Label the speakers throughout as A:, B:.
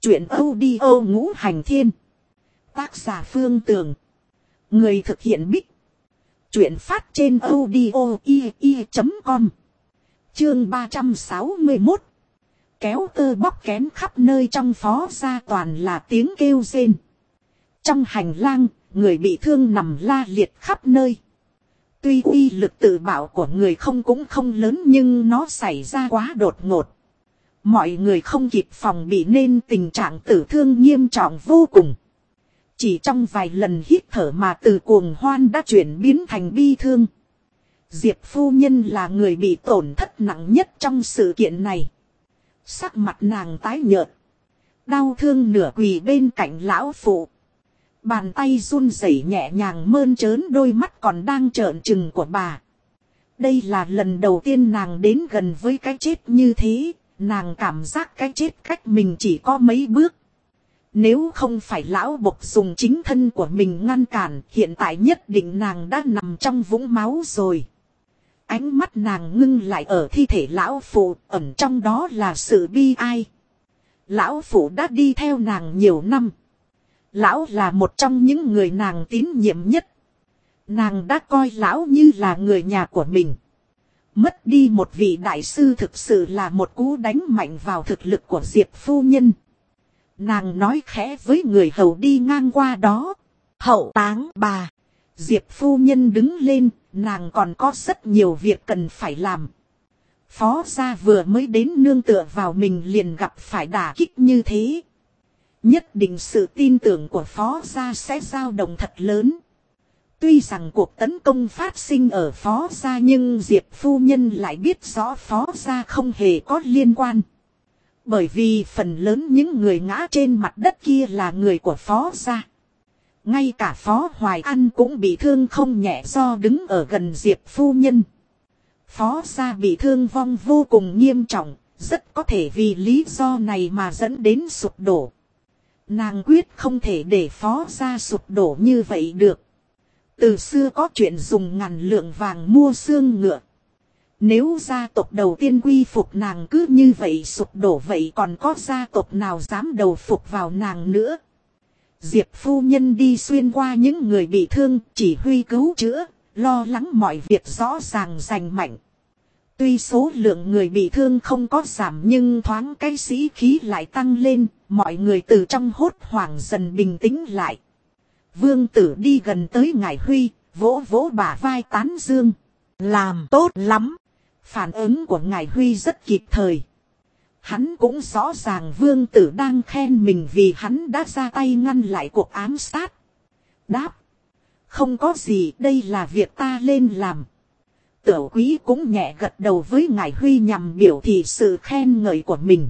A: Chuyện audio ngũ hành thiên. Tác giả Phương Tường. Người thực hiện Bích. Chuyện phát trên audio i.com. Chương 361. Kéo tơ bóc kén khắp nơi trong phó gia toàn là tiếng kêu rên. Trong hành lang, người bị thương nằm la liệt khắp nơi. Tuy uy lực tự bảo của người không cũng không lớn nhưng nó xảy ra quá đột ngột. Mọi người không kịp phòng bị nên tình trạng tử thương nghiêm trọng vô cùng. Chỉ trong vài lần hít thở mà từ cuồng hoan đã chuyển biến thành bi thương. Diệp phu nhân là người bị tổn thất nặng nhất trong sự kiện này. Sắc mặt nàng tái nhợt. Đau thương nửa quỳ bên cạnh lão phụ. Bàn tay run rẩy nhẹ nhàng mơn trớn đôi mắt còn đang trợn trừng của bà. Đây là lần đầu tiên nàng đến gần với cái chết như thế. Nàng cảm giác cái chết cách mình chỉ có mấy bước. Nếu không phải lão bộc dùng chính thân của mình ngăn cản, hiện tại nhất định nàng đã nằm trong vũng máu rồi. Ánh mắt nàng ngưng lại ở thi thể lão phụ, ẩn trong đó là sự bi ai. Lão phụ đã đi theo nàng nhiều năm. Lão là một trong những người nàng tín nhiệm nhất. Nàng đã coi lão như là người nhà của mình. Mất đi một vị đại sư thực sự là một cú đánh mạnh vào thực lực của Diệp phu nhân. Nàng nói khẽ với người hầu đi ngang qua đó. Hậu táng bà. Diệp phu nhân đứng lên, nàng còn có rất nhiều việc cần phải làm. Phó gia vừa mới đến nương tựa vào mình liền gặp phải đả kích như thế. Nhất định sự tin tưởng của phó gia sẽ dao động thật lớn. Tuy rằng cuộc tấn công phát sinh ở phó gia nhưng Diệp phu nhân lại biết rõ phó gia không hề có liên quan. Bởi vì phần lớn những người ngã trên mặt đất kia là người của phó gia. Ngay cả phó Hoài An cũng bị thương không nhẹ do đứng ở gần Diệp phu nhân. Phó gia bị thương vong vô cùng nghiêm trọng, rất có thể vì lý do này mà dẫn đến sụp đổ. Nàng quyết không thể để phó gia sụp đổ như vậy được. Từ xưa có chuyện dùng ngàn lượng vàng mua xương ngựa. Nếu gia tộc đầu tiên quy phục nàng cứ như vậy sụp đổ vậy còn có gia tộc nào dám đầu phục vào nàng nữa. Diệp phu nhân đi xuyên qua những người bị thương chỉ huy cứu chữa, lo lắng mọi việc rõ ràng rành mạnh. Tuy số lượng người bị thương không có giảm nhưng thoáng cái sĩ khí lại tăng lên, mọi người từ trong hốt hoảng dần bình tĩnh lại. Vương tử đi gần tới Ngải Huy, vỗ vỗ bả vai tán dương. Làm tốt lắm. Phản ứng của Ngải Huy rất kịp thời. Hắn cũng rõ ràng vương tử đang khen mình vì hắn đã ra tay ngăn lại cuộc ám sát. Đáp. Không có gì, đây là việc ta lên làm. Tửu quý cũng nhẹ gật đầu với Ngải Huy nhằm biểu thị sự khen ngợi của mình.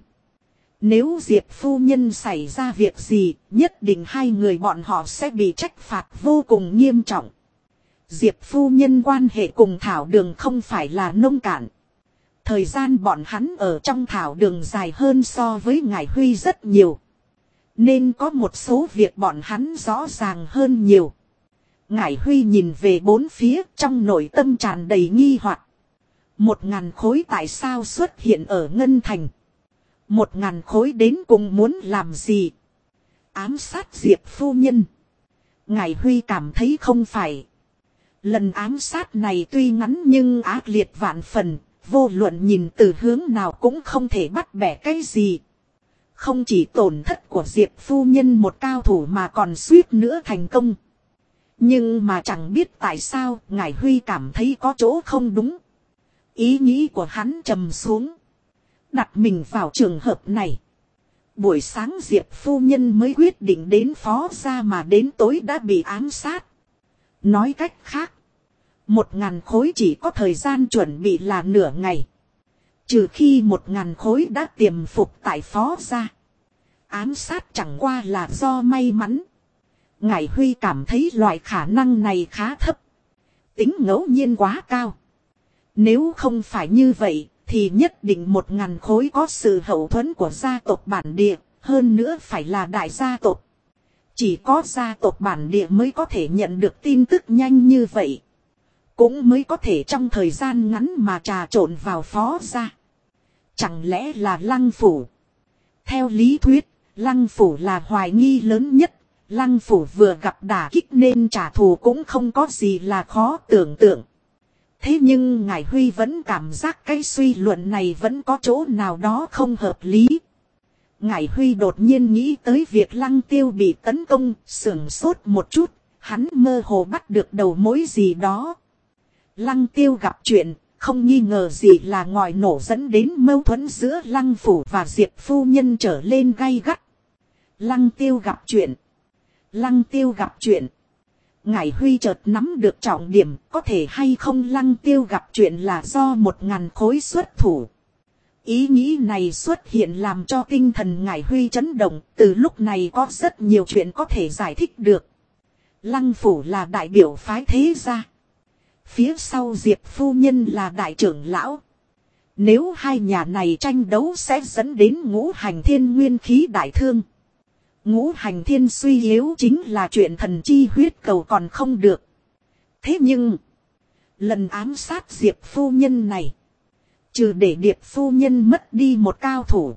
A: Nếu Diệp phu nhân xảy ra việc gì, nhất định hai người bọn họ sẽ bị trách phạt vô cùng nghiêm trọng. Diệp phu nhân quan hệ cùng thảo đường không phải là nông cạn. Thời gian bọn hắn ở trong thảo đường dài hơn so với Ngải Huy rất nhiều. Nên có một số việc bọn hắn rõ ràng hơn nhiều. Ngải Huy nhìn về bốn phía trong nội tâm tràn đầy nghi hoặc. 1.000 khối tại sao xuất hiện ở Ngân Thành? 1.000 khối đến cùng muốn làm gì? Ám sát Diệp phu nhân. Ngải Huy cảm thấy không phải. Lần ám sát này tuy ngắn nhưng ác liệt vạn phần, vô luận nhìn từ hướng nào cũng không thể bắt bẻ cái gì. Không chỉ tổn thất của Diệp phu nhân một cao thủ mà còn suýt nữa thành công. Nhưng mà chẳng biết tại sao Ngải Huy cảm thấy có chỗ không đúng. Ý nghĩ của hắn trầm xuống. Đặt mình vào trường hợp này. Buổi sáng Diệp phu nhân mới quyết định đến phó gia mà đến tối đã bị ám sát. Nói cách khác. 1.000 khối chỉ có thời gian chuẩn bị là nửa ngày. Trừ khi 1.000 khối đã tiềm phục tại phó gia. Ám sát chẳng qua là do may mắn. Ngải Huy cảm thấy loại khả năng này khá thấp. Tính ngẫu nhiên quá cao. Nếu không phải như vậy thì nhất định 1.000 khối có sự hậu thuẫn của gia tộc bản địa. Hơn nữa phải là đại gia tộc. Chỉ có gia tộc bản địa mới có thể nhận được tin tức nhanh như vậy. Cũng mới có thể trong thời gian ngắn mà trà trộn vào phó gia. Chẳng lẽ là Lăng phủ? Theo lý thuyết, Lăng phủ là hoài nghi lớn nhất. Lăng phủ vừa gặp đả kích nên trả thù cũng không có gì là khó tưởng tượng. Thế nhưng Ngải Huy vẫn cảm giác cái suy luận này vẫn có chỗ nào đó không hợp lý. Ngải Huy đột nhiên nghĩ tới việc Lăng Tiêu bị tấn công, sửng sốt một chút, hắn mơ hồ bắt được đầu mối gì đó. Lăng Tiêu gặp chuyện, không nghi ngờ gì là ngòi nổ dẫn đến mâu thuẫn giữa Lăng phủ và Diệp phu nhân trở lên gay gắt. Lăng Tiêu gặp chuyện. Lăng Tiêu gặp chuyện. Ngải Huy chợt nắm được trọng điểm, có thể hay không Lăng Tiêu gặp chuyện là do 1000 khối xuất thủ. Ý nghĩ này xuất hiện làm cho tinh thần Ngải Huy chấn động, từ lúc này có rất nhiều chuyện có thể giải thích được. Lăng phủ là đại biểu phái thế gia. Phía sau Diệp phu nhân là đại trưởng lão. Nếu hai nhà này tranh đấu sẽ dẫn đến ngũ hành thiên nguyên khí đại thương. Ngũ hành thiên suy yếu chính là chuyện thần chi huyết cầu còn không được. Thế nhưng, lần ám sát Diệp phu nhân này, trừ để Điệp phu nhân mất đi một cao thủ.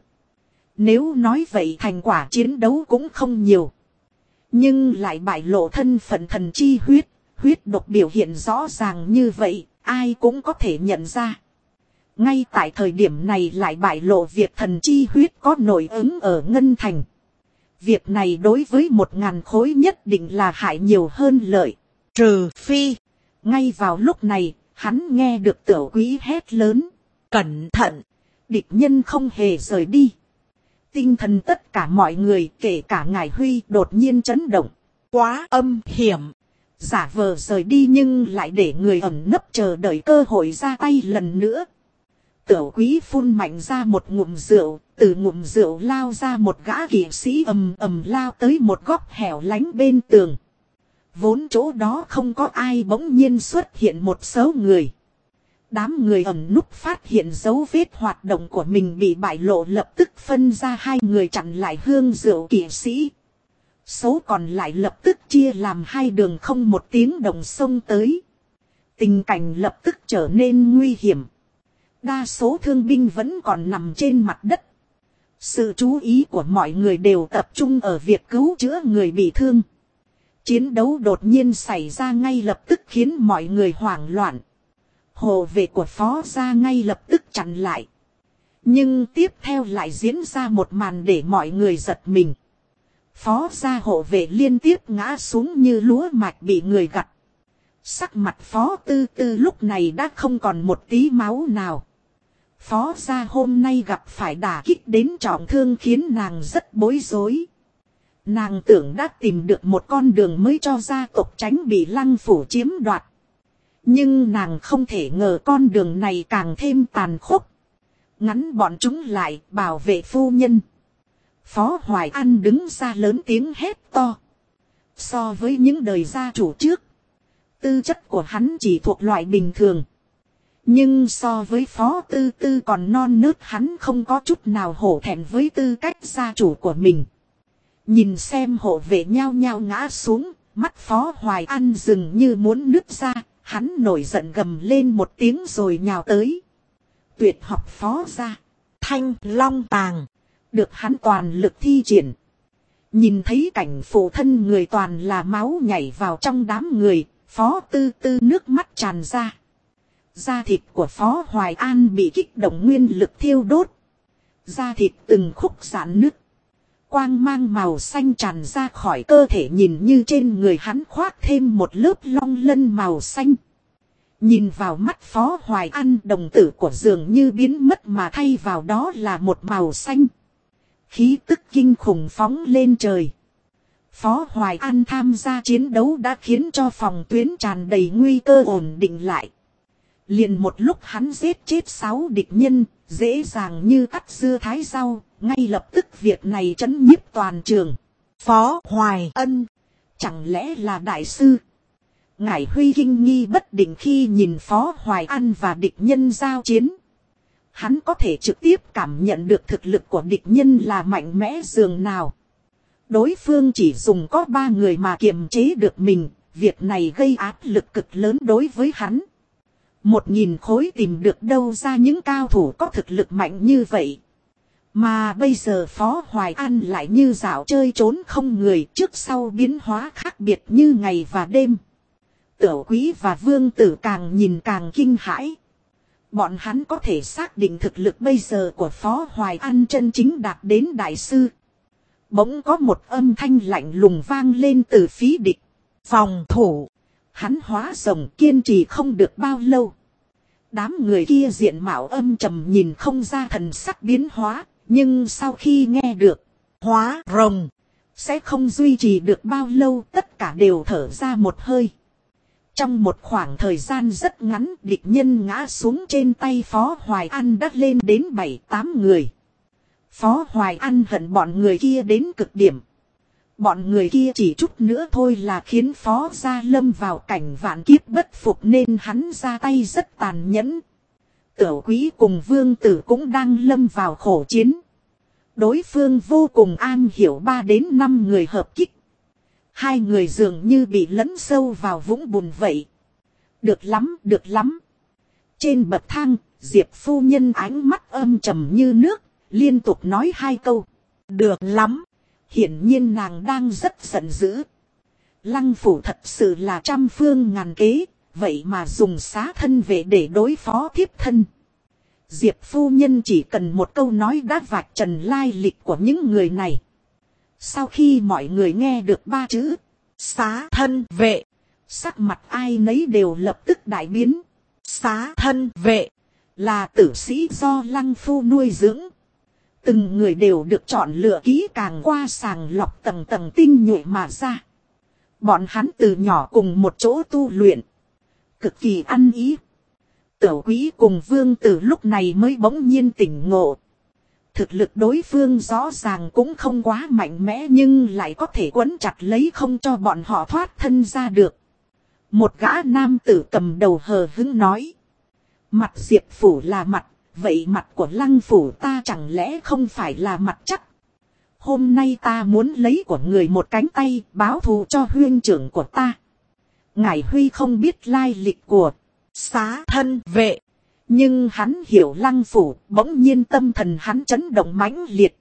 A: Nếu nói vậy thành quả chiến đấu cũng không nhiều. Nhưng lại bại lộ thân phận thần chi huyết, huyết độc biểu hiện rõ ràng như vậy, ai cũng có thể nhận ra. Ngay tại thời điểm này lại bại lộ việc thần chi huyết có nội ứng ở Ngân Thành. Việc này đối với 1000 khối nhất định là hại nhiều hơn lợi. Trừ phi. Ngay vào lúc này, hắn nghe được Tiểu Quý hét lớn. Cẩn thận! Địch nhân không hề rời đi. Tinh thần tất cả mọi người kể cả Ngải Huy đột nhiên chấn động. Quá âm hiểm. Giả vờ rời đi nhưng lại để người ẩn nấp chờ đợi cơ hội ra tay lần nữa. Tiểu Quý phun mạnh ra một ngụm rượu, từ ngụm rượu lao ra một gã kỵ sĩ ầm ầm lao tới một góc hẻo lánh bên tường. Vốn chỗ đó không có ai bỗng nhiên xuất hiện một số người. Đám người ẩn núp phát hiện dấu vết hoạt động của mình bị bại lộ lập tức phân ra hai người chặn lại hương rượu kỵ sĩ. Số còn lại lập tức chia làm hai đường không một tiếng đồng xông tới. Tình cảnh lập tức trở nên nguy hiểm. Đa số thương binh vẫn còn nằm trên mặt đất. Sự chú ý của mọi người đều tập trung ở việc cứu chữa người bị thương. Chiến đấu đột nhiên xảy ra ngay lập tức khiến mọi người hoảng loạn. Hộ vệ của phó gia ngay lập tức chặn lại. Nhưng tiếp theo lại diễn ra một màn để mọi người giật mình. Phó gia hộ vệ liên tiếp ngã xuống như lúa mạch bị người gặt. Sắc mặt Phó Tư Tư lúc này đã không còn một tí máu nào. Phó gia hôm nay gặp phải đả kích đến trọng thương khiến nàng rất bối rối. Nàng tưởng đã tìm được một con đường mới cho gia tộc tránh bị Lăng phủ chiếm đoạt. Nhưng nàng không thể ngờ con đường này càng thêm tàn khốc. Ngắn bọn chúng lại bảo vệ phu nhân. Phó Hoài An đứng ra lớn tiếng hét to. So với những đời gia chủ trước, tư chất của hắn chỉ thuộc loại bình thường. Nhưng so với Phó Tư Tư còn non nớt, hắn không có chút nào hổ thẹn với tư cách gia chủ của mình. Nhìn xem hộ vệ nhao nhao ngã xuống, mắt Phó Hoài An dường như muốn nứt ra, hắn nổi giận gầm lên một tiếng rồi nhào tới. Tuyệt học Phó gia, Thanh Long Tàng, được hắn toàn lực thi triển. Nhìn thấy cảnh phụ thân người toàn là máu nhảy vào trong đám người, Phó Tư Tư nước mắt tràn ra. Da thịt của Phó Hoài An bị kích động nguyên lực thiêu đốt. Da thịt từng khúc rạn nứt. Quang mang màu xanh tràn ra khỏi cơ thể, nhìn như trên người hắn khoác thêm một lớp long lân màu xanh. Nhìn vào mắt Phó Hoài An, đồng tử của dường như biến mất mà thay vào đó là một màu xanh. Khí tức kinh khủng phóng lên trời. Phó Hoài An tham gia chiến đấu đã khiến cho phòng tuyến tràn đầy nguy cơ ổn định lại. Liền một lúc hắn giết chết 6 địch nhân, dễ dàng như cắt dưa thái rau, ngay lập tức việc này chấn nhiếp toàn trường. Phó Hoài Ân, chẳng lẽ là đại sư? Ngải Huy kinh nghi bất định khi nhìn Phó Hoài An và địch nhân giao chiến. Hắn có thể trực tiếp cảm nhận được thực lực của địch nhân là mạnh mẽ dường nào. Đối phương chỉ dùng có 3 người mà kiềm chế được mình, việc này gây áp lực cực lớn đối với hắn. 1000 khối tìm được đâu ra những cao thủ có thực lực mạnh như vậy. Mà bây giờ Phó Hoài An lại như dạo chơi trốn không người, trước sau biến hóa khác biệt như ngày và đêm. Tửu Quý và Vương Tử càng nhìn càng kinh hãi. Bọn hắn có thể xác định thực lực bây giờ của Phó Hoài An chân chính đạt đến đại sư. Bỗng có một âm thanh lạnh lùng vang lên từ phía địch. Phòng thủ. Hắn hóa rồng kiên trì không được bao lâu. Đám người kia diện mạo âm trầm nhìn không ra thần sắc biến hóa. Nhưng sau khi nghe được hóa rồng sẽ không duy trì được bao lâu, tất cả đều thở ra một hơi. Trong một khoảng thời gian rất ngắn, địch nhân ngã xuống trên tay Phó Hoài An đã lên đến 7-8 người. Phó Hoài An hận bọn người kia đến cực điểm. Bọn người kia chỉ chút nữa thôi là khiến Phó gia lâm vào cảnh vạn kiếp bất phục, nên hắn ra tay rất tàn nhẫn. Tửu Quý cùng Vương Tử cũng đang lâm vào khổ chiến. Đối phương vô cùng an hiểu 3-5 người hợp kích. Hai người dường như bị lấn sâu vào vũng bùn vậy. Được lắm, được lắm. Trên bậc thang, Diệp phu nhân ánh mắt âm trầm như nước, liên tục nói 2 câu. Được lắm. Hiển nhiên nàng đang rất giận dữ. Lăng phủ thật sự là trăm phương ngàn kế, vậy mà dùng xá thân vệ để đối phó thiếp thân. Diệp phu nhân chỉ cần một câu nói đã vạch trần lai lịch của những người này. Sau khi mọi người nghe được 3 chữ xá thân vệ, sắc mặt ai nấy đều lập tức đại biến. Xá thân vệ là tử sĩ do Lăng phu nuôi dưỡng. Từng người đều được chọn lựa kỹ càng qua sàng lọc tầng tầng tinh nhuệ mà ra. Bọn hắn từ nhỏ cùng một chỗ tu luyện, cực kỳ ăn ý. Tửu Quý cùng Vương Tử lúc này mới bỗng nhiên tỉnh ngộ. Thực lực đối phương rõ ràng cũng không quá mạnh mẽ, nhưng lại có thể quấn chặt lấy không cho bọn họ thoát thân ra được. Một gã nam tử cầm đầu hờ hững nói. Mặt Diệp phủ là mặt, vậy mặt của Lăng phủ ta chẳng lẽ không phải là mặt chắc? Hôm nay ta muốn lấy của người một cánh tay báo thù cho huynh trưởng của ta. Ngải Huy không biết lai lịch của xá thân vệ, nhưng hắn hiểu Lăng phủ, bỗng nhiên tâm thần hắn chấn động mãnh liệt.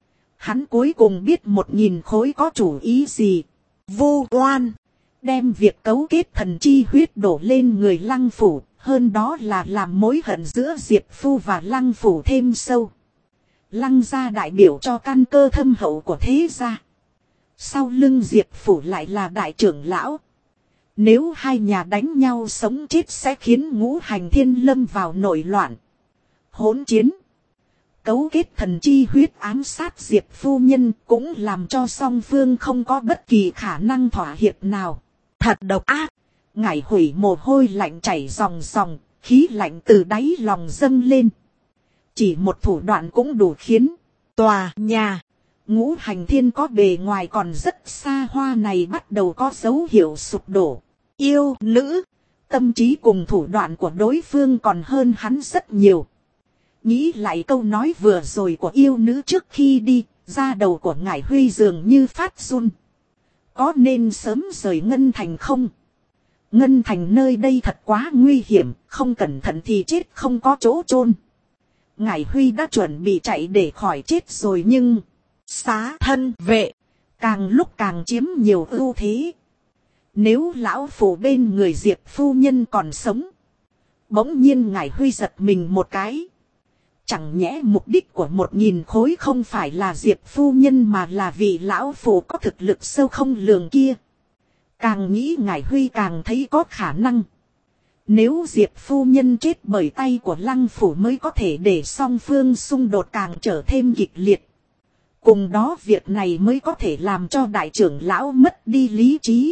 A: Hắn cuối cùng biết 1000 khối có chủ ý gì. Vu oan, đem việc cấu kết thần chi huyết đổ lên người Lăng phủ, hơn đó là làm mối hận giữa Diệp phu và Lăng phủ thêm sâu. Lăng gia đại biểu cho căn cơ thâm hậu của thế gia. Sau lưng Diệp phủ lại là đại trưởng lão. Nếu hai nhà đánh nhau sống chết sẽ khiến Ngũ Hành Thiên lâm vào nổi loạn, hỗn chiến. Cấu kết thần chi huyết ám sát Diệp phu nhân cũng làm cho song phương không có bất kỳ khả năng thỏa hiệp nào. Thật độc ác. Ngải Hủy mồ hôi lạnh chảy ròng ròng, khí lạnh từ đáy lòng dâng lên. Chỉ một thủ đoạn cũng đủ khiến tòa nhà Ngũ Hành Thiên có bề ngoài còn rất xa hoa này bắt đầu có dấu hiệu sụp đổ. Yêu nữ, tâm trí cùng thủ đoạn của đối phương còn hơn hắn rất nhiều. Nghĩ lại câu nói vừa rồi của yêu nữ trước khi đi, da đầu của Ngải Huy dường như phát run. Có nên sớm rời Ngân Thành không? Ngân Thành nơi đây thật quá nguy hiểm, không cẩn thận thì chết không có chỗ chôn. Ngải Huy đã chuẩn bị chạy để khỏi chết rồi, nhưng xá thân vệ càng lúc càng chiếm nhiều ưu thế. Nếu lão phủ bên người Diệp phu nhân còn sống. Bỗng nhiên Ngải Huy giật mình một cái. Chẳng nhẽ mục đích của 1000 khối không phải là Diệp phu nhân mà là vị lão phủ có thực lực sâu không lường kia. Càng nghĩ Ngải Huy càng thấy có khả năng. Nếu Diệp phu nhân chết bởi tay của Lăng phủ mới có thể để song phương xung đột càng trở thêm kịch liệt. Cùng đó việc này mới có thể làm cho đại trưởng lão mất đi lý trí.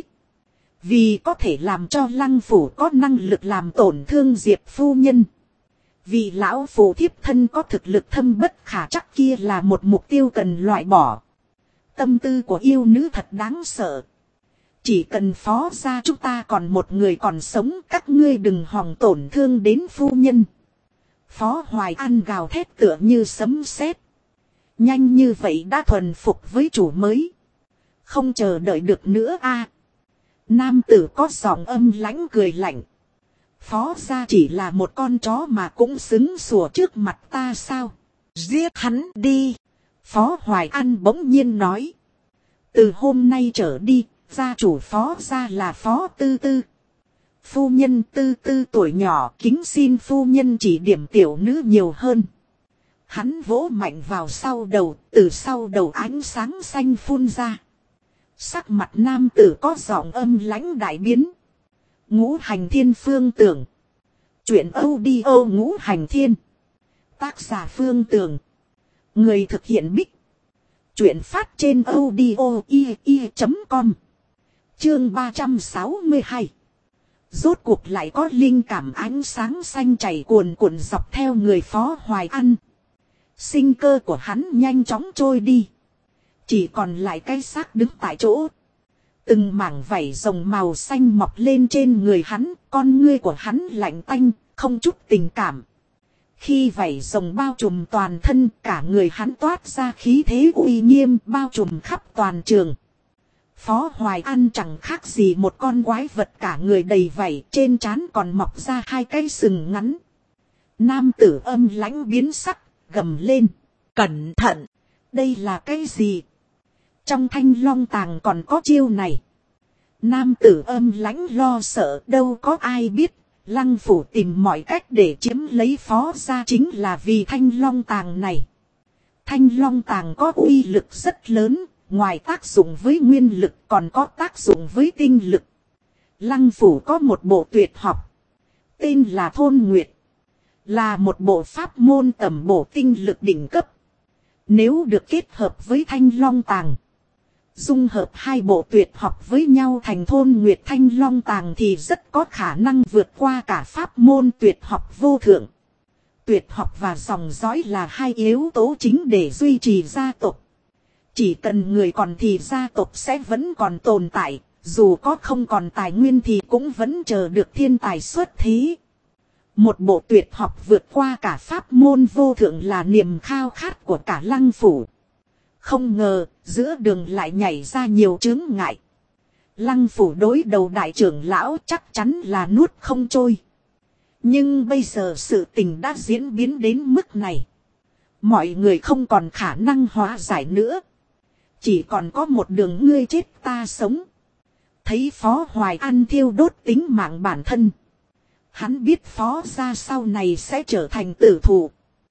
A: Vì có thể làm cho Lăng phủ có năng lực làm tổn thương Diệp phu nhân. Vì lão phủ thiếp thân có thực lực thâm bất khả trắc kia là một mục tiêu cần loại bỏ. Tâm tư của yêu nữ thật đáng sợ. Chỉ cần Phó gia chúng ta còn một người còn sống, các ngươi đừng hòng tổn thương đến phu nhân. Phó Hoài An gào thét tựa như sấm sét. Nhanh như vậy đã thuần phục với chủ mới. Không chờ đợi được nữa a. Nam tử có giọng âm lãnh cười lạnh. Phó gia chỉ là một con chó mà cũng xứng sủa trước mặt ta sao?
B: Giết hắn đi.
A: Phó Hoài An bỗng nhiên nói. Từ hôm nay trở đi, gia chủ Phó gia là Phó Tư Tư. Phu nhân Tư Tư tuổi nhỏ, kính xin phu nhân chỉ điểm tiểu nữ nhiều hơn. Hắn vỗ mạnh vào sau đầu, từ sau đầu ánh sáng xanh phun ra. Sắc mặt nam tử có giọng âm lãnh đại biến. Ngũ Hành Thiên Phương Tường. Chuyện audio Ngũ Hành Thiên. Tác giả Phương Tường. Người thực hiện Bích. Chuyện phát trên audio.com. Chương 362. Rốt cuộc lại có linh cảm ánh sáng xanh chảy cuồn cuộn dọc theo người Phó Hoài An. Sinh cơ của hắn nhanh chóng trôi đi. Chỉ còn lại cái xác đứng tại chỗ. Từng mảng vảy rồng màu xanh mọc lên trên người hắn. Con ngươi của hắn lạnh tanh, không chút tình cảm. Khi vảy rồng bao trùm toàn thân, cả người hắn toát ra khí thế uy nghiêm bao trùm khắp toàn trường. Phó Hoài An chẳng khác gì một con quái vật, cả người đầy vảy, trên trán còn mọc ra hai cái sừng ngắn. Nam tử âm lãnh biến sắc, gầm lên. Cẩn thận! Đây là cái gì? Trong Thanh Long Tàng còn có chiêu này. Nam tử âm lãnh lo sợ, đâu có ai biết. Lăng phủ tìm mọi cách để chiếm lấy Phó gia chính là vì Thanh Long Tàng này. Thanh Long Tàng có uy lực rất lớn, ngoài tác dụng với nguyên lực còn có tác dụng với tinh lực. Lăng phủ có một bộ tuyệt học, tên là Thôn Nguyệt, là một bộ pháp môn tầm bổ tinh lực đỉnh cấp. Nếu được kết hợp với Thanh Long Tàng, dung hợp hai bộ tuyệt học với nhau thành Thôn Nguyệt Thanh Long Tàng thì rất có khả năng vượt qua cả pháp môn tuyệt học vô thượng. Tuyệt học và dòng dõi là hai yếu tố chính để duy trì gia tộc. Chỉ cần người còn thì gia tộc sẽ vẫn còn tồn tại, dù có không còn tài nguyên thì cũng vẫn chờ được thiên tài xuất thế. Một bộ tuyệt học vượt qua cả pháp môn vô thượng là niềm khao khát của cả Lăng phủ. Không ngờ, giữa đường lại nhảy ra nhiều chướng ngại. Lăng phủ đối đầu đại trưởng lão chắc chắn là nuốt không trôi. Nhưng bây giờ sự tình đã diễn biến đến mức này. Mọi người không còn khả năng hóa giải nữa. Chỉ còn có một đường ngươi chết ta sống. Thấy Phó Hoài An thiêu đốt tính mạng bản thân. Hắn biết Phó gia sau này sẽ trở thành tử thủ.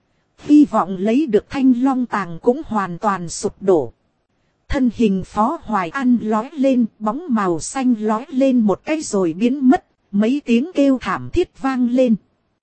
A: Hy vọng lấy được Thanh Long Tàng cũng hoàn toàn sụp đổ. Thân hình Phó Hoài An lói lên, bóng màu xanh lói lên một cái rồi biến mất, mấy tiếng kêu thảm thiết vang lên.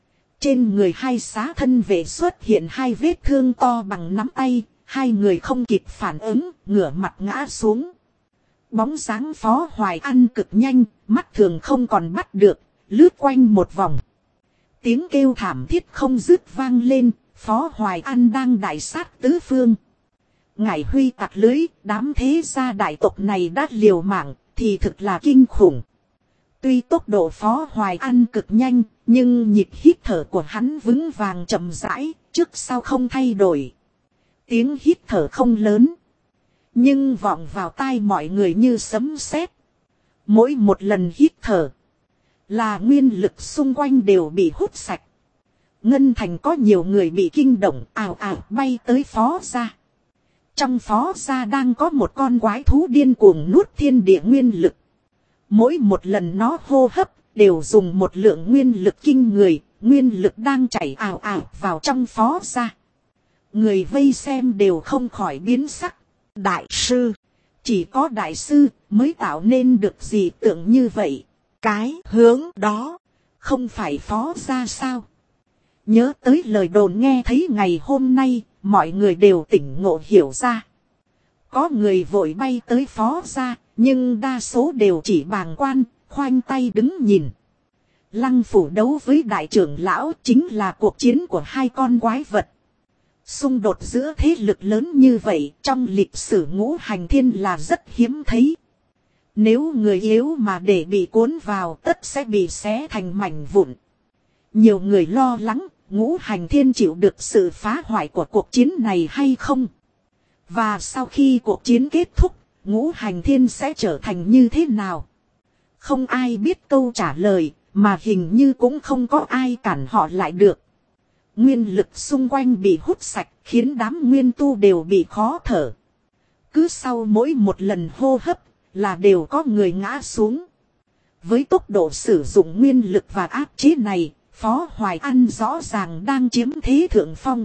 A: Trên người hai xá thân vệ xuất hiện hai vết thương to bằng nắm tay, hai người không kịp phản ứng, ngửa mặt ngã xuống. Bóng dáng Phó Hoài An cực nhanh, mắt thường không còn bắt được, lướt quanh một vòng. Tiếng kêu thảm thiết không dứt vang lên. Phó Hoài An đang đại sát tứ phương. Ngải huy tặc lưới, đám thế gia đại tộc này đã liều mạng, thì thực là kinh khủng. Tuy tốc độ Phó Hoài An cực nhanh, nhưng nhịp hít thở của hắn vững vàng chậm rãi, trước sau không thay đổi. Tiếng hít thở không lớn, nhưng vọng vào tai mọi người như sấm sét. Mỗi một lần hít thở, là nguyên lực xung quanh đều bị hút sạch. Ngân thành có nhiều người bị kinh động ào ào bay tới Phó gia. Trong Phó gia đang có một con quái thú điên cuồng nuốt thiên địa nguyên lực. Mỗi một lần nó hô hấp đều dùng một lượng nguyên lực kinh người, nguyên lực đang chảy ào ào vào trong Phó gia. Người vây xem đều không khỏi biến sắc. Đại sư, chỉ có đại sư mới tạo nên được gì tưởng như vậy. Cái hướng đó không phải Phó gia sao? Nhớ tới lời đồn nghe thấy ngày hôm nay, mọi người đều tỉnh ngộ hiểu ra. Có người vội bay tới Phó gia, nhưng đa số đều chỉ bàng quan, khoanh tay đứng nhìn. Lăng phủ đấu với đại trưởng lão chính là cuộc chiến của hai con quái vật. Xung đột giữa thế lực lớn như vậy trong lịch sử Ngũ Hành Thiên là rất hiếm thấy. Nếu người yếu mà để bị cuốn vào tất sẽ bị xé thành mảnh vụn. Nhiều người lo lắng Ngũ Hành Thiên chịu được sự phá hoại của cuộc chiến này hay không? Và sau khi cuộc chiến kết thúc, Ngũ Hành Thiên sẽ trở thành như thế nào? Không ai biết câu trả lời, mà hình như cũng không có ai cản họ lại được. Nguyên lực xung quanh bị hút sạch khiến đám nguyên tu đều bị khó thở. Cứ sau mỗi một lần hô hấp là đều có người ngã xuống. Với tốc độ sử dụng nguyên lực và áp chế này, Phó Hoài An rõ ràng đang chiếm thế thượng phong.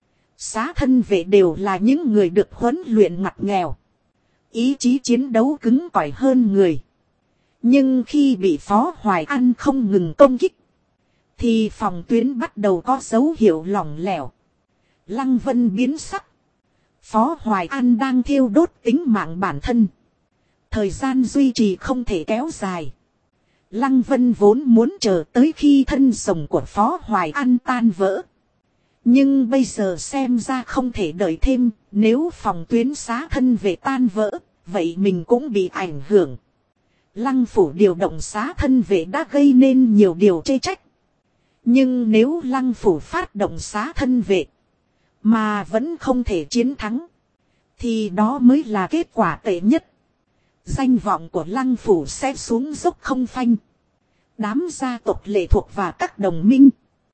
A: Xá thân vệ đều là những người được huấn luyện ngặt nghèo. Ý chí chiến đấu cứng cỏi hơn người. Nhưng khi bị Phó Hoài An không ngừng công kích, thì phòng tuyến bắt đầu có dấu hiệu lỏng lẻo. Lăng Vân biến sắc. Phó Hoài An đang thiêu đốt tính mạng bản thân. Thời gian duy trì không thể kéo dài. Lăng Vân vốn muốn chờ tới khi thân rồng của Phó Hoài An tan vỡ. Nhưng bây giờ xem ra không thể đợi thêm. Nếu phòng tuyến xá thân về tan vỡ, vậy mình cũng bị ảnh hưởng. Lăng phủ điều động xá thân vệ đã gây nên nhiều điều chê trách. Nhưng nếu lăng phủ phát động xá thân vệ mà vẫn không thể chiến thắng, thì đó mới là kết quả tệ nhất. Danh vọng của lăng phủ sẽ xuống dốc không phanh. Đám gia tộc lệ thuộc và các đồng minh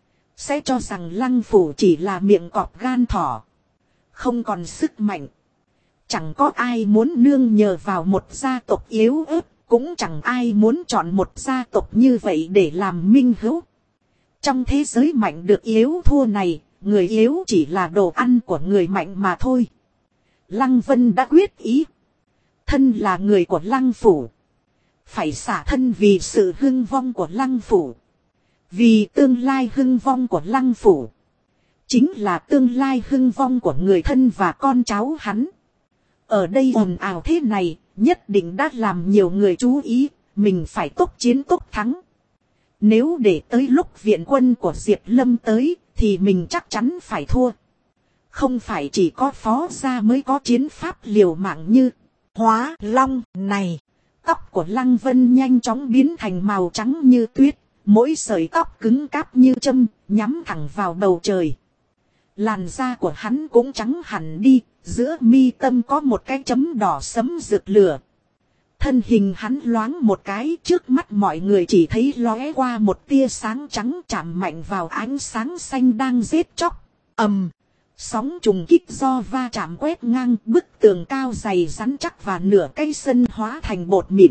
A: sẽ cho rằng lăng phủ chỉ là miệng cọp gan thỏ, không còn sức mạnh. Chẳng có ai muốn nương nhờ vào một gia tộc yếu ớt, cũng chẳng ai muốn chọn một gia tộc như vậy để làm minh hữu. Trong thế giới mạnh được yếu thua này, người yếu chỉ là đồ ăn của người mạnh mà thôi. Lăng Vân đã quyết ý. Thân là người của lăng phủ, phải xả thân vì sự hưng vong của lăng phủ. Vì tương lai hưng vong của lăng phủ chính là tương lai hưng vong của người thân và con cháu hắn. Ở đây ồn ào thế này, nhất định đã làm nhiều người chú ý, mình phải tốc chiến tốc thắng. Nếu để tới lúc viện quân của Diệp Lâm tới, thì mình chắc chắn phải thua. Không phải chỉ có Phó gia mới có chiến pháp liều mạng như Hóa Long này. Tóc của Lăng Vân nhanh chóng biến thành màu trắng như tuyết, mỗi sợi tóc cứng cáp như châm, nhắm thẳng vào bầu trời. Làn da của hắn cũng trắng hẳn đi, giữa mi tâm có một cái chấm đỏ sẫm rực lửa. Thân hình hắn loáng một cái, trước mắt mọi người chỉ thấy lóe qua một tia sáng trắng chạm mạnh vào ánh sáng xanh đang giết chóc. Ầm, sóng trùng kích do va chạm quét ngang bức tường cao dày rắn chắc và nửa cây sân hóa thành bột mịn.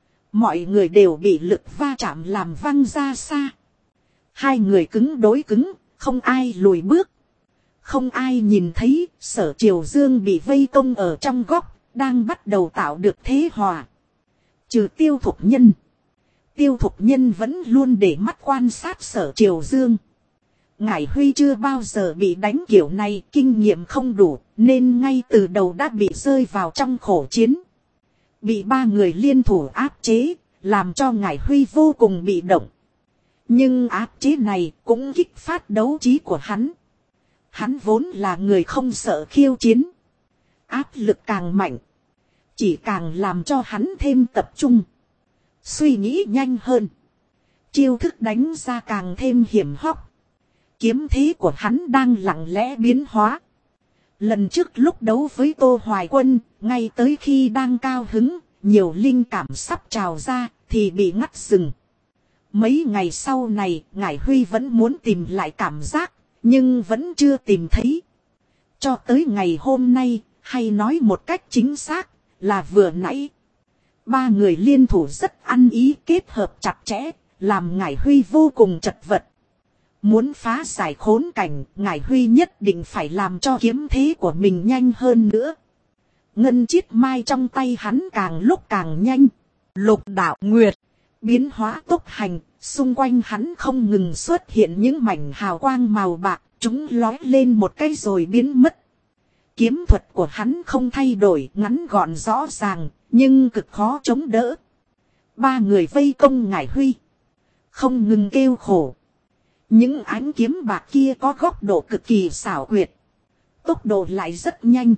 A: Mọi người đều bị lực va chạm làm văng ra xa. Hai người cứng đối cứng, không ai lùi bước. Không ai nhìn thấy Sở Triều Dương bị vây công ở trong góc, đang bắt đầu tạo được thế hòa. Trừ Tiêu Thục Nhân. Tiêu Thục Nhân vẫn luôn để mắt quan sát Sở Triều Dương. Ngải Huy chưa bao giờ bị đánh kiểu này, kinh nghiệm không đủ, nên ngay từ đầu đã bị rơi vào trong khổ chiến. Bị ba người liên thủ áp chế, làm cho Ngải Huy vô cùng bị động. Nhưng áp chế này cũng kích phát đấu trí của hắn. Hắn vốn là người không sợ khiêu chiến. Áp lực càng mạnh, chỉ càng làm cho hắn thêm tập trung, suy nghĩ nhanh hơn. Chiêu thức đánh ra càng thêm hiểm hóc. Kiếm thế của hắn đang lặng lẽ biến hóa. Lần trước lúc đấu với Tô Hoài Quân, ngay tới khi đang cao hứng, nhiều linh cảm sắp trào ra, thì bị ngắt dừng. Mấy ngày sau này, Ngải Huy vẫn muốn tìm lại cảm giác, nhưng vẫn chưa tìm thấy. Cho tới ngày hôm nay, hay nói một cách chính xác, là vừa nãy. Ba người liên thủ rất ăn ý, kết hợp chặt chẽ, làm Ngải Huy vô cùng chật vật. Muốn phá giải khốn cảnh, Ngải Huy nhất định phải làm cho kiếm thế của mình nhanh hơn nữa. Ngân chiết mai trong tay hắn càng lúc càng nhanh. Lục đạo nguyệt biến hóa tốc hành, xung quanh hắn không ngừng xuất hiện những mảnh hào quang màu bạc, chúng lói lên một cái rồi biến mất. Kiếm thuật của hắn không thay đổi, ngắn gọn rõ ràng, nhưng cực khó chống đỡ. Ba người vây công Ngải Huy, không ngừng kêu khổ. Những ánh kiếm bạc kia có góc độ cực kỳ xảo quyệt, tốc độ lại rất nhanh.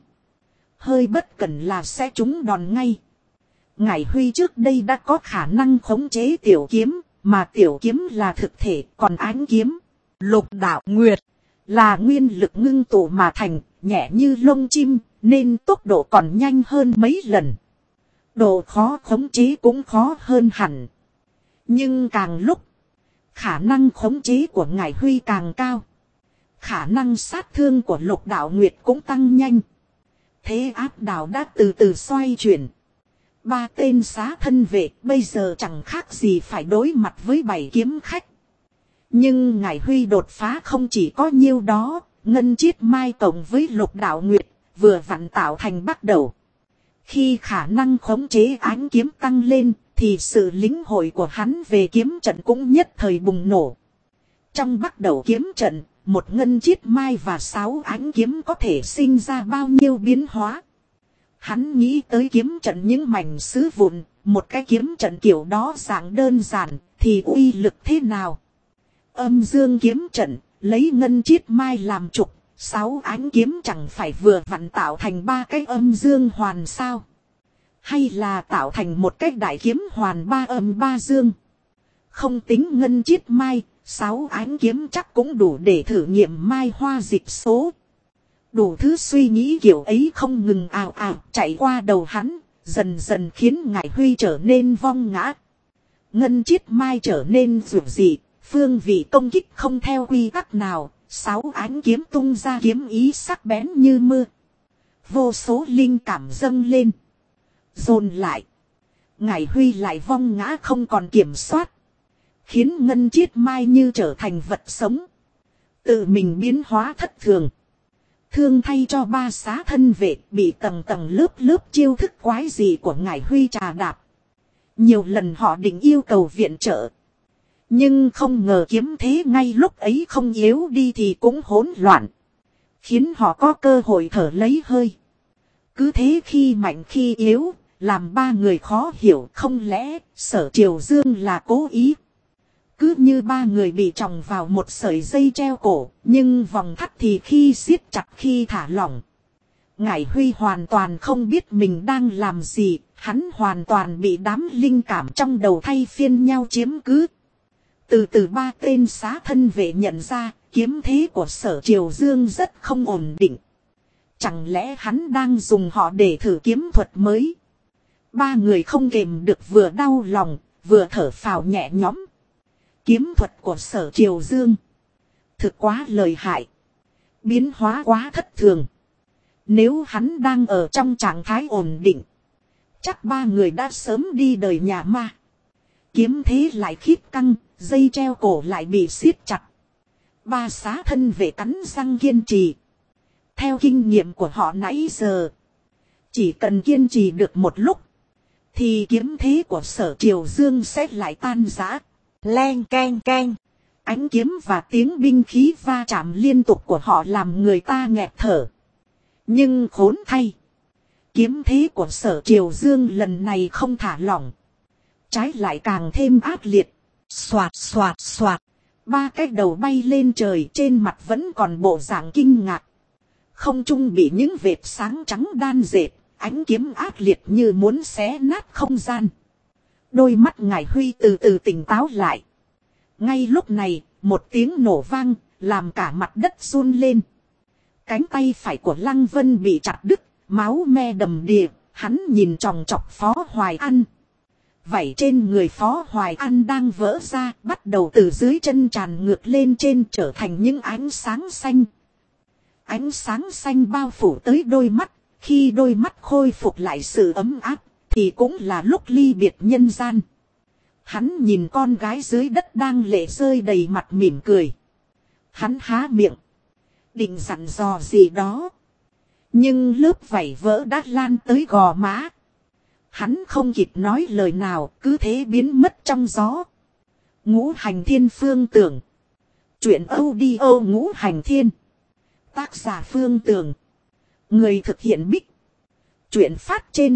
A: Hơi bất cẩn là sẽ trúng đòn ngay. Ngải Huy trước đây đã có khả năng khống chế tiểu kiếm, mà tiểu kiếm là thực thể, còn ánh kiếm, lục đạo nguyệt, là nguyên lực ngưng tụ mà thành, nhẹ như lông chim, nên tốc độ còn nhanh hơn mấy lần. Độ khó khống chế cũng khó hơn hẳn. Nhưng càng lúc, khả năng khống chế của Ngải Huy càng cao. khả năng sát thương của Lục Đạo Nguyệt cũng tăng nhanh. Thế áp đảo đã từ từ xoay chuyển. 3 tên xá thân vệ bây giờ chẳng khác gì phải đối mặt với 7 kiếm khách. Nhưng Ngải Huy đột phá không chỉ có nhiêu đó, Ngân Chiết Mai cộng với Lục Đạo Nguyệt vừa vặn tạo thành bắt đầu. Khi khả năng khống chế ánh kiếm tăng lên, thì sự lĩnh hội của hắn về kiếm trận cũng nhất thời bùng nổ. Trong bắt đầu kiếm trận, một Ngân Chiết Mai và 6 ánh kiếm có thể sinh ra bao nhiêu biến hóa. Hắn nghĩ tới kiếm trận những mảnh sứ vụn, một cái kiếm trận kiểu đó dạng đơn giản, thì uy lực thế nào? Âm dương kiếm trận, lấy Ngân Chiết Mai làm trục, 6 ánh kiếm chẳng phải vừa vặn tạo thành 3 cái âm dương hoàn sao? Hay là tạo thành một cái đại kiếm hoàn 3 âm 3 dương? Không tính Ngân Chiết Mai, 6 ánh kiếm chắc cũng đủ để thử nghiệm mai hoa dịch số. Đủ thứ suy nghĩ kiểu ấy không ngừng ào ào chạy qua đầu hắn, dần dần khiến Ngải Huy trở nên vong ngã. Ngân Chiết Mai trở nên rủi dị, phương vị công kích không theo quy tắc nào, 6 ánh kiếm tung ra kiếm ý sắc bén như mưa. Vô số linh cảm dâng lên, dồn lại. Ngải Huy lại vong ngã không còn kiểm soát, khiến Ngân Chiết Mai như trở thành vật sống, tự mình biến hóa thất thường. Thương thay cho 3 xá thân vệ bị tầng tầng lớp lớp chiêu thức quái dị của Ngải Huy trà đạp. Nhiều lần họ định yêu cầu viện trợ, nhưng không ngờ kiếm thế ngay lúc ấy không yếu đi thì cũng hỗn loạn, khiến họ có cơ hội thở lấy hơi. Cứ thế khi mạnh khi yếu, làm 3 người khó hiểu, không lẽ Sở Triều Dương là cố ý? Cứ như 3 người bị tròng vào một sợi dây treo cổ, nhưng vòng thắt thì khi siết chặt khi thả lỏng. Ngải Huy hoàn toàn không biết mình đang làm gì, hắn hoàn toàn bị đám linh cảm trong đầu thay phiên nhau chiếm cứ. Từ từ 3 tên xá thân vệ nhận ra, kiếm thế của Sở Triều Dương rất không ổn định. Chẳng lẽ hắn đang dùng họ để thử kiếm thuật mới? 3 người không kềm được vừa đau lòng, vừa thở phào nhẹ nhõm. Kiếm thuật của Sở Triều Dương thực quá lợi hại, biến hóa quá thất thường. Nếu hắn đang ở trong trạng thái ổn định, chắc 3 người đã sớm đi đời nhà ma. Kiếm thế lại khít căng, dây treo cổ lại bị siết chặt. 3 xá thân vệ cắn răng kiên trì. Theo kinh nghiệm của họ nãy giờ, chỉ cần kiên trì được một lúc, thì kiếm thế của Sở Triều Dương sẽ lại tan rã. Leng keng keng. Ánh kiếm và tiếng binh khí va chạm liên tục của họ làm người ta nghẹt thở. Nhưng khốn thay, kiếm thế của Sở Triều Dương lần này không thả lỏng, trái lại càng thêm ác liệt. Xoạt xoạt xoạt. 3 cái đầu bay lên trời, trên mặt vẫn còn bộ dạng kinh ngạc. Không trung bị những vệt sáng trắng đan dệt, ánh kiếm ác liệt như muốn xé nát không gian. Đôi mắt Ngải Huy từ từ tỉnh táo lại. Ngay lúc này, một tiếng nổ vang, làm cả mặt đất run lên. Cánh tay phải của Lăng Vân bị chặt đứt, máu me đầm đìa, hắn nhìn chòng chọc Phó Hoài An. Vảy trên người Phó Hoài An đang vỡ ra, bắt đầu từ dưới chân tràn ngược lên trên trở thành những ánh sáng xanh. Ánh sáng xanh bao phủ tới đôi mắt, khi đôi mắt khôi phục lại sự ấm áp, thì cũng là lúc ly biệt nhân gian. Hắn nhìn con gái dưới đất đang lệ rơi đầy mặt mỉm cười. Hắn há miệng, định dặn dò gì đó, nhưng lớp vảy vỡ đã lan tới gò má. Hắn không kịp nói lời nào, cứ thế biến mất trong gió. Ngũ Hành Thiên Phương Tưởng. Chuyện audio Ngũ Hành Thiên. Tác giả Phương Tưởng. Người thực hiện Bích. Chuyện phát trên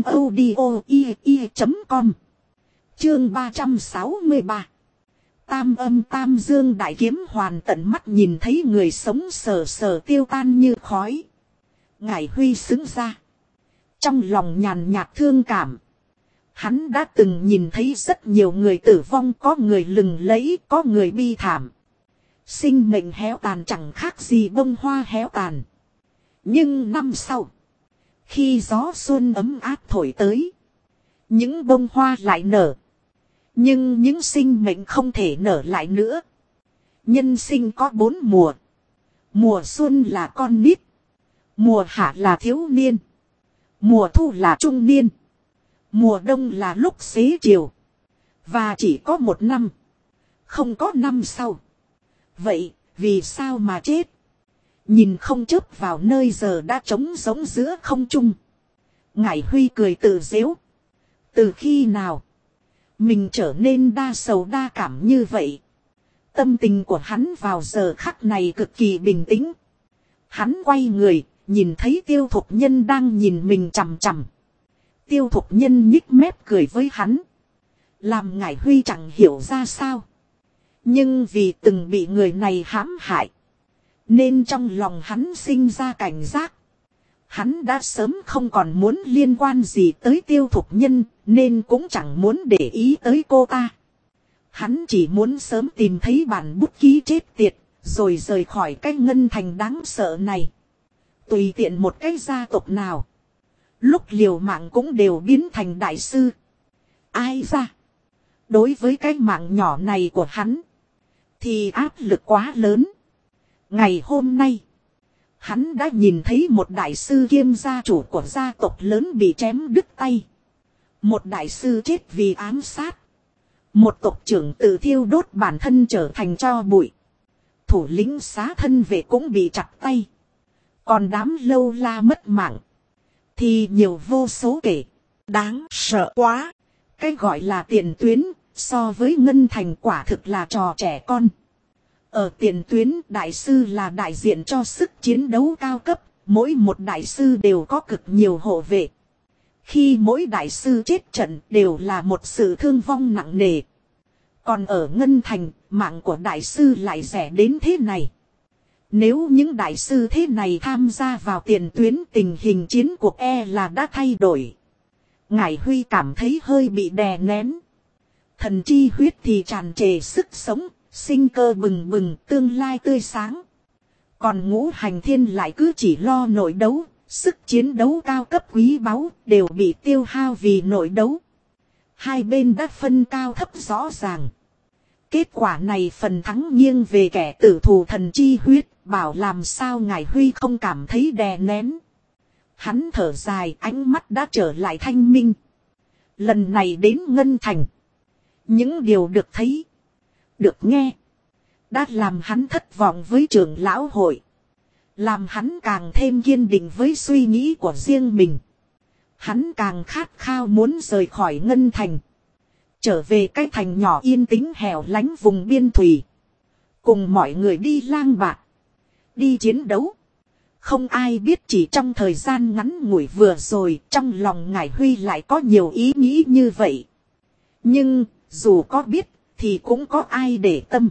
A: audio.com. Chương 363. Tam âm tam dương đại kiếm hoàn, tận mắt nhìn thấy người sống sờ sờ tiêu tan như khói. Ngải Huy sững ra, trong lòng nhàn nhạt thương cảm. Hắn đã từng nhìn thấy rất nhiều người tử vong, có người lừng lẫy, có người bi thảm. Sinh mệnh héo tàn chẳng khác gì bông hoa héo tàn. Nhưng năm sau, khi gió xuân ấm áp thổi tới, những bông hoa lại nở. Nhưng những sinh mệnh không thể nở lại nữa. Nhân sinh có 4 mùa. Mùa xuân là con nít. Mùa hạ là thiếu niên. Mùa thu là trung niên. Mùa đông là lúc xế chiều. Và chỉ có một năm. Không có năm sau. Vậy, vì sao mà chết? Nhìn không chớp vào nơi giờ đã trống rỗng giữa không trung. Ngải Huy cười tự giễu. Từ khi nào mình trở nên đa sầu đa cảm như vậy? Tâm tình của hắn vào giờ khắc này cực kỳ bình tĩnh. Hắn quay người, nhìn thấy Tiêu Thục Nhân đang nhìn mình chằm chằm. Tiêu Thục Nhân nhích mép cười với hắn. Làm Ngải Huy chẳng hiểu ra sao. Nhưng vì từng bị người này hãm hại. Nên trong lòng hắn sinh ra cảnh giác. Hắn đã sớm không còn muốn liên quan gì tới Tiêu Thục Nhân. Nên cũng chẳng muốn để ý tới cô ta. Hắn chỉ muốn sớm tìm thấy bản bút ký chết tiệt. Rồi rời khỏi cái Ngân Thành đáng sợ này. Tùy tiện một cái gia tộc nào. Lúc liều mạng cũng đều biến thành đại sư. Ai ra? Đối với cái mạng nhỏ này của hắn. Thì áp lực quá lớn. Ngày hôm nay. Hắn đã nhìn thấy một đại sư kiêm gia chủ của gia tộc lớn bị chém đứt tay. Một đại sư chết vì ám sát. Một tộc trưởng tự thiêu đốt bản thân trở thành tro bụi. Thủ lĩnh xá thân vệ cũng bị chặt tay. Còn đám lâu la mất mạng. Thì nhiều vô số kể. Đáng sợ quá. Cái gọi là tiền tuyến. So với Ngân Thành quả thực là trò trẻ con. Ở tiền tuyến đại sư là đại diện cho sức chiến đấu cao cấp. Mỗi một đại sư đều có cực nhiều hộ vệ. Khi mỗi đại sư chết trận đều là một sự thương vong nặng nề. Còn ở Ngân Thành, mạng của đại sư lại rẻ đến thế này. Nếu những đại sư thế này tham gia vào tiền tuyến, tình hình chiến cuộc là đã thay đổi. Ngải Huy cảm thấy hơi bị đè nén. Thần chi huyết thì tràn trề sức sống, sinh cơ bừng bừng, tương lai tươi sáng. Còn Ngũ Hành Thiên lại cứ chỉ lo nội đấu, sức chiến đấu cao cấp quý báu đều bị tiêu hao vì nội đấu. Hai bên đã phân cao thấp rõ ràng. Kết quả này phần thắng nghiêng về kẻ tử thù thần chi huyết, bảo làm sao Ngải Huy không cảm thấy đè nén. Hắn thở dài, ánh mắt đã trở lại thanh minh. Lần này đến Ngân Thành. Những điều được thấy, được nghe, đã làm hắn thất vọng với trưởng lão hội. Làm hắn càng thêm kiên định với suy nghĩ của riêng mình. Hắn càng khát khao muốn rời khỏi Ngân Thành. Trở về cái thành nhỏ yên tĩnh hẻo lánh vùng biên thủy. Cùng mọi người đi lang bạt. Đi chiến đấu. Không ai biết chỉ trong thời gian ngắn ngủi vừa rồi trong lòng Ngải Huy lại có nhiều ý nghĩ như vậy. Nhưng dù có biết thì cũng có ai để tâm.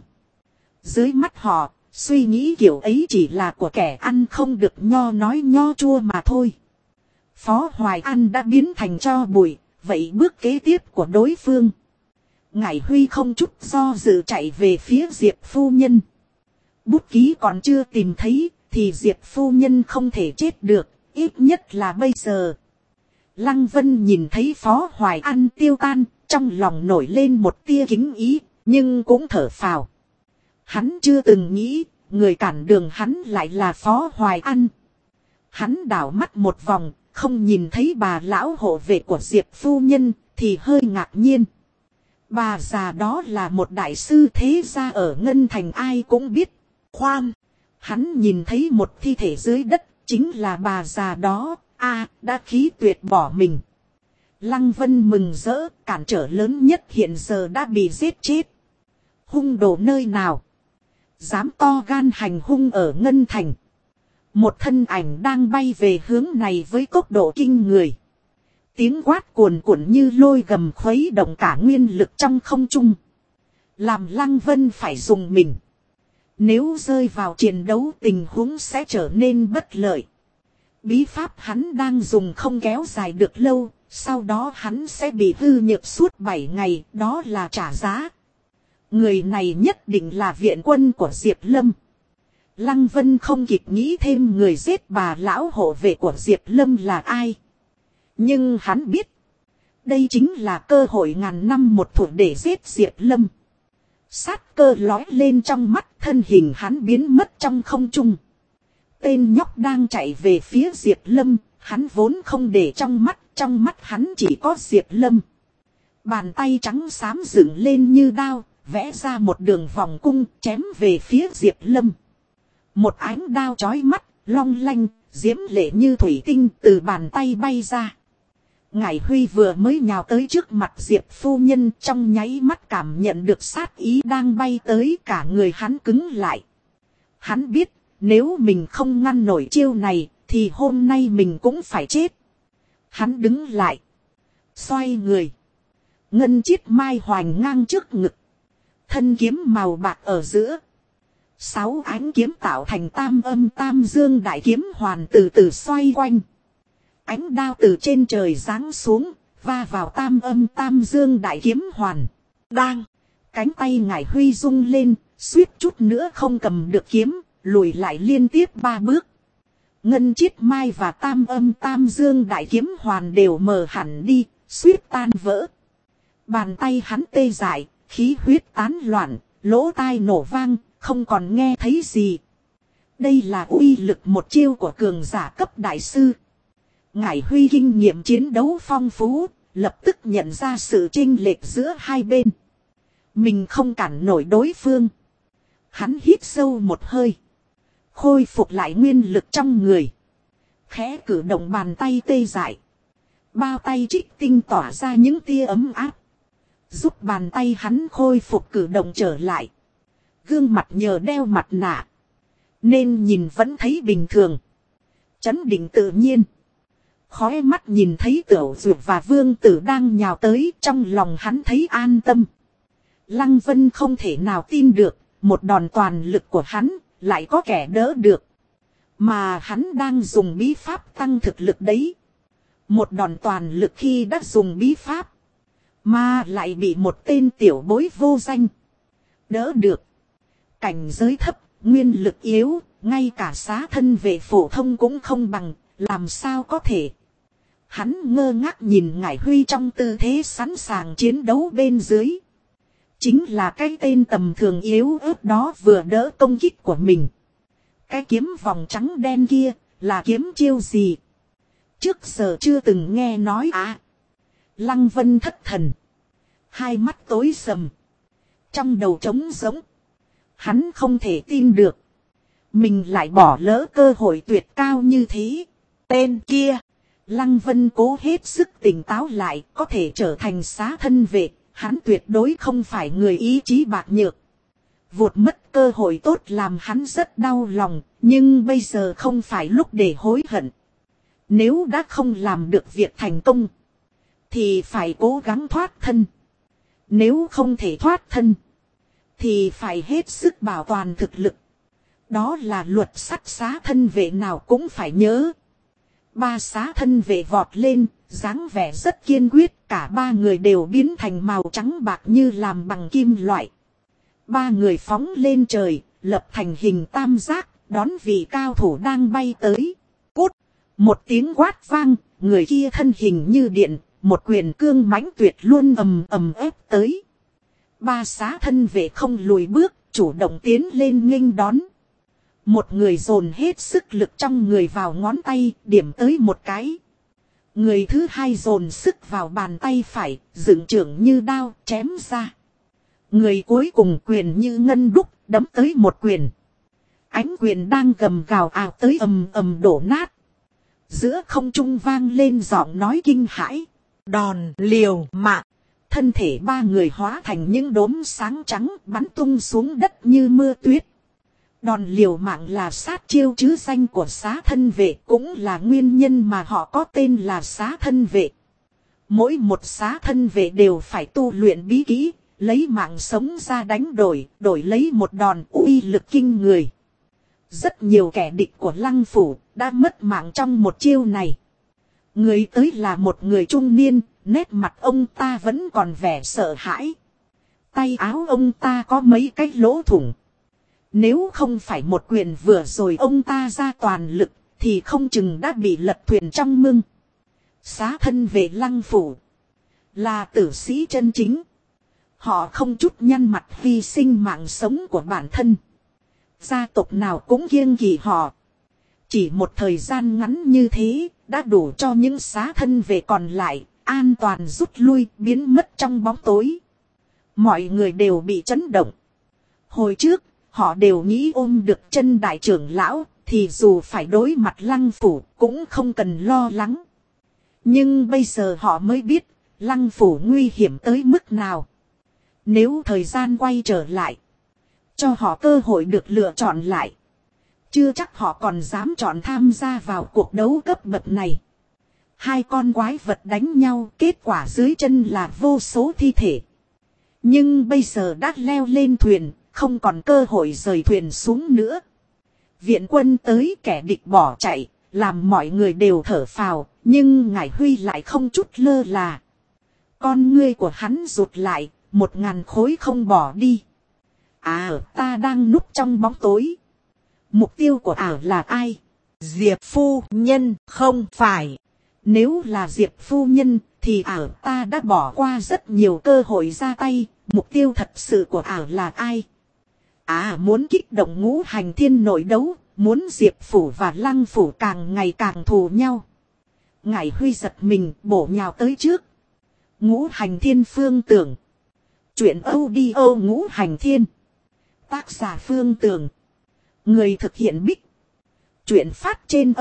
A: Dưới mắt họ, suy nghĩ kiểu ấy chỉ là của kẻ ăn không được nho nói nho chua mà thôi. Phó Hoài An đã biến thành tro bụi, vậy bước kế tiếp của đối phương. Ngải Huy không chút do dự chạy về phía Diệp phu nhân. Bút ký còn chưa tìm thấy, thì Diệp phu nhân không thể chết được, ít nhất là bây giờ. Lăng Vân nhìn thấy Phó Hoài An tiêu tan, trong lòng nổi lên một tia kính ý, nhưng cũng thở phào. Hắn chưa từng nghĩ, người cản đường hắn lại là Phó Hoài An. Hắn đảo mắt một vòng, không nhìn thấy bà lão hộ vệ của Diệp phu nhân, thì hơi ngạc nhiên. Bà già đó là một đại sư thế gia ở Ngân Thành ai cũng biết. Khoan, hắn nhìn thấy một thi thể dưới đất, chính là bà già đó, đã khí tuyệt bỏ mình. Lăng Vân mừng rỡ, cản trở lớn nhất hiện giờ đã bị giết chết. Hung đồ nơi nào? Dám to gan hành hung ở Ngân Thành. Một thân ảnh đang bay về hướng này với tốc độ kinh người. Tiếng quát cuồn cuộn như lôi gầm khuấy động cả nguyên lực trong không trung. Làm Lăng Vân phải dùng mình. Nếu rơi vào chiến đấu tình huống sẽ trở nên bất lợi. Bí pháp hắn đang dùng không kéo dài được lâu. Sau đó hắn sẽ bị hư nhược suốt 7 ngày. Đó là trả giá. Người này nhất định là viện quân của Diệp Lâm. Lăng Vân không kịp nghĩ thêm người giết bà lão hộ vệ của Diệp Lâm là ai. Nhưng hắn biết. Đây chính là cơ hội ngàn năm một thủa để giết Diệp Lâm. Sát cơ lói lên trong mắt, thân hình hắn biến mất trong không trung. tên nhóc đang chạy về phía Diệp Lâm, hắn vốn không để trong mắt hắn chỉ có Diệp Lâm. Bàn tay trắng xám dựng lên như đao, vẽ ra một đường vòng cung chém về phía Diệp Lâm. Một ánh đao chói mắt, long lanh, diễm lệ như thủy tinh từ bàn tay bay ra. Ngải Huy vừa mới nhào tới trước mặt Diệp phu nhân, trong nháy mắt cảm nhận được sát ý đang bay tới, cả người hắn cứng lại. Hắn biết, nếu mình không ngăn nổi chiêu này, thì hôm nay mình cũng phải chết. Hắn đứng lại, xoay người. Ngân chiết mai hoành ngang trước ngực. Thân kiếm màu bạc ở giữa. 6 ánh kiếm tạo thành tam âm tam dương đại kiếm hoàn từ từ xoay quanh. Ánh đao từ trên trời giáng xuống, va vào tam âm tam dương đại kiếm hoàn. Đang, cánh tay Ngải Huy rung lên, suýt chút nữa không cầm được kiếm, lùi lại liên tiếp 3 bước. Ngân chiết mai và tam âm tam dương đại kiếm hoàn đều mờ hẳn đi, suýt tan vỡ. Bàn tay hắn tê dại, khí huyết tán loạn, lỗ tai nổ vang, không còn nghe thấy gì. Đây là uy lực một chiêu của cường giả cấp đại sư. Ngải Huy kinh nghiệm chiến đấu phong phú, lập tức nhận ra sự chênh lệch giữa hai bên. Mình không cản nổi đối phương. Hắn hít sâu một hơi, khôi phục lại nguyên lực trong người. Khẽ cử động bàn tay tê dại. Bao tay trích tinh tỏa ra những tia ấm áp, giúp bàn tay hắn khôi phục cử động trở lại. Gương mặt nhờ đeo mặt nạ, nên nhìn vẫn thấy bình thường. Chấn định tự nhiên. Khóe mắt nhìn thấy Tiểu Dược và Vương Tử đang nhào tới, trong lòng hắn thấy an tâm. Lăng Vân không thể nào tin được, một đòn toàn lực của hắn, lại có kẻ đỡ được. Mà hắn đang dùng bí pháp tăng thực lực đấy. Một đòn toàn lực khi đã dùng bí pháp, mà lại bị một tên tiểu bối vô danh đỡ được. Cảnh giới thấp, nguyên lực yếu, ngay cả xá thân vệ phổ thông cũng không bằng, làm sao có thể. Hắn ngơ ngác nhìn Ngải Huy trong tư thế sẵn sàng chiến đấu bên dưới. Chính là cái tên tầm thường yếu ớt đó vừa đỡ công kích của mình. Cái kiếm vòng trắng đen kia, là kiếm chiêu gì? Trước giờ chưa từng nghe nói à. Lăng Vân thất thần. Hai mắt tối sầm. Trong đầu trống rỗng. Hắn không thể tin được. Mình lại bỏ lỡ cơ hội tuyệt cao như thế. Tên kia. Lăng Vân cố hết sức tỉnh táo lại. Có thể trở thành xá thân vệ. Hắn tuyệt đối không phải người ý chí bạc nhược. Vụt mất cơ hội tốt làm hắn rất đau lòng. Nhưng bây giờ không phải lúc để hối hận. Nếu đã không làm được việc thành công, thì phải cố gắng thoát thân. Nếu không thể thoát thân, thì phải hết sức bảo toàn thực lực. Đó là luật sắt xá thân vệ nào cũng phải nhớ. 3 xá thân vệ vọt lên, dáng vẻ rất kiên quyết. Cả 3 người đều biến thành màu trắng bạc như làm bằng kim loại. 3 người phóng lên trời, lập thành hình tam giác, đón vị cao thủ đang bay tới. Cút! Một tiếng quát vang, người kia thân hình như điện, một quyền cương mãnh tuyệt luôn ầm ầm ép tới. 3 xá thân vệ không lùi bước, chủ động tiến lên nghênh đón. Một người dồn hết sức lực trong người vào ngón tay, điểm tới một cái. Người thứ hai dồn sức vào bàn tay phải, dựng chưởng như đao, chém ra. Người cuối cùng quyền như ngân đúc, đấm tới một quyền. Ánh quyền đang gầm gào ào tới ầm ầm đổ nát. Giữa không trung vang lên giọng nói kinh hãi. Đòn liều mạng. Thân thể 3 người hóa thành những đốm sáng trắng bắn tung xuống đất như mưa tuyết. Đòn liều mạng là sát chiêu chứ danh của xá thân vệ, cũng là nguyên nhân mà họ có tên là xá thân vệ. Mỗi một xá thân vệ đều phải tu luyện bí kỹ, lấy mạng sống ra đánh đổi lấy một đòn uy lực kinh người. Rất nhiều kẻ địch của Lăng Phủ đã mất mạng trong một chiêu này. Người tới là một người trung niên, nét mặt ông ta vẫn còn vẻ sợ hãi. Tay áo ông ta có mấy cái lỗ thủng. Nếu không phải một quyền vừa rồi ông ta ra toàn lực, thì không chừng đã bị lật thuyền trong mương. Xá thân về Lăng Phủ là tử sĩ chân chính. Họ không chút nhăn mặt hy sinh mạng sống của bản thân. Gia tộc nào cũng kiêng kỵ họ. Chỉ một thời gian ngắn như thế, đã đủ cho những xá thân về còn lại, an toàn rút lui, biến mất trong bóng tối. Mọi người đều bị chấn động. Hồi trước, họ đều nghĩ ôm được chân đại trưởng lão, thì dù phải đối mặt Lăng Phủ, cũng không cần lo lắng. Nhưng bây giờ họ mới biết, Lăng Phủ nguy hiểm tới mức nào. Nếu thời gian quay trở lại, cho họ cơ hội được lựa chọn lại, chưa chắc họ còn dám chọn tham gia vào cuộc đấu cấp bậc này. Hai con quái vật đánh nhau, kết quả dưới chân là vô số thi thể. Nhưng bây giờ đã leo lên thuyền, không còn cơ hội rời thuyền xuống nữa. Viện quân tới, kẻ địch bỏ chạy, làm mọi người đều thở phào, nhưng Ngải Huy lại không chút lơ là. Con ngươi của hắn rụt lại, 1000 khối không bỏ đi. Ta đang núp trong bóng tối. Mục tiêu của là ai? Diệp phu nhân không phải. Nếu là Diệp phu nhân thì ta đã bỏ qua rất nhiều cơ hội ra tay. Mục tiêu thật sự của là ai? Muốn kích động ngũ hành thiên nội đấu. Muốn Diệp phủ và Lăng phủ càng ngày càng thù nhau. Ngải Huy giật mình bổ nhào tới trước. Ngũ hành thiên Phương Tường. Chuyện audio Ngũ hành thiên. Tác giả Phương Tường. Người thực hiện Bích. Chuyện phát trên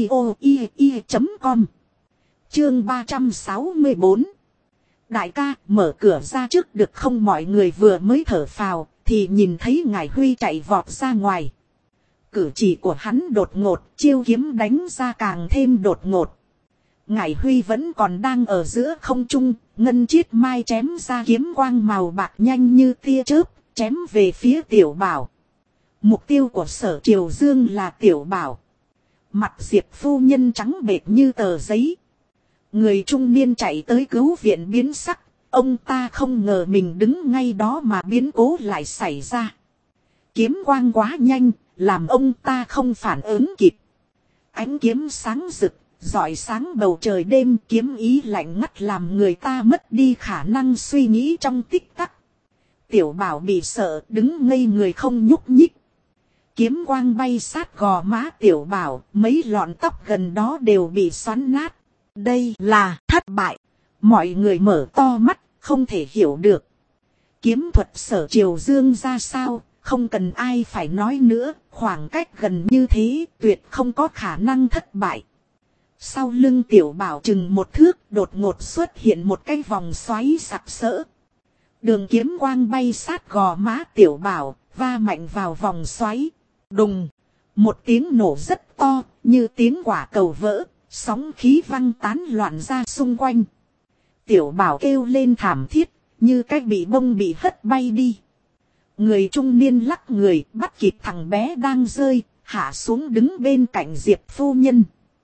A: audio.com. Chương 364. Đại ca, mở cửa ra trước được không? Mọi người vừa mới thở phào, thì nhìn thấy Ngải Huy chạy vọt ra ngoài. Cử chỉ của hắn đột ngột, chiêu kiếm đánh ra càng thêm đột ngột. Ngải Huy vẫn còn đang ở giữa không trung, ngân chiết mai chém ra kiếm quang màu bạc nhanh như tia chớp, chém về phía Tiểu Bảo. Mục tiêu của Sở Triều Dương là Tiểu Bảo. Mặt Diệp phu nhân trắng bệch như tờ giấy. Người trung niên chạy tới cứu viện biến sắc, ông ta không ngờ mình đứng ngay đó mà biến cố lại xảy ra. Kiếm quang quá nhanh, làm ông ta không phản ứng kịp. Ánh kiếm sáng rực, rọi sáng bầu trời đêm, kiếm ý lạnh ngắt làm người ta mất đi khả năng suy nghĩ trong tích tắc. Tiểu Bảo bị sợ, đứng ngây người không nhúc nhích. Kiếm quang bay sát gò má Tiểu Bảo, mấy lọn tóc gần đó đều bị xoắn nát. Đây là thất bại. Mọi người mở to mắt, không thể hiểu được. Kiếm thuật Sở Triều Dương ra sao, không cần ai phải nói nữa, khoảng cách gần như thế, tuyệt không có khả năng thất bại. Sau lưng Tiểu Bảo chừng 1 thước, đột ngột xuất hiện một cái vòng xoáy sặc sỡ. Đường kiếm quang bay sát gò má Tiểu Bảo, va mạnh vào vòng xoáy. Đùng! Một tiếng nổ rất to, như tiếng quả cầu vỡ, sóng khí văng tán loạn ra xung quanh. Tiểu Bảo kêu lên thảm thiết, như cái bị bông bị hất bay đi. Người trung niên lắc người, bắt kịp thằng bé đang rơi, hạ xuống đứng bên cạnh Diệp phu nhân.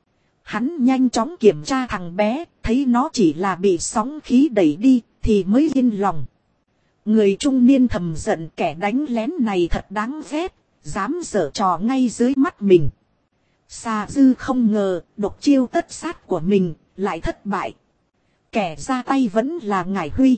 A: Hắn nhanh chóng kiểm tra thằng bé, thấy nó chỉ là bị sóng khí đẩy đi, thì mới yên lòng. Người trung niên thầm giận, kẻ đánh lén này thật đáng ghét, dám giở trò ngay dưới mắt mình. Xà Dư không ngờ, độc chiêu tất sát của mình, lại thất bại. Kẻ ra tay vẫn là Ngải Huy.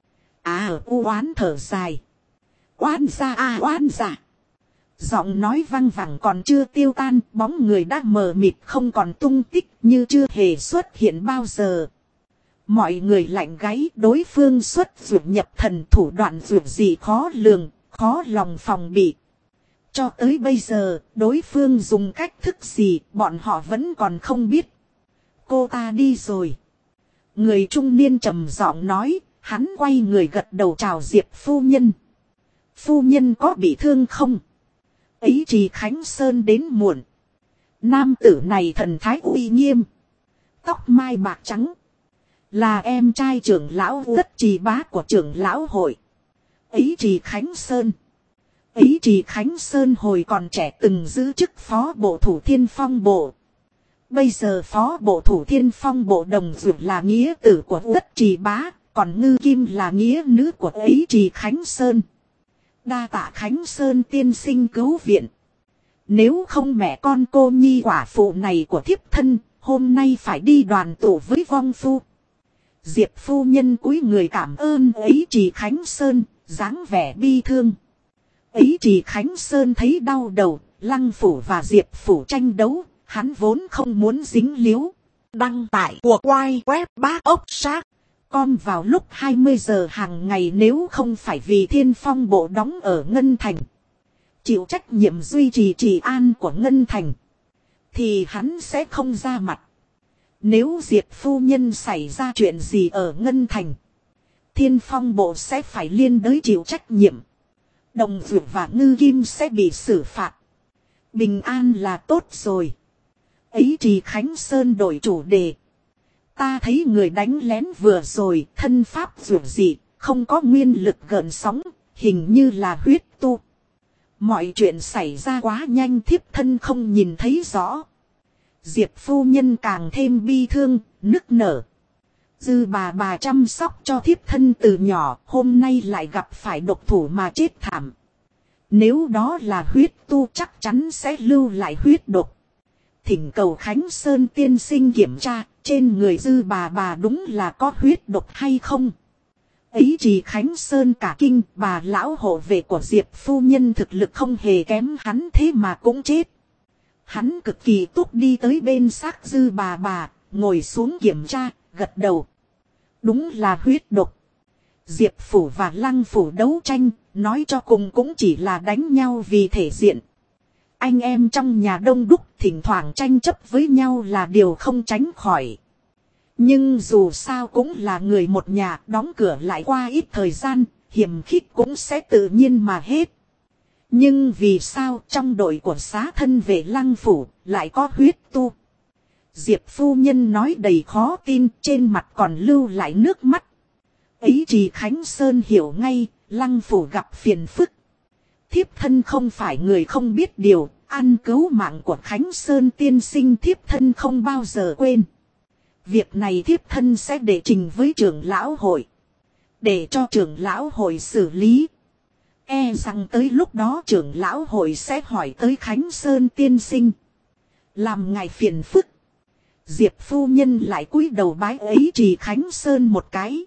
A: U oán thở dài. Oan ra oan ra. Giọng nói văng vẳng còn chưa tiêu tan, bóng người đã mờ mịt không còn tung tích, như chưa hề xuất hiện bao giờ. Mọi người lạnh gáy, đối phương xuất dụ nhập thần, thủ đoạn dụ gì khó lường, khó lòng phòng bị. Cho tới bây giờ, đối phương dùng cách thức gì, bọn họ vẫn còn không biết. Cô ta đi rồi. Người trung niên trầm giọng nói, hắn quay người gật đầu chào Diệp phu nhân. Phu nhân có bị thương không? Ấy Trì Khánh Sơn đến muộn. Nam tử này thần thái uy nghiêm, tóc mai bạc trắng, là em trai trưởng lão Tất Trì Bá của trưởng lão hội. Ấy Trì Khánh Sơn. Ấy Trì Khánh Sơn hồi còn trẻ từng giữ chức phó bộ thủ Thiên Phong bộ. Bây giờ phó bộ thủ Thiên Phong bộ đồng dược là nghĩa tử của Tất Trì Bá, còn Ngư Kim là nghĩa nữ của Ấy Trì Khánh Sơn. Đa tạ Khánh Sơn tiên sinh cứu viện. Nếu không mẹ con cô nhi quả phụ này của thiếp thân, hôm nay phải đi đoàn tụ với vong phu. Diệp phu nhân cúi người cảm ơn Ấy Trì Khánh Sơn, dáng vẻ bi thương. Ấy Trì Khánh Sơn thấy đau đầu, Lăng phủ và Diệp phủ tranh đấu, Hắn vốn không muốn dính líu.
B: Đăng tải của quay web bác ốc xác.
A: Com vào lúc 20 giờ hàng ngày, nếu không phải vì Thiên Phong bộ đóng ở Ngân Thành, chịu trách nhiệm duy trì trị an của Ngân Thành, thì hắn sẽ không ra mặt. Nếu Diệp phu nhân xảy ra chuyện gì ở Ngân Thành, Thiên Phong bộ sẽ phải liên đới chịu trách nhiệm. Đồng Dược và Ngư Kim sẽ bị xử phạt. Bình an là tốt rồi. Ấy Trì Khánh Sơn đổi chủ đề. Ta thấy người đánh lén vừa rồi, thân pháp dường dị, không có nguyên lực gợn sóng, hình như là huyết tu. Mọi chuyện xảy ra quá nhanh, thiếp thân không nhìn thấy rõ. Diệp phu nhân càng thêm bi thương, nức nở. Dư bà chăm sóc cho thiếp thân từ nhỏ, hôm nay lại gặp phải độc thủ mà chết thảm. Nếu đó là huyết tu chắc chắn sẽ lưu lại huyết độc. Thỉnh cầu Khánh Sơn tiên sinh kiểm tra, trên người dư bà đúng là có huyết độc hay không. Ấy Trì Khánh Sơn cả kinh, bà lão hộ vệ của Diệp phu nhân thực lực không hề kém hắn, thế mà cũng chết. Hắn cực kỳ túc đi tới bên xác dư bà, ngồi xuống kiểm tra, gật đầu. Đúng là huyết độc. Diệp phủ và Lăng phủ đấu tranh, nói cho cùng cũng chỉ là đánh nhau vì thể diện. Anh em trong nhà đông đúc, thỉnh thoảng tranh chấp với nhau là điều không tránh khỏi. Nhưng dù sao cũng là người một nhà, đóng cửa lại qua ít thời gian, hiểm khích cũng sẽ tự nhiên mà hết. Nhưng vì sao trong đội của xá thân vệ Lăng phủ lại có huyết tu? Diệp phu nhân nói đầy khó tin, trên mặt còn lưu lại nước mắt. Ấy Trì Khánh Sơn hiểu ngay, Lăng phủ gặp phiền phức. Thiếp thân không phải người không biết điều, ăn cứu mạng của Khánh Sơn tiên sinh thiếp thân không bao giờ quên. Việc này thiếp thân sẽ để trình với trưởng lão hội, để cho trưởng lão hội xử lý. E rằng tới lúc đó trưởng lão hội sẽ hỏi tới Khánh Sơn tiên sinh, làm ngài phiền phức. Diệp phu nhân lại cúi đầu bái Ấy Trì Khánh Sơn một cái.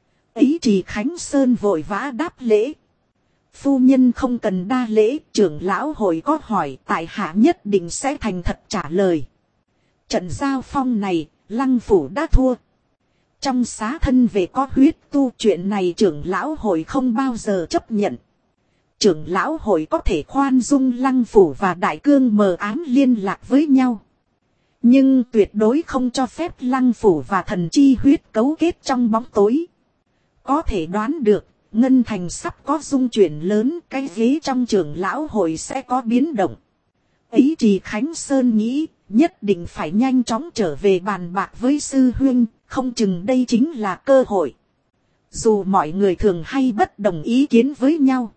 A: Ấy Trì Khánh Sơn vội vã đáp lễ. Phu nhân không cần đa lễ, trưởng lão hội có hỏi tại hạ nhất định sẽ thành thật trả lời. Trận giao phong này, Lăng phủ đã thua. Trong xá thân về có huyết tu, chuyện này trưởng lão hội không bao giờ chấp nhận. Trưởng lão hội có thể khoan dung Lăng phủ và Đại Cương mờ ám liên lạc với nhau, nhưng tuyệt đối không cho phép Lăng phủ và Thần Chi huyết cấu kết trong bóng tối. Có thể đoán được, Ngân Thành sắp có dung chuyển lớn, cái ghế trong trưởng lão hội sẽ có biến động. Ấy Trì Khánh Sơn nghĩ, nhất định phải nhanh chóng trở về bàn bạc với sư huynh, không chừng đây chính là cơ hội. Dù mọi người thường hay bất đồng ý kiến với nhau,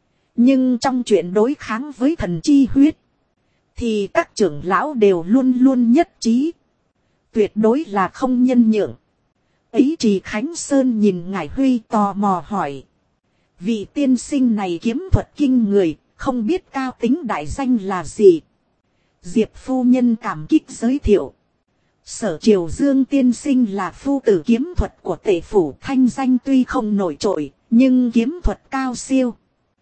A: nhưng trong chuyện đối kháng với Thần Chi huyết, thì các trưởng lão đều luôn luôn nhất trí. Tuyệt đối là không nhân nhượng. Ấy Trì Khánh Sơn nhìn Ngải Huy tò mò hỏi. Vị tiên sinh này kiếm thuật kinh người, không biết cao tính đại danh là gì? Diệp phu nhân cảm kích giới thiệu. Sở Triều Dương tiên sinh là phu tử kiếm thuật của Tề phủ, thanh danh tuy không nổi trội, nhưng kiếm thuật cao siêu.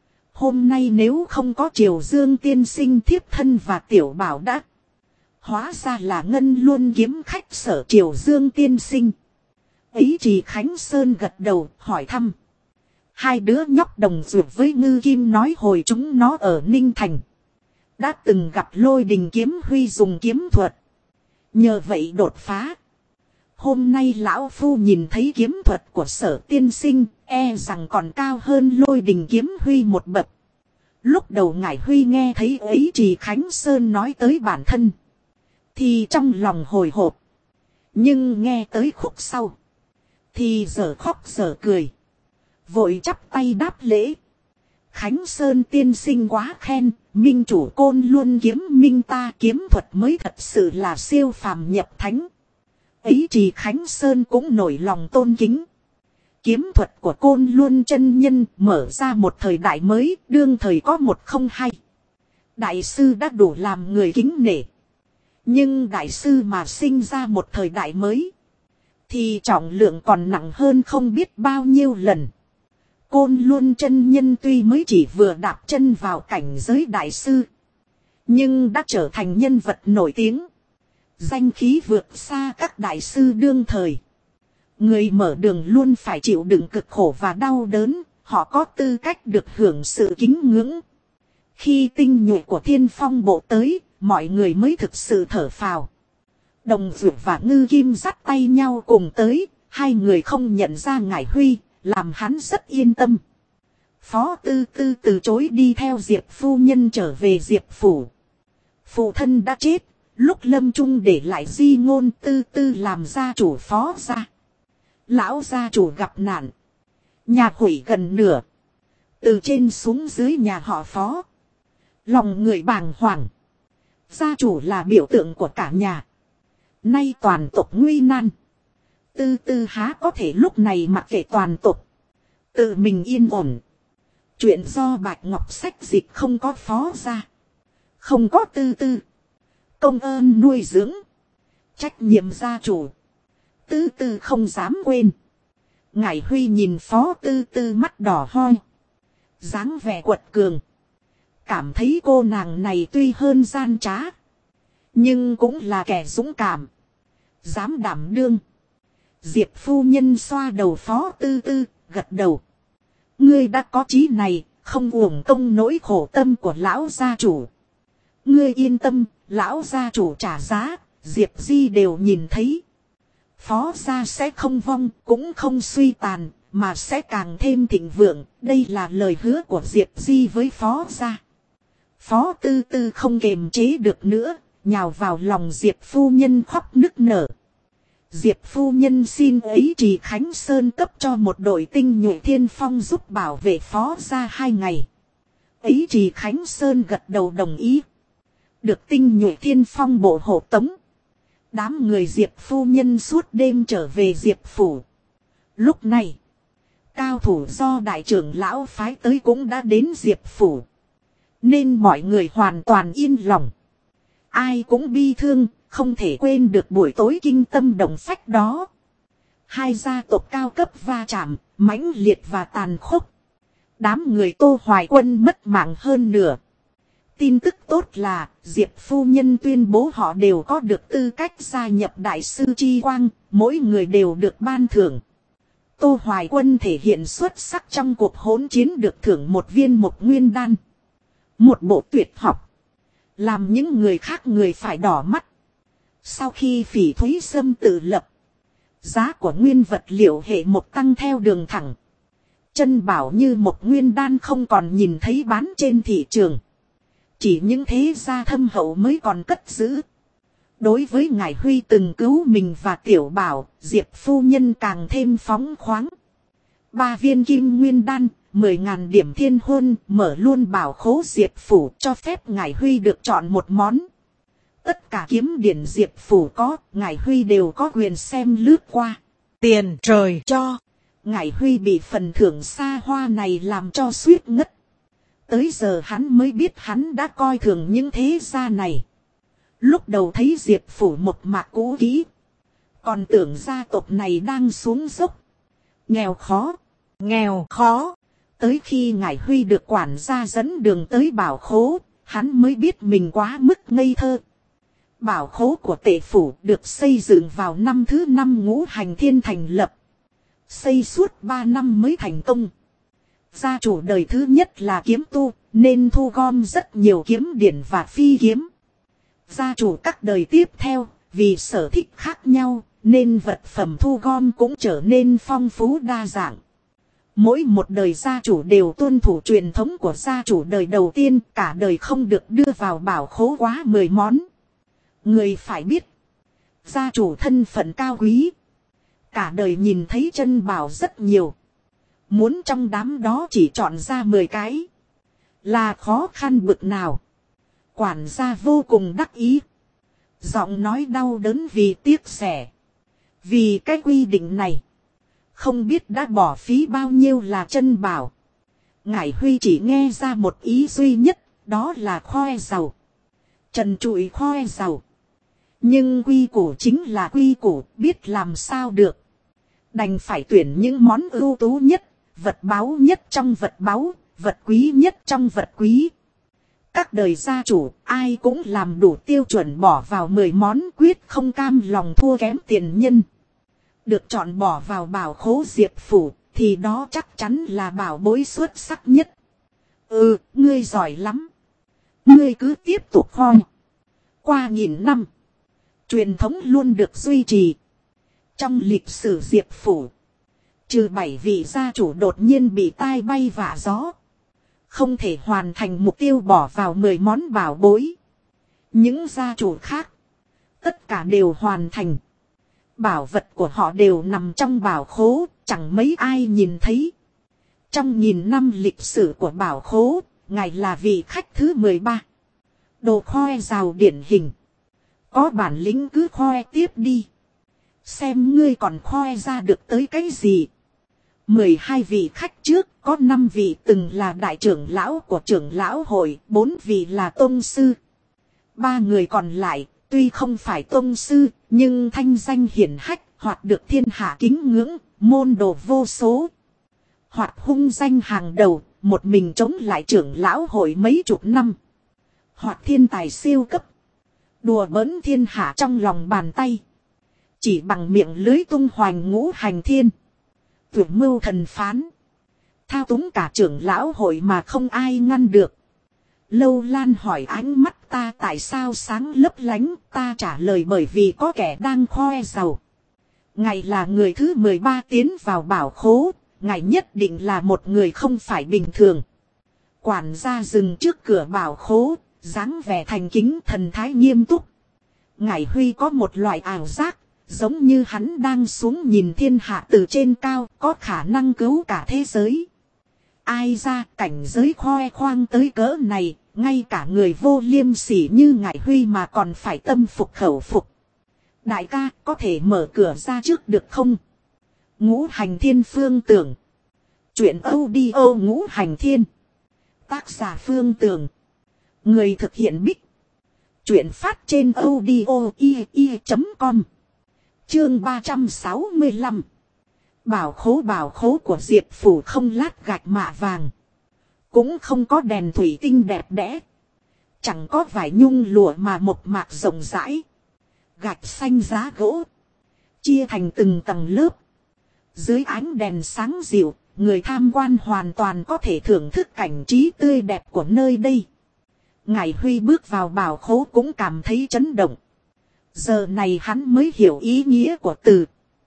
A: Hôm nay nếu không có Triều Dương tiên sinh thiếp thân và tiểu bảo đã. Hóa ra là Ngân Luân kiếm khách Sở Triều Dương tiên sinh. Ấy Trì Khánh Sơn gật đầu hỏi thăm. Hai đứa nhóc đồng ruột với Ngư Kim nói hồi chúng nó ở Ninh Thành đã từng gặp Lôi Đình Kiếm Huy dùng kiếm thuật, nhờ vậy đột phá. Hôm nay lão phu nhìn thấy kiếm thuật của Sở tiên sinh, e rằng còn cao hơn Lôi Đình Kiếm Huy một bậc. Lúc đầu Ngải Huy nghe thấy Ấy Trì Khánh Sơn nói tới bản thân, thì trong lòng hồi hộp. Nhưng nghe tới khúc sau, thì giờ khóc giờ cười. Vội chắp tay đáp lễ. Khánh Sơn tiên sinh quá khen, minh chủ Côn Luân kiếm minh ta kiếm thuật mới thật sự là siêu phàm nhập thánh. Ấy Trì Khánh Sơn cũng nổi lòng tôn kính. Kiếm thuật của Côn Luân chân nhân mở ra một thời đại mới, đương thời có một không hai. Đại sư đã đủ làm người kính nể. Nhưng đại sư mà sinh ra một thời đại mới, thì trọng lượng còn nặng hơn không biết bao nhiêu lần. Côn Luân chân nhân tuy mới chỉ vừa đạp chân vào cảnh giới đại sư, nhưng đã trở thành nhân vật nổi tiếng. Danh khí vượt xa các đại sư đương thời. Người mở đường luôn phải chịu đựng cực khổ và đau đớn, họ có tư cách được hưởng sự kính ngưỡng. Khi tinh nhuệ của Thiên Phong bộ tới, mọi người mới thực sự thở phào. Đồng Dược và Ngư Kim dắt tay nhau cùng tới, hai người không nhận ra Ngải Huy, làm hắn rất yên tâm. Phó Tư Tư từ chối đi theo Diệp phu nhân trở về Diệp phủ. Phụ thân đã chết, lúc lâm chung để lại di ngôn Tư Tư làm gia chủ Phó gia. Lão gia chủ gặp nạn, nhà hủy gần nửa, từ trên xuống dưới nhà họ Phó. Lòng người bàng hoàng. Gia chủ là biểu tượng của cả nhà. Nay toàn tộc nguy nan. Tư Tư há có thể lúc này mặc kệ toàn tộc. Tự mình yên ổn. Chuyện do Bạch Ngọc sách dịch không có Phó gia. Không có Tư Tư. Công ơn nuôi dưỡng. Trách nhiệm gia chủ. Tư Tư không dám quên. Ngải Huy nhìn Phó Tư Tư mắt đỏ hoi. Dáng vẻ quật cường. Cảm thấy cô nàng này tuy hơn gian trá, nhưng cũng là kẻ dũng cảm. Dám đảm đương. Diệp phu nhân xoa đầu Phó Tư Tư, gật đầu. Ngươi đã có chí này, không uổng công nỗi khổ tâm của lão gia chủ. Ngươi yên tâm, lão gia chủ trả giá, Diệp Di đều nhìn thấy. Phó gia sẽ không vong, cũng không suy tàn, mà sẽ càng thêm thịnh vượng. Đây là lời hứa của Diệp Di với Phó gia. Phó Tư Tư không kềm chế được nữa, nhào vào lòng Diệp phu nhân khóc nức nở. Diệp phu nhân xin ấy Trì Khánh Sơn cấp cho một đội tinh nhuệ Thiên Phong giúp bảo vệ Phó gia 2 ngày. Ấy Trì Khánh Sơn gật đầu đồng ý. Được tinh nhuệ Thiên Phong bộ hộ tống. Đám người Diệp phu nhân suốt đêm trở về Diệp phủ. Lúc này, cao thủ do đại trưởng lão phái tới cũng đã đến Diệp phủ. Nên mọi người hoàn toàn yên lòng. Ai cũng bi thương, không thể quên được buổi tối kinh tâm động phách đó. Hai gia tộc cao cấp va chạm, mãnh liệt và tàn khốc. Đám người Tô Hoài Quân mất mạng hơn nửa. Tin tức tốt là, Diệp phu nhân tuyên bố họ đều có được tư cách gia nhập Đại sư Chi Quang, mỗi người đều được ban thưởng. Tô Hoài Quân thể hiện xuất sắc trong cuộc hỗn chiến được thưởng một viên mộc nguyên đan. Một bộ tuyệt học. Làm những người khác người phải đỏ mắt. Sau khi Phỉ Thúy Sâm tự lập, giá của nguyên vật liệu hệ một tăng theo đường thẳng. Chân bảo như một nguyên đan không còn nhìn thấy bán trên thị trường. Chỉ những thế gia thâm hậu mới còn cất giữ. Đối với Ngải Huy từng cứu mình và Tiểu Bảo, Diệp phu nhân càng thêm phóng khoáng. 3 viên kim nguyên đan, 10.000 điểm thiên hôn, mở luôn bảo khố Diệp phủ cho phép Ngải Huy được chọn một món. Tất cả kiếm điển Diệp phủ có, Ngải Huy đều có quyền xem lướt qua.
B: Tiền trời cho.
A: Ngải Huy bị phần thưởng xa hoa này làm cho suýt ngất. Tới giờ hắn mới biết hắn đã coi thường những thế gia này. Lúc đầu thấy Diệp phủ một mạc cũ kỹ, còn tưởng gia tộc này đang xuống dốc. Nghèo khó. Tới khi Ngải Huy được quản gia dẫn đường tới bảo khố, hắn mới biết mình quá mức ngây thơ. Bảo khố của Tệ phủ được xây dựng vào năm thứ 5 Ngũ Hành Thiên thành lập. Xây suốt 3 năm mới thành công. Gia chủ đời thứ nhất là kiếm tu, nên thu gom rất nhiều kiếm điển và phi kiếm. Gia chủ các đời tiếp theo, vì sở thích khác nhau, nên vật phẩm thu gom cũng trở nên phong phú đa dạng. Mỗi một đời gia chủ đều tuân thủ truyền thống của gia chủ đời đầu tiên, cả đời không được đưa vào bảo khố quá 10 món. Người phải biết, gia chủ thân phận cao quý, cả đời nhìn thấy chân bảo rất nhiều. Muốn trong đám đó chỉ chọn ra 10 cái, là khó khăn bực nào. Quản gia vô cùng đắc ý, giọng nói đau đớn vì tiếc rẻ. Vì cái quy định này, không biết đã bỏ phí bao nhiêu là chân bảo. Ngải Huy chỉ nghe ra một ý duy nhất, đó là khoe giàu. Trần trụi khoe giàu. Nhưng quy củ chính là quy củ, biết làm sao được. Đành phải tuyển những món ưu tú nhất, vật báu nhất trong vật báu, vật quý nhất trong vật quý. các đời gia chủ, ai cũng làm đủ tiêu chuẩn bỏ vào 10 món, quyết không cam lòng thua kém tiền nhân. Được chọn bỏ vào bảo khố Diệp Phủ, thì đó chắc chắn là bảo bối xuất sắc nhất. Ừ, ngươi giỏi lắm. Ngươi cứ tiếp tục khoi. Qua nghìn năm, truyền thống luôn được duy trì. Trong lịch sử Diệp Phủ, trừ 7 vị gia chủ đột nhiên bị tai bay vạ gió, không thể hoàn thành mục tiêu bỏ vào 10 món bảo bối. Những gia chủ khác, tất cả đều hoàn thành. Bảo vật của họ đều nằm trong bảo khố, chẳng mấy ai nhìn thấy. Trong nghìn năm lịch sử của bảo khố, ngài là vị khách thứ 13. Đồ khoe rào điển hình. Có bản lĩnh cứ khoe tiếp đi. Xem ngươi còn khoe ra được tới cái gì. 12 vị khách trước, có 5 vị từng là đại trưởng lão của trưởng lão hội, 4 vị là tông sư. 3 người còn lại, tuy không phải tông sư, nhưng thanh danh hiển hách, hoặc được thiên hạ kính ngưỡng, môn đồ vô số. Hoặc hung danh hàng đầu, một mình chống lại trưởng lão hội mấy chục năm. Hoặc thiên tài siêu cấp, đùa bỡn thiên hạ trong lòng bàn tay. Chỉ bằng miệng lưới tung hoành ngũ hành thiên. Tuyệt mưu thần phán. Thao túng cả trưởng lão hội mà không ai ngăn được. Lâu Lan hỏi ánh mắt ta tại sao sáng lấp lánh, ta trả lời bởi vì có kẻ đang khoe giàu. Ngài là người thứ 13 tiến vào bảo khố, ngài nhất định là một người không phải bình thường. Quản gia dừng trước cửa bảo khố, dáng vẻ thành kính thần thái nghiêm túc. Ngài Huy có một loại ảo giác, giống như hắn đang xuống nhìn thiên hạ từ trên cao, có khả năng cứu cả thế giới. Ai ra cảnh giới khoe khoang tới cỡ này, ngay cả người vô liêm sỉ như ngài Huy mà còn phải tâm phục khẩu phục. Đại ca, có thể mở cửa ra trước được không? Ngũ hành thiên Phương Tưởng. Chuyện audio Ngũ hành thiên. Tác giả Phương Tưởng. Người thực hiện Bích. Chuyện phát trên audio.com. Chương 365. Bảo khố của Diệp Phủ không lát gạch mạ vàng. Cũng không có đèn thủy tinh đẹp đẽ. Chẳng có vải nhung lụa mà mộc mạc rộng rãi. Gạch xanh giá gỗ. Chia thành từng tầng lớp. Dưới ánh đèn sáng dịu, người tham quan hoàn toàn có thể thưởng thức cảnh trí tươi đẹp của nơi đây. Ngài Huy bước vào bảo khố cũng cảm thấy chấn động. Giờ này hắn mới hiểu ý nghĩa của từ.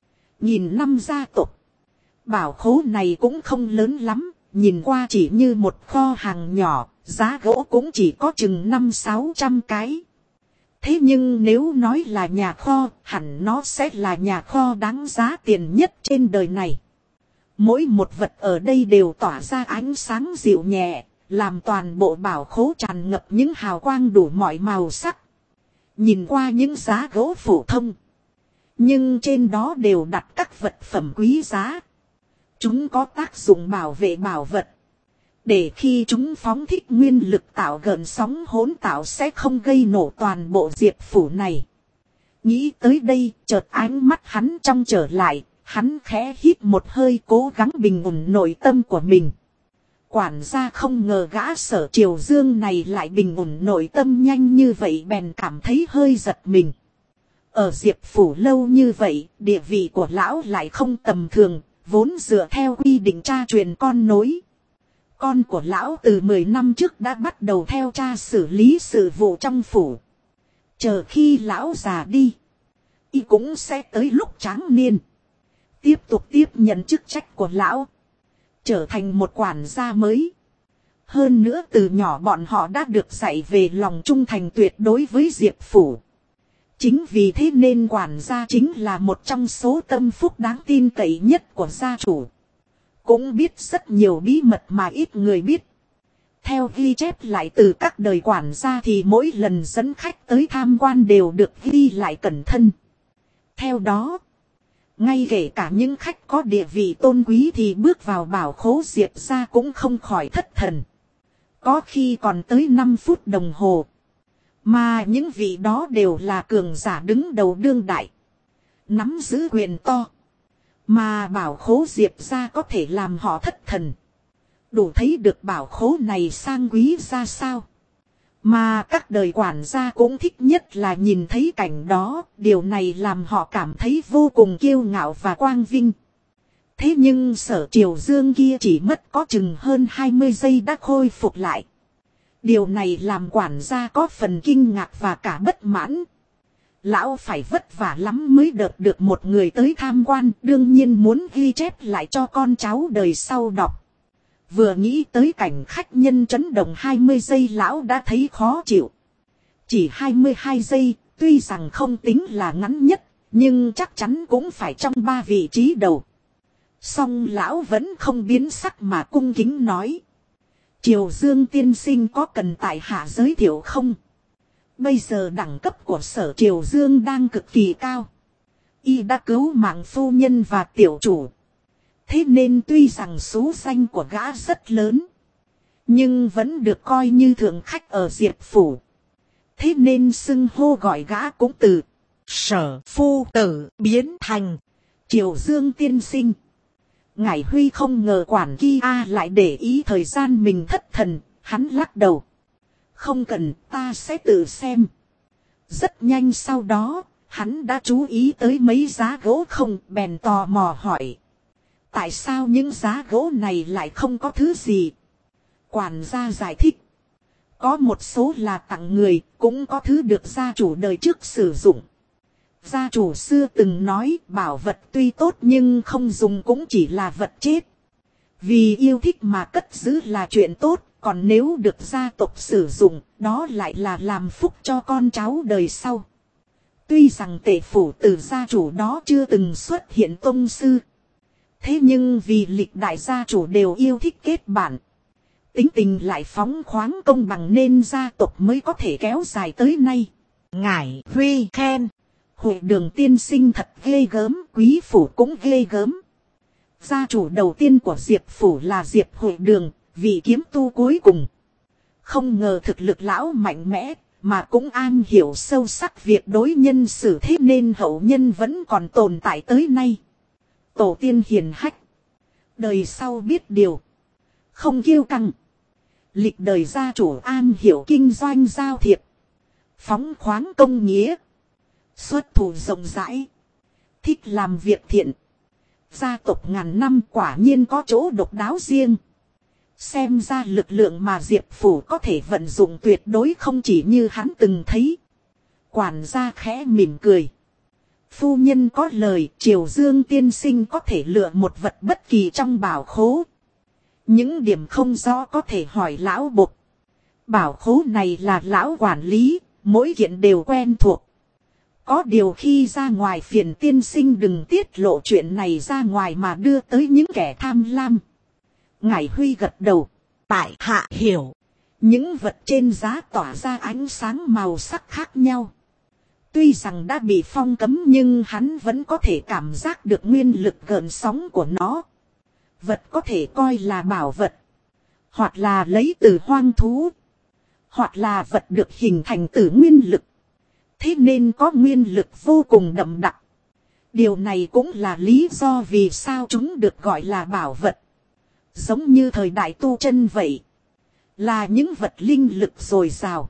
A: Nhìn năm gia tộc. Bảo khố này cũng không lớn lắm, nhìn qua chỉ như một kho hàng nhỏ, giá gỗ cũng chỉ có chừng 500-600 cái. Thế nhưng nếu nói là nhà kho, hẳn nó sẽ là nhà kho đáng giá tiền nhất trên đời này. Mỗi một vật ở đây đều tỏa ra ánh sáng dịu nhẹ, làm toàn bộ bảo khố tràn ngập những hào quang đủ mọi màu sắc. Nhìn qua những giá gỗ phổ thông, nhưng trên đó đều đặt các vật phẩm quý giá. Chúng có tác dụng bảo vệ bảo vật. Để khi chúng phóng thích nguyên lực tạo gợn sóng hỗn tạo sẽ không gây nổ toàn bộ Diệp Phủ này. Nghĩ tới đây, chợt ánh mắt hắn trong trở lại, hắn khẽ hít một hơi cố gắng bình ổn nội tâm của mình. Quản gia không ngờ gã Sở Triều Dương này lại bình ổn nội tâm nhanh như vậy, bèn cảm thấy hơi giật mình. Ở Diệp Phủ lâu như vậy, địa vị của lão lại không tầm thường, vốn dựa theo quy định cha truyền con nối. Con của lão từ 10 năm trước đã bắt đầu theo cha xử lý sự vụ trong phủ. Chờ khi lão già đi, y cũng sẽ tới lúc tráng niên, tiếp tục tiếp nhận chức trách của lão, trở thành một quản gia mới. Hơn nữa từ nhỏ bọn họ đã được dạy về lòng trung thành tuyệt đối với Diệp Phủ. Chính vì thế nên quản gia chính là một trong số tâm phúc đáng tin cậy nhất của gia chủ. Cũng biết rất nhiều bí mật mà ít người biết. Theo ghi chép lại từ các đời quản gia thì mỗi lần dẫn khách tới tham quan đều được ghi lại cẩn thận. Theo đó, ngay kể cả những khách có địa vị tôn quý thì bước vào bảo khố Diệp gia cũng không khỏi thất thần. Có khi còn tới 5 phút đồng hồ. Mà những vị đó đều là cường giả đứng đầu đương đại, nắm giữ quyền to. Mà bảo khố Diệp gia có thể làm họ thất thần. Đủ thấy được bảo khố này sang quý ra sao. Mà các đời quản gia cũng thích nhất là nhìn thấy cảnh đó, điều này làm họ cảm thấy vô cùng kiêu ngạo và quang vinh. Thế nhưng Sở Triều Dương kia chỉ mất có chừng hơn 20 giây đã khôi phục lại. Điều này làm quản gia có phần kinh ngạc và cả bất mãn. Lão phải vất vả lắm mới được một người tới tham quan, đương nhiên muốn ghi chép lại cho con cháu đời sau đọc. Vừa nghĩ tới cảnh khách nhân chấn động 20 giây lão đã thấy khó chịu. Chỉ 22 giây, tuy rằng không tính là ngắn nhất, nhưng chắc chắn cũng phải trong 3 vị trí đầu. Song lão vẫn không biến sắc mà cung kính nói. Triều Dương tiên sinh có cần tại hạ giới thiệu không? Bây giờ đẳng cấp của Sở Triều Dương đang cực kỳ cao. Y đã cứu mạng phu nhân và tiểu chủ. Thế nên tuy rằng số danh của gã rất lớn, nhưng vẫn được coi như thượng khách ở Diệp Phủ. Thế nên xưng hô gọi gã cũng từ Sở Phu Tử biến thành Triều Dương tiên sinh. Ngải Huy không ngờ quản kia lại để ý thời gian mình thất thần, hắn lắc đầu. Không cần, ta sẽ tự xem. Rất nhanh sau đó, hắn đã chú ý tới mấy giá gỗ không, bèn tò mò hỏi. Tại sao những giá gỗ này lại không có thứ gì? Quản gia giải thích. Có một số là tặng người, cũng có thứ được gia chủ đời trước sử dụng. Gia chủ xưa từng nói bảo vật tuy tốt nhưng không dùng cũng chỉ là vật chết. Vì yêu thích mà cất giữ là chuyện tốt, còn nếu được gia tộc sử dụng, đó lại là làm phúc cho con cháu đời sau. Tuy rằng Tề Phủ từ gia chủ đó chưa từng xuất hiện tông sư. Thế nhưng vì lịch đại gia chủ đều yêu thích kết bạn. Tính tình lại phóng khoáng công bằng nên gia tộc mới có thể kéo dài tới nay.
B: Ngải Huy khen.
A: Hội Đường tiên sinh thật ghê gớm, Quý Phủ cũng ghê gớm. Gia chủ đầu tiên của Diệp Phủ là Diệp Hội Đường, vị kiếm tu cuối cùng. Không ngờ thực lực lão mạnh mẽ, mà cũng am hiểu sâu sắc việc đối nhân xử thế nên hậu nhân vẫn còn tồn tại tới nay. Tổ tiên hiền hách, đời sau biết điều, không kiêu căng. Lịch đời gia chủ am hiểu kinh doanh giao thiệp, phóng khoáng công nghĩa, xuất thủ rộng rãi, thích làm việc thiện. Gia tộc ngàn năm quả nhiên có chỗ độc đáo riêng. Xem ra lực lượng mà Diệp Phủ có thể vận dụng tuyệt đối không chỉ như hắn từng thấy. Quản gia khẽ mỉm cười. Phu nhân có lời, Triều Dương tiên sinh có thể lựa một vật bất kỳ trong bảo khố. Những điểm không rõ có thể hỏi lão bộc. Bảo khố này là lão quản lý, mỗi kiện đều quen thuộc. Có điều khi ra ngoài phiền tiên sinh đừng tiết lộ chuyện này ra ngoài mà đưa tới những kẻ tham lam. Ngải Huy gật đầu.
B: Tại hạ hiểu.
A: Những vật trên giá tỏa ra ánh sáng màu sắc khác nhau. Tuy rằng đã bị phong cấm nhưng hắn vẫn có thể cảm giác được nguyên lực gợn sóng của nó. Vật có thể coi là bảo vật, hoặc là lấy từ hoang thú, hoặc là vật được hình thành từ nguyên lực. Thế nên có nguyên lực vô cùng đậm đặc. Điều này cũng là lý do vì sao chúng được gọi là bảo vật. Giống như thời đại tu chân vậy. Là những vật linh lực dồi dào.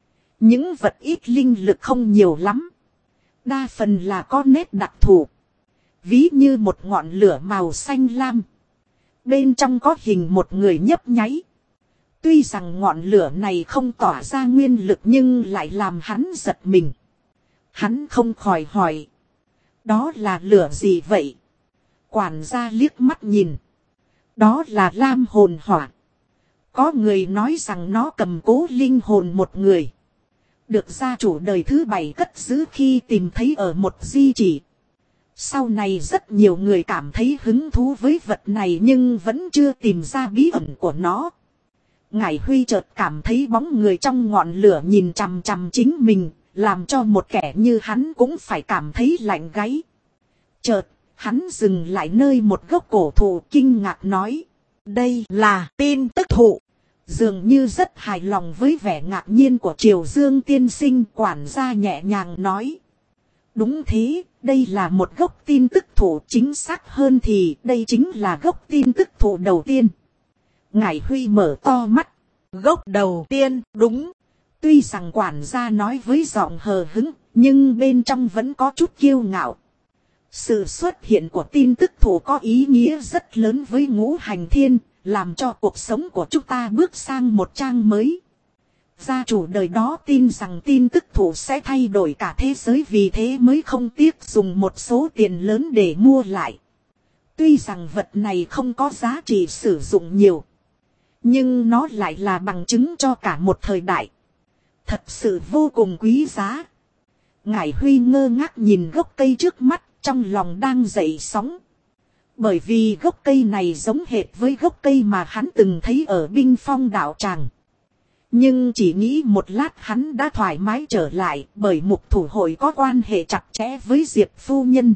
A: Những vật ít linh lực không nhiều lắm. Đa phần là có nét đặc thù. Ví như một ngọn lửa màu xanh lam. Bên trong có hình một người nhấp nháy. Tuy rằng ngọn lửa này không tỏa ra nguyên lực nhưng lại làm hắn giật mình. Hắn không khỏi hỏi. Đó là lửa gì vậy? Quản gia liếc mắt nhìn. Đó là lam hồn hỏa. Có người nói rằng nó cầm cố linh hồn một người. Được gia chủ đời thứ 7 cất giữ khi tìm thấy ở một di chỉ. Sau này rất nhiều người cảm thấy hứng thú với vật này nhưng vẫn chưa tìm ra bí ẩn của nó. Ngải Huy chợt cảm thấy bóng người trong ngọn lửa nhìn chằm chằm chính mình, làm cho một kẻ như hắn cũng phải cảm thấy lạnh gáy. Chợt, hắn dừng lại nơi một gốc cổ thụ kinh ngạc nói.
B: Đây là tin tức thụ.
A: Dường như rất hài lòng với vẻ ngạc nhiên của Triều Dương tiên sinh, quản gia nhẹ nhàng nói. Đúng thế, đây là một gốc tin tức thụ, chính xác hơn thì đây chính là gốc tin tức thụ đầu tiên. Ngải Huy mở to mắt.
B: Gốc đầu tiên, đúng.
A: Tuy rằng quản gia nói với giọng hờ hững, nhưng bên trong vẫn có chút kiêu ngạo. Sự xuất hiện của tin tức thủ có ý nghĩa rất lớn với Ngũ Hành Thiên, làm cho cuộc sống của chúng ta bước sang một trang mới. Gia chủ đời đó tin rằng tin tức thủ sẽ thay đổi cả thế giới, vì thế mới không tiếc dùng một số tiền lớn để mua lại. Tuy rằng vật này không có giá trị sử dụng nhiều, nhưng nó lại là bằng chứng cho cả một thời đại. Thật sự vô cùng quý giá. Ngải Huy ngơ ngác nhìn gốc cây trước mắt, trong lòng đang dậy sóng. Bởi vì gốc cây này giống hệt với gốc cây mà hắn từng thấy ở Binh Phong đạo tràng. Nhưng chỉ nghĩ một lát hắn đã thoải mái trở lại, bởi mục thủ hội có quan hệ chặt chẽ với Diệp phu nhân.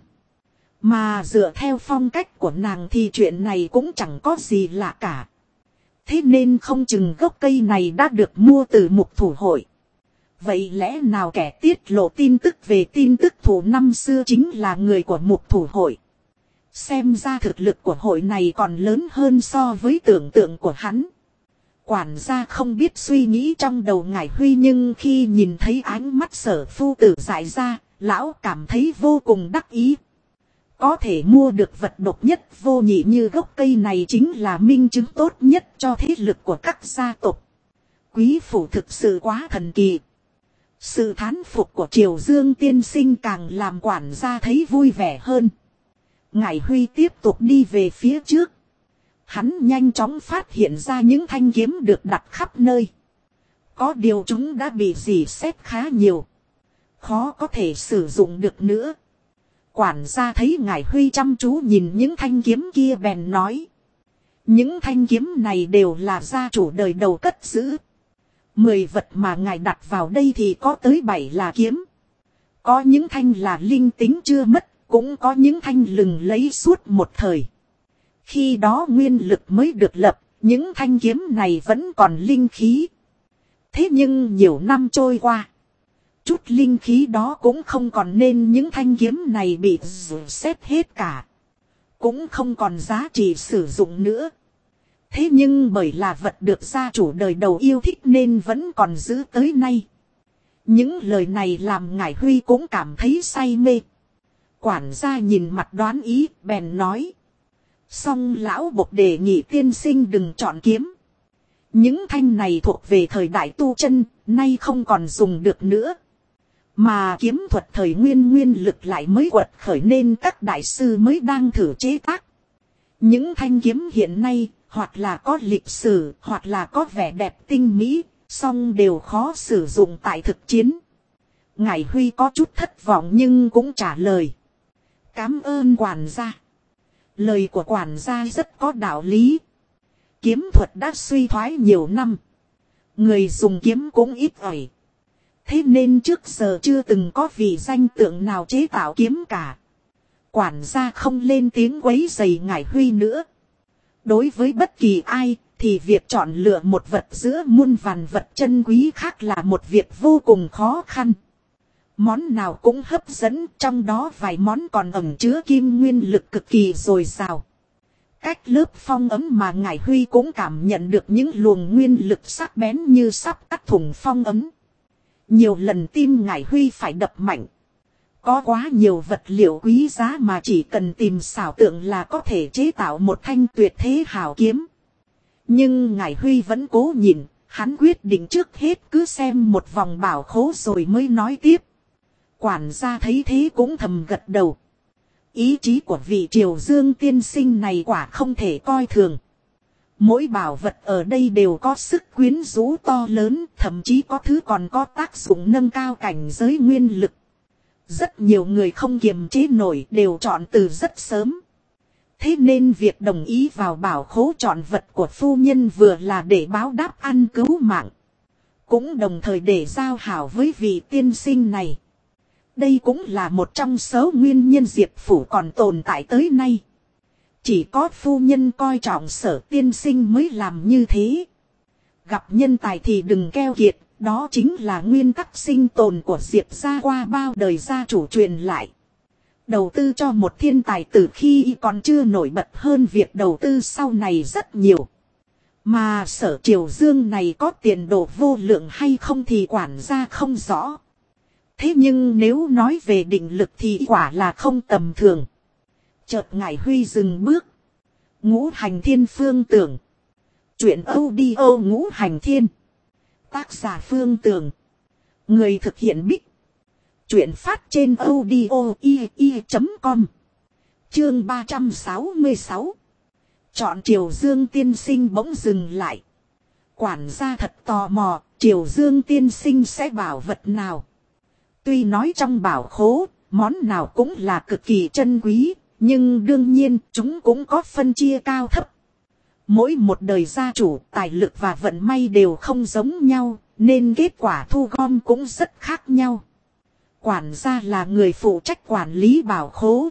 A: Mà dựa theo phong cách của nàng thì chuyện này cũng chẳng có gì lạ cả. Thế nên không chừng gốc cây này đã được mua từ mục thủ hội. Vậy lẽ nào kẻ tiết lộ tin tức về tin tức thủ năm xưa chính là người của mục thủ hội? Xem ra thực lực của hội này còn lớn hơn so với tưởng tượng của hắn. Quản gia không biết suy nghĩ trong đầu Ngải Huy, nhưng khi nhìn thấy ánh mắt Sở phu tử dại ra, lão cảm thấy vô cùng đắc ý. Có thể mua được vật độc nhất vô nhị như gốc cây này chính là minh chứng tốt nhất cho thế lực của các gia tộc. Quý phủ thực sự quá thần kỳ. Sự thán phục của Triều Dương tiên sinh càng làm quản gia thấy vui vẻ hơn. Ngải Huy tiếp tục đi về phía trước. Hắn nhanh chóng phát hiện ra những thanh kiếm được đặt khắp nơi. Có điều chúng đã bị rỉ sét khá nhiều. Khó có thể sử dụng được nữa. Quản gia thấy Ngải Huy chăm chú nhìn những thanh kiếm kia bèn nói. Những thanh kiếm này đều là gia chủ đời đầu cất giữ. 10 vật mà ngài đặt vào đây thì có tới 7 là kiếm. Có những thanh là linh tính chưa mất, cũng có những thanh lừng lấy suốt một thời. Khi đó nguyên lực mới được lập, những thanh kiếm này vẫn còn linh khí. Thế nhưng nhiều năm trôi qua, chút linh khí đó cũng không còn, nên những thanh kiếm này bị xét hết cả. Cũng không còn giá trị sử dụng nữa. Thế nhưng bởi là vật được gia chủ đời đầu yêu thích nên vẫn còn giữ tới nay. Những lời này làm Ngải Huy cũng cảm thấy say mê. Quản gia nhìn mặt đoán ý, bèn nói. Song lão bộc đề nghị tiên sinh đừng chọn kiếm. Những thanh này thuộc về thời đại tu chân, nay không còn dùng được nữa. Mà kiếm thuật thời nguyên lực lại mới quật khởi nên các đại sư mới đang thử chế tác. Những thanh kiếm hiện nay, hoặc là có lịch sử, hoặc là có vẻ đẹp tinh mỹ, song đều khó sử dụng tại thực chiến. Ngải Huy có chút thất vọng nhưng cũng trả lời. Cảm ơn quản gia. Lời của quản gia rất có đạo lý. Kiếm thuật đã suy thoái nhiều năm. Người dùng kiếm cũng ít ỏi. Thế nên trước giờ chưa từng có vị danh tượng nào chế tạo kiếm cả. Quản gia không lên tiếng quấy rầy Ngải Huy nữa. Đối với bất kỳ ai thì việc chọn lựa một vật giữa muôn vàn vật chân quý khác là một việc vô cùng khó khăn. Món nào cũng hấp dẫn, trong đó vài món còn ẩn chứa kim nguyên lực cực kỳ dồi dào. Cách lớp phong ấm mà Ngải Huy cũng cảm nhận được những luồng nguyên lực sắc bén như sắp cắt thủng phong ấm. Nhiều lần tim Ngải Huy phải đập mạnh. Có quá nhiều vật liệu quý giá mà chỉ cần tìm xảo tượng là có thể chế tạo một thanh tuyệt thế hào kiếm. Nhưng Ngải Huy vẫn cố nhìn, hắn quyết định trước hết cứ xem một vòng bảo khố rồi mới nói tiếp. Quản gia thấy thế cũng thầm gật đầu. Ý chí của vị Triều Dương tiên sinh này quả không thể coi thường. Mỗi bảo vật ở đây đều có sức quyến rũ to lớn, thậm chí có thứ còn có tác dụng nâng cao cảnh giới nguyên lực. Rất nhiều người không kiềm chế nổi đều chọn từ rất sớm. Thế nên việc đồng ý vào bảo khố chọn vật của phu nhân vừa là để báo đáp ăn cứu mạng, cũng đồng thời để giao hảo với vị tiên sinh này. Đây cũng là một trong số nguyên nhân Diệp phủ còn tồn tại tới nay. Chỉ có phu nhân coi trọng Sở tiên sinh mới làm như thế. Gặp nhân tài thì đừng keo kiệt, đó chính là nguyên tắc sinh tồn của Diệp gia qua bao đời gia chủ truyền lại. Đầu tư cho một thiên tài từ khi còn chưa nổi bật hơn việc đầu tư sau này rất nhiều. Mà Sở Triều Dương này có tiền đồ vô lượng hay không thì quản gia không rõ. Thế nhưng nếu nói về định lực thì quả là không tầm thường. Chợt Ngải Huy dừng bước. Ngũ Hành Thiên Phương Tưởng. Chuyện audio Ngũ Hành Thiên. Tác giả Phương Tưởng. Người thực hiện Bích. Chuyện phát trên audio.com. Chương 366. Chọn Triều Dương tiên sinh bỗng dừng lại. Quản gia thật tò mò, Triều Dương tiên sinh sẽ bảo vật nào? Tuy nói trong bảo khố, món nào cũng là cực kỳ chân quý, nhưng đương nhiên chúng cũng có phân chia cao thấp. Mỗi một đời gia chủ, tài lực và vận may đều không giống nhau, nên kết quả thu gom cũng rất khác nhau. Quản gia là người phụ trách quản lý bảo khố,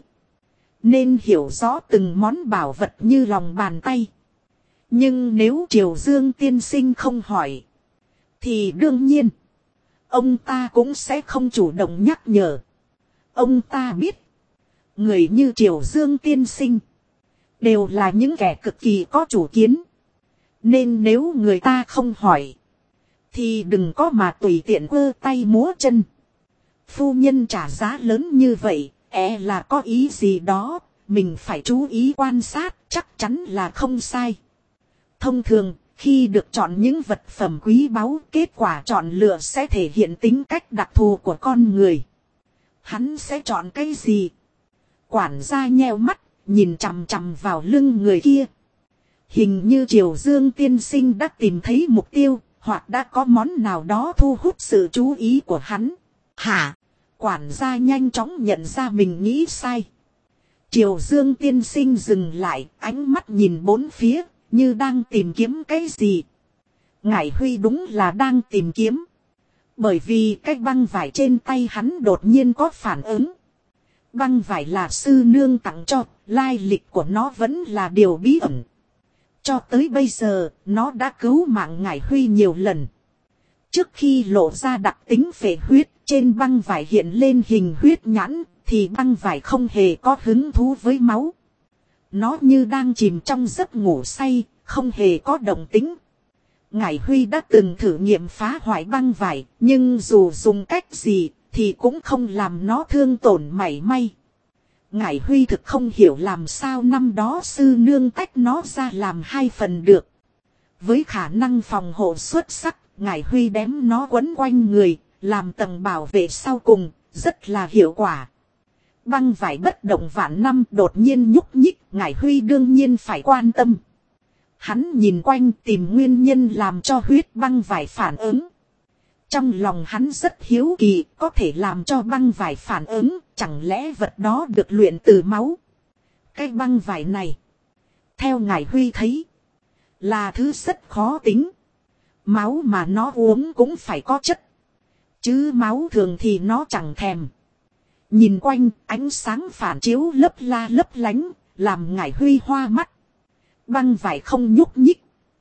A: nên hiểu rõ từng món bảo vật như lòng bàn tay. Nhưng nếu Triều Dương tiên sinh không hỏi, thì đương nhiên ông ta cũng sẽ không chủ động nhắc nhở. Ông ta biết, người như Triều Dương tiên sinh đều là những kẻ cực kỳ có chủ kiến. Nên nếu người ta không hỏi, thì đừng có mà tùy tiện quơ tay múa chân. Phu nhân trả giá lớn như vậy, là có ý gì đó, mình phải chú ý quan sát, chắc chắn là không sai. Thông thường, khi được chọn những vật phẩm quý báu, kết quả chọn lựa sẽ thể hiện tính cách đặc thù của con người. Hắn sẽ chọn cái gì? Quản gia nheo mắt, nhìn chằm chằm vào lưng người kia. Hình như Triều Dương tiên sinh đã tìm thấy mục tiêu, hoặc đã có món nào đó thu hút sự chú ý của hắn. Hả? Quản gia nhanh chóng nhận ra mình nghĩ sai. Triều Dương tiên sinh dừng lại, ánh mắt nhìn bốn phía, như đang tìm kiếm cái gì. Ngải Huy đúng là đang tìm kiếm. Bởi vì cái băng vải trên tay hắn đột nhiên có phản ứng. Băng vải là sư nương tặng cho, lai lịch của nó vẫn là điều bí ẩn. Cho tới bây giờ, nó đã cứu mạng Ngải Huy nhiều lần. Trước khi lộ ra đặc tính phệ huyết, trên băng vải hiện lên hình huyết nhãn, thì băng vải không hề có hứng thú với máu. Nó như đang chìm trong giấc ngủ say, không hề có động tính. Ngải Huy đã từng thử nghiệm phá hoại băng vải, nhưng dù dùng cách gì, thì cũng không làm nó thương tổn mảy may. Ngải Huy thực không hiểu làm sao năm đó sư nương tách nó ra làm hai phần được. Với khả năng phòng hộ xuất sắc, Ngải Huy đem nó quấn quanh người, làm tầng bảo vệ sau cùng, rất là hiệu quả. Băng vải bất động vạn năm đột nhiên nhúc nhích, Ngải Huy đương nhiên phải quan tâm. Hắn nhìn quanh tìm nguyên nhân làm cho huyết băng vải phản ứng. Trong lòng hắn rất hiếu kỳ, có thể làm cho băng vải phản ứng, chẳng lẽ vật đó được luyện từ máu. Cái băng vải này, theo Ngải Huy thấy, là thứ rất khó tính. Máu mà nó uống cũng phải có chất, chứ máu thường thì nó chẳng thèm. Nhìn quanh, ánh sáng phản chiếu lấp la lấp lánh, làm Ngải Huy hoa mắt. Băng vải không nhúc nhích.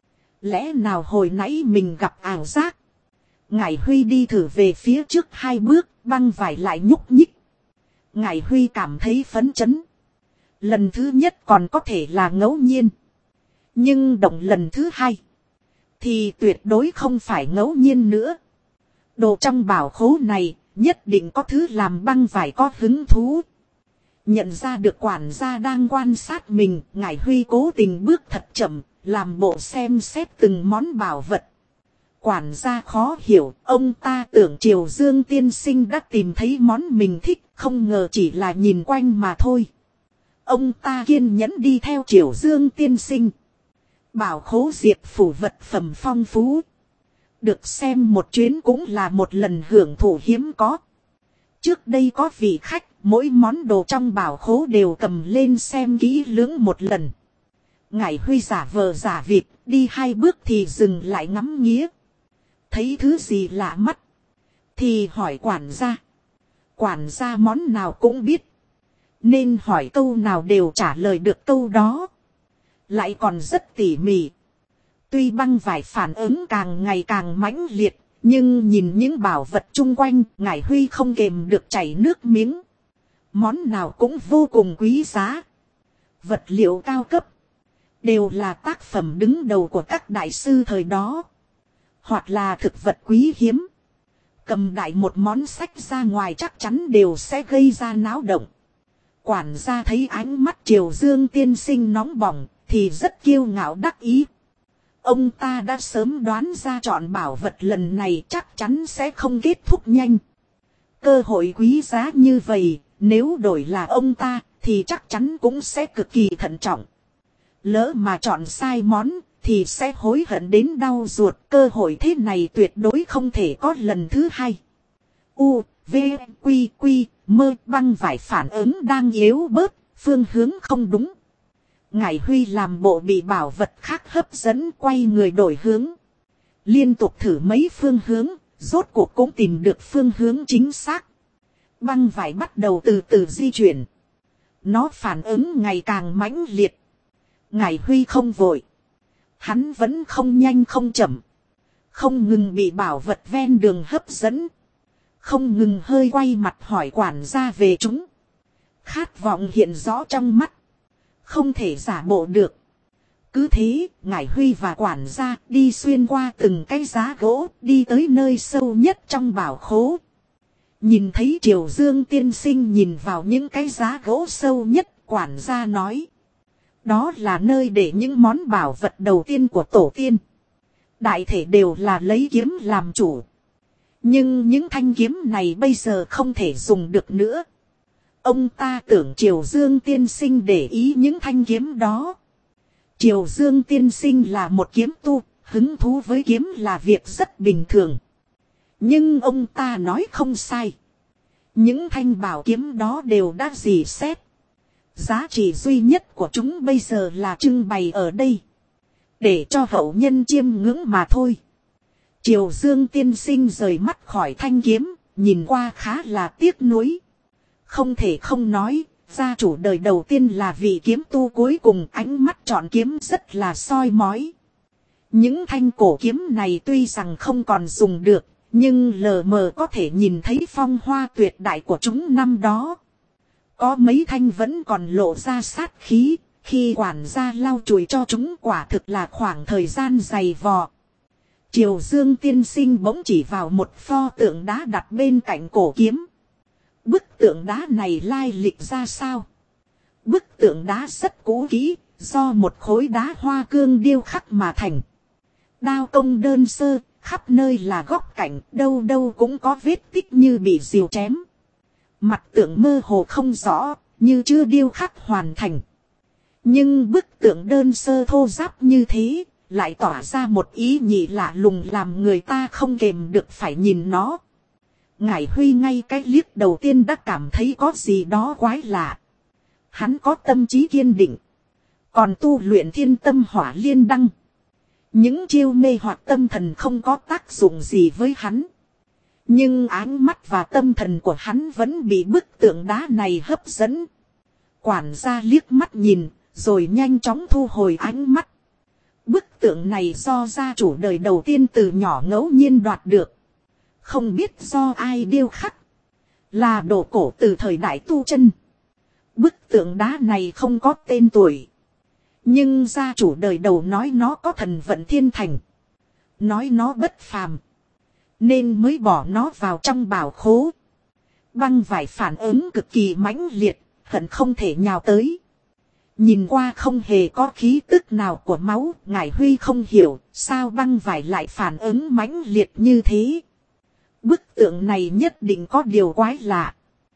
A: Lẽ nào hồi nãy mình gặp ảo giác? Ngải Huy đi thử về phía trước 2 bước, băng vải lại nhúc nhích. Ngải Huy cảm thấy phấn chấn. Lần thứ nhất còn có thể là ngẫu nhiên. Nhưng động lần thứ 2, thì tuyệt đối không phải ngẫu nhiên nữa. Đồ trong bảo khố này, nhất định có thứ làm băng vải có hứng thú. Nhận ra được quản gia đang quan sát mình, Ngải Huy cố tình bước thật chậm, làm bộ xem xét từng món bảo vật. Quản gia khó hiểu, ông ta tưởng Triều Dương tiên sinh đã tìm thấy món mình thích, không ngờ chỉ là nhìn quanh mà thôi. Ông ta kiên nhẫn đi theo Triều Dương tiên sinh. Bảo khố Diệp phủ vật phẩm phong phú. Được xem một chuyến cũng là một lần hưởng thụ hiếm có. Trước đây có vị khách, mỗi món đồ trong bảo khố đều cầm lên xem kỹ lưỡng một lần. Ngải Huy giả vờ giả vịt, đi 2 bước thì dừng lại ngắm nghía. Thấy thứ gì lạ mắt, thì hỏi quản gia. Quản gia món nào cũng biết, nên hỏi câu nào đều trả lời được câu đó. Lại còn rất tỉ mỉ. Tuy băng vải phản ứng càng ngày càng mãnh liệt, nhưng nhìn những bảo vật chung quanh, Ngải Huy không kềm được chảy nước miếng. Món nào cũng vô cùng quý giá. Vật liệu cao cấp, đều là tác phẩm đứng đầu của các đại sư thời đó, hoặc là thực vật quý hiếm. Cầm đại một món sách ra ngoài chắc chắn đều sẽ gây ra náo động. Quản gia thấy ánh mắt Triều Dương tiên sinh nóng bỏng thì rất kiêu ngạo đắc ý. Ông ta đã sớm đoán ra chọn bảo vật lần này chắc chắn sẽ không kết thúc nhanh. Cơ hội quý giá như vậy, nếu đổi là ông ta thì chắc chắn cũng sẽ cực kỳ thận trọng. Lỡ mà chọn sai món thì sẽ hối hận đến đau ruột. Cơ hội thế này tuyệt đối không thể có lần thứ hai. U, V, Quy, Quy, Mơ. Băng vải phản ứng đang yếu bớt, phương hướng không đúng. Ngải Huy làm bộ bị bảo vật khác hấp dẫn, quay người đổi hướng. Liên tục thử mấy phương hướng, rốt cuộc cũng tìm được phương hướng chính xác. Băng vải bắt đầu từ từ di chuyển. Nó phản ứng ngày càng mãnh liệt. Ngải Huy không vội. Hắn vẫn không nhanh không chậm. Không ngừng bị bảo vật ven đường hấp dẫn. Không ngừng hơi quay mặt hỏi quản gia về chúng. Khát vọng hiện rõ trong mắt. Không thể giả bộ được. Cứ thế, Ngải Huy và quản gia đi xuyên qua từng cái giá gỗ, đi tới nơi sâu nhất trong bảo khố. Nhìn thấy Triều Dương tiên sinh nhìn vào những cái giá gỗ sâu nhất, quản gia nói. Đó là nơi để những món bảo vật đầu tiên của tổ tiên. Đại thể đều là lấy kiếm làm chủ. Nhưng những thanh kiếm này bây giờ không thể dùng được nữa. Ông ta tưởng Triều Dương tiên sinh để ý những thanh kiếm đó. Triều Dương tiên sinh là một kiếm tu, hứng thú với kiếm là việc rất bình thường. Nhưng ông ta nói không sai. Những thanh bảo kiếm đó đều đã dì xét. Giá trị duy nhất của chúng bây giờ là trưng bày ở đây. Để cho hậu nhân chiêm ngưỡng mà thôi. Triều Dương tiên sinh rời mắt khỏi thanh kiếm, nhìn qua khá là tiếc nuối. Không thể không nói, gia chủ đời đầu tiên là vị kiếm tu cuối cùng, ánh mắt chọn kiếm rất là soi mói. Những thanh cổ kiếm này tuy rằng không còn dùng được, nhưng lờ mờ có thể nhìn thấy phong hoa tuyệt đại của chúng năm đó. Có mấy thanh vẫn còn lộ ra sát khí, khi quản gia lau chùi cho chúng quả thực là khoảng thời gian dày vò. Triều Dương tiên sinh bỗng chỉ vào một pho tượng đá đặt bên cạnh cổ kiếm. Bức tượng đá này lai lịch ra sao? Bức tượng đá rất cũ kỹ, do một khối đá hoa cương điêu khắc mà thành. Đao công đơn sơ, khắp nơi là góc cạnh, đâu đâu cũng có vết tích như bị rìu chém. Mặt tượng mơ hồ không rõ, như chưa điêu khắc hoàn thành. Nhưng bức tượng đơn sơ thô ráp như thế, lại tỏa ra một ý nhị lạ lùng làm người ta không kềm được phải nhìn nó. Ngải Huy ngay cái liếc đầu tiên đã cảm thấy có gì đó quái lạ. Hắn có tâm trí kiên định. Còn tu luyện thiên tâm hỏa liên đăng. Những chiêu mê hoặc tâm thần không có tác dụng gì với hắn. Nhưng ánh mắt và tâm thần của hắn vẫn bị bức tượng đá này hấp dẫn. Quản gia liếc mắt nhìn, rồi nhanh chóng thu hồi ánh mắt. Bức tượng này do gia chủ đời đầu tiên từ nhỏ ngẫu nhiên đoạt được. Không biết do ai điêu khắc. Là đồ cổ từ thời đại tu chân. Bức tượng đá này không có tên tuổi. Nhưng gia chủ đời đầu nói nó có thần vận thiên thành. Nói nó bất phàm. Nên mới bỏ nó vào trong bảo khố. Băng vải phản ứng cực kỳ mãnh liệt, hận không thể nhào tới. Nhìn qua không hề có khí tức nào của máu, Ngải Huy không hiểu sao băng vải lại phản ứng mãnh liệt như thế. Bức tượng này nhất định có điều quái lạ.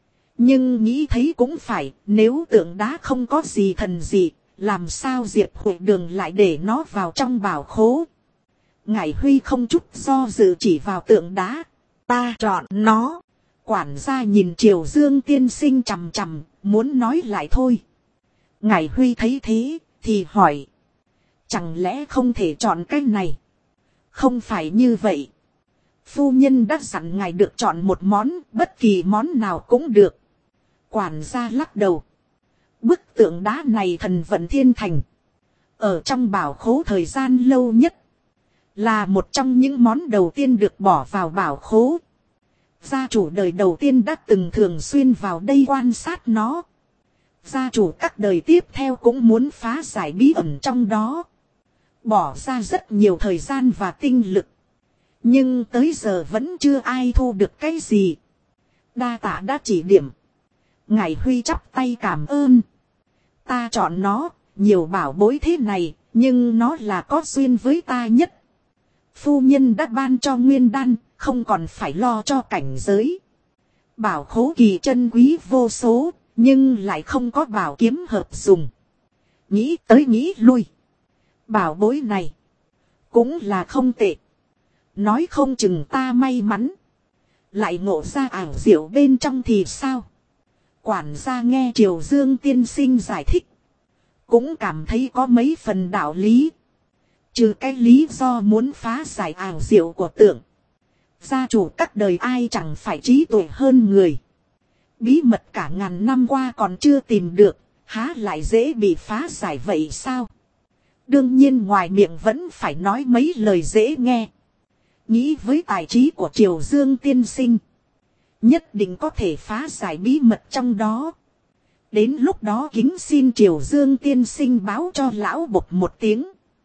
A: Nhưng nghĩ thấy cũng phải, nếu tượng đá không có gì thần gì, làm sao Diệp Hội Đường lại để nó vào trong bảo khố. Ngải Huy không chút do dự chỉ vào tượng đá. Ta chọn nó. Quản gia nhìn Triều Dương tiên sinh chằm chằm, muốn nói lại thôi. Ngải Huy thấy thế, thì hỏi. Chẳng lẽ không thể chọn cái này? Không phải như vậy. Phu nhân đã dặn ngài được chọn một món, bất kỳ món nào cũng được. Quản gia lắc đầu. Bức tượng đá này thần vận thiên thành. Ở trong bảo khố thời gian lâu nhất. Là một trong những món đầu tiên được bỏ vào bảo khố. Gia chủ đời đầu tiên đã từng thường xuyên vào đây quan sát nó. Gia chủ các đời tiếp theo cũng muốn phá giải bí ẩn trong đó. Bỏ ra rất nhiều thời gian và tinh lực. Nhưng tới giờ vẫn chưa ai thu được cái gì. Đa tạ đã chỉ điểm. Ngải Huy chắp tay cảm ơn. Ta chọn nó, nhiều bảo bối thế này, nhưng nó là có duyên với ta nhất. Phu nhân đã ban cho nguyên đan, không còn phải lo cho cảnh giới. Bảo khố kỳ chân quý vô số, nhưng lại không có bảo kiếm hợp dùng. Nghĩ tới nghĩ lui. Bảo bối này cũng là không tệ. Nói không chừng ta may mắn lại ngộ ra ảo diệu bên trong thì sao? Quản gia nghe Triều Dương tiên sinh giải thích, cũng cảm thấy có mấy phần đạo lý. Trừ cái lý do muốn phá giải ảo diệu của tượng, gia chủ các đời ai chẳng phải trí tuệ hơn người. Bí mật cả ngàn năm qua còn chưa tìm được, há lại dễ bị phá giải vậy sao? Đương nhiên ngoài miệng vẫn phải nói mấy lời dễ nghe. Nghĩ với tài trí của Triều Dương tiên sinh, nhất định có thể phá giải bí mật trong đó. Đến lúc đó kính xin Triều Dương tiên sinh báo cho lão bộc một tiếng.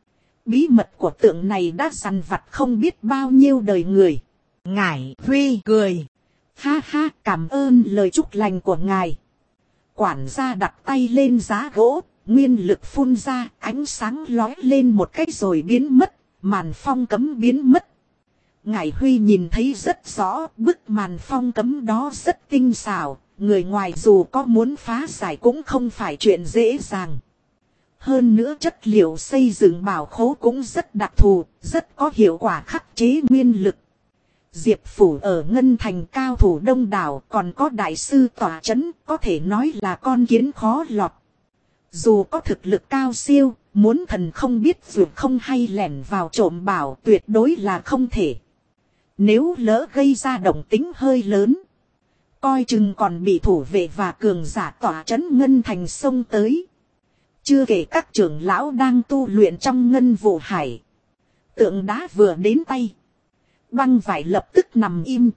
A: Bí mật của tượng này đã săn vặt không biết bao nhiêu đời người.
B: Ngải Huy cười.
A: Ha ha, cảm ơn lời chúc lành của ngài. Quản gia đặt tay lên giá gỗ, nguyên lực phun ra, ánh sáng lói lên một cách rồi biến mất, màn phong cấm biến mất. Ngải Huy nhìn thấy rất rõ, bức màn phong cấm đó rất tinh xảo, người ngoài dù có muốn phá giải cũng không phải chuyện dễ dàng. Hơn nữa chất liệu xây dựng bảo khố cũng rất đặc thù, rất có hiệu quả khắc chế nguyên lực. Diệp Phủ ở Ngân Thành cao thủ đông đảo, còn có đại sư tỏa chấn, có thể nói là con kiến khó lọt. Dù có thực lực cao siêu, muốn thần không biết dù không hay lẻn vào trộm bảo tuyệt đối là không thể. Nếu lỡ gây ra động tính hơi lớn, coi chừng còn bị thủ vệ và cường giả tỏa chấn Ngân Thành xông tới. Chưa kể các trưởng lão đang tu luyện trong ngân vụ hải. Tượng đá vừa đến tay, băng vải lập tức nằm im.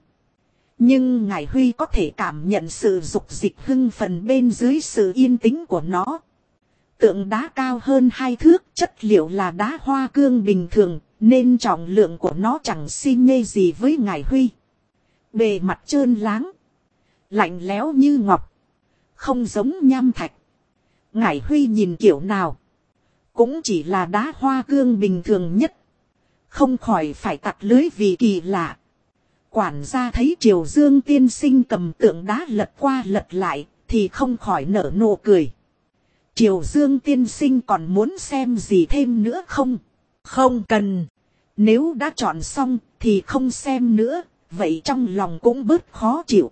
A: Nhưng Ngải Huy có thể cảm nhận sự dục dịch hưng phần bên dưới sự yên tĩnh của nó. Tượng đá cao hơn 2 thước, chất liệu là đá hoa cương bình thường, nên trọng lượng của nó chẳng xi nhê gì với Ngải Huy. Bề mặt trơn láng, lạnh lẽo như ngọc, không giống nham thạch. Ngải Huy nhìn kiểu nào cũng chỉ là đá hoa cương bình thường nhất, không khỏi phải tặc lưới vì kỳ lạ. Quản gia thấy Triều Dương tiên sinh cầm tượng đá lật qua lật lại thì không khỏi nở nụ cười. Triều Dương tiên sinh còn muốn xem gì thêm nữa không?
B: Không cần.
A: Nếu đã chọn xong thì không xem nữa, vậy trong lòng cũng bớt khó chịu.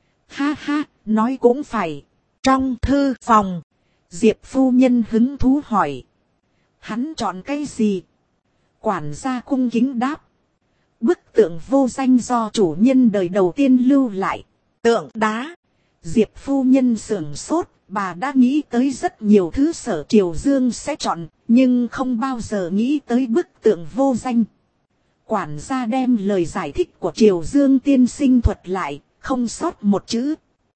A: Ha ha, nói cũng phải.
B: Trong thư phòng,
A: Diệp phu nhân hứng thú hỏi. Hắn chọn cái gì? Quản gia cung kính đáp. Bức tượng vô danh do chủ nhân đời đầu tiên lưu lại.
B: Tượng đá.
A: Diệp phu nhân sưởng sốt, bà đã nghĩ tới rất nhiều thứ Sở Triều Dương sẽ chọn, nhưng không bao giờ nghĩ tới bức tượng vô danh. Quản gia đem lời giải thích của Triều Dương tiên sinh thuật lại, không sót một chữ.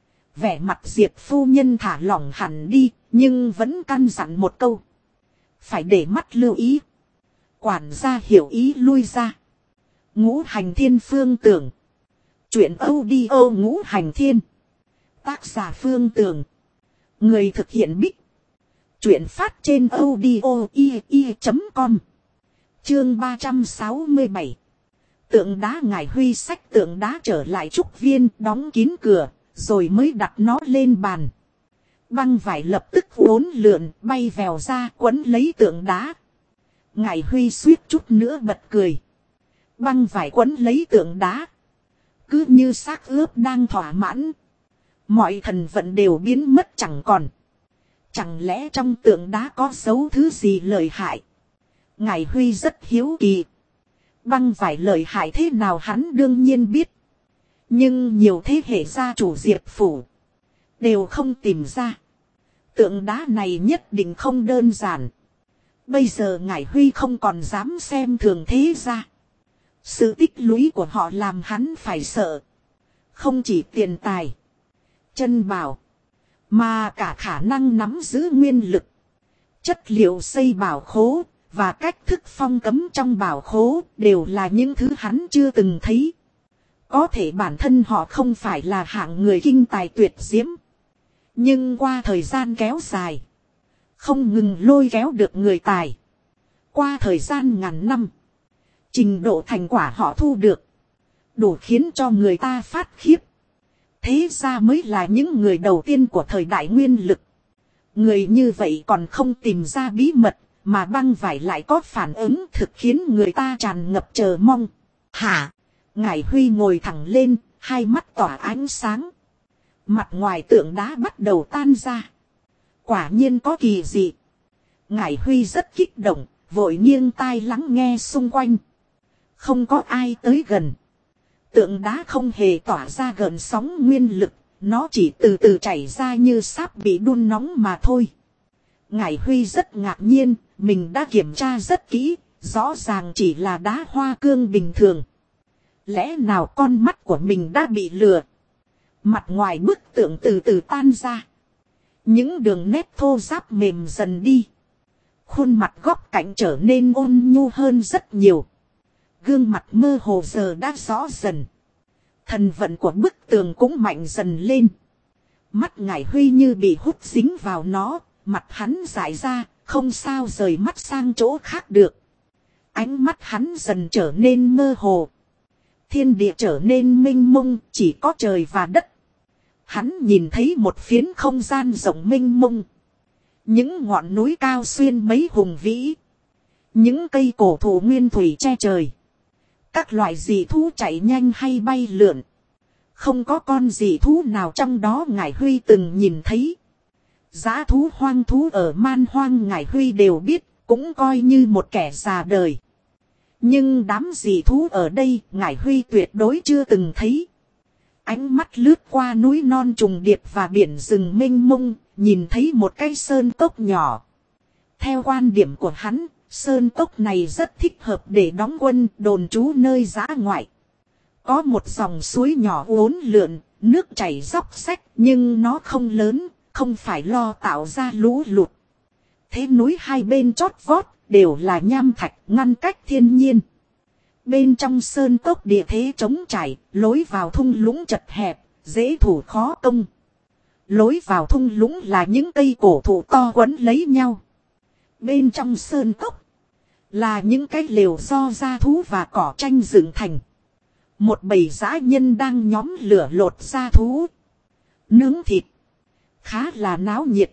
A: Vẻ mặt Diệp phu nhân thả lỏng hẳn đi, nhưng vẫn căn dặn một câu. Phải để mắt lưu ý. Quản gia hiểu ý lui ra. Ngũ Hành Thiên Phương Tưởng. Chuyện audio Ngũ Hành Thiên. Tác giả Phương Tưởng. Người thực hiện Bích. Chuyện phát trên audio.com. Chương 367. Tượng đá Ngải Huy xách tượng đá trở lại trúc viên, đóng kín cửa, rồi mới đặt nó lên bàn. Băng vải lập tức uốn lượn, bay vèo ra quấn lấy tượng đá. Ngải Huy suýt chút nữa bật cười. Băng vải quấn lấy tượng đá, cứ như xác ướp đang thỏa mãn. Mọi thần vận đều biến mất chẳng còn. Chẳng lẽ trong tượng đá có giấu thứ gì lợi hại? Ngải Huy rất hiếu kỳ. Băng vải lợi hại thế nào hắn đương nhiên biết. Nhưng nhiều thế hệ gia chủ Diệp Phủ đều không tìm ra. Tượng đá này nhất định không đơn giản. Bây giờ Ngải Huy không còn dám xem thường thế ra. Sự tích lũy của họ làm hắn phải sợ. Không chỉ tiền tài, chân bảo, Mà cả khả năng nắm giữ nguyên lực, chất liệu xây bảo khố và cách thức phong cấm trong bảo khố đều là những thứ hắn chưa từng thấy. Có thể bản thân họ không phải là hạng người kinh tài tuyệt diễm. Nhưng qua thời gian kéo dài, không ngừng lôi kéo được người tài. Qua thời gian ngàn năm, trình độ thành quả họ thu được đủ khiến cho người ta phát khiếp. Thế ra mới là những người đầu tiên của thời đại nguyên lực. Người như vậy còn không tìm ra bí mật, mà băng vải lại có phản ứng thực khiến người ta tràn ngập chờ mong. Hả? Ngải Huy ngồi thẳng lên, hai mắt tỏa ánh sáng. Mặt ngoài tượng đá bắt đầu tan ra. Quả nhiên có kỳ dị. Ngải Huy rất kích động, vội nghiêng tai lắng nghe xung quanh. Không có ai tới gần. Tượng đá không hề tỏa ra gợn sóng nguyên lực, nó chỉ từ từ chảy ra như sáp bị đun nóng mà thôi. Ngải Huy rất ngạc nhiên, mình đã kiểm tra rất kỹ, rõ ràng chỉ là đá hoa cương bình thường. Lẽ nào con mắt của mình đã bị lừa? Mặt ngoài bức tượng từ từ tan ra. Những đường nét thô ráp mềm dần đi. Khuôn mặt góc cạnh trở nên ôn nhu hơn rất nhiều. Gương mặt mơ hồ giờ đã rõ dần. Thần vận của bức tường cũng mạnh dần lên. Mắt Ngải Huy như bị hút dính vào nó. Mặt hắn dại ra, không sao rời mắt sang chỗ khác được. Ánh mắt hắn dần trở nên mơ hồ. Thiên địa trở nên mênh mông, chỉ có trời và đất. Hắn nhìn thấy một phiến không gian rộng mênh mông. Những ngọn núi cao xuyên mấy hùng vĩ. Những cây cổ thụ nguyên thủy che trời. Các loại dị thú chạy nhanh hay bay lượn. Không có con dị thú nào trong đó Ngải Huy từng nhìn thấy. Dã thú hoang thú ở man hoang Ngải Huy đều biết, cũng coi như một kẻ già đời. Nhưng đám dị thú ở đây Ngải Huy tuyệt đối chưa từng thấy. Ánh mắt lướt qua núi non trùng điệp và biển rừng mênh mông, nhìn thấy một cái sơn cốc nhỏ. Theo quan điểm của hắn, sơn cốc này rất thích hợp để đóng quân đồn trú nơi dã ngoại. Có một dòng suối nhỏ uốn lượn, nước chảy róc rách nhưng nó không lớn, không phải lo tạo ra lũ lụt. Thế núi hai bên chót vót đều là nham thạch ngăn cách thiên nhiên. Bên trong sơn cốc địa thế trống trải, lối vào thung lũng chật hẹp, dễ thủ khó công. Lối vào thung lũng là những cây cổ thụ to quấn lấy nhau. Bên trong sơn cốc là những cái lều do gia thú và cỏ tranh dựng thành. Một bầy dã nhân đang nhóm lửa lột gia thú, nướng thịt, khá là náo nhiệt.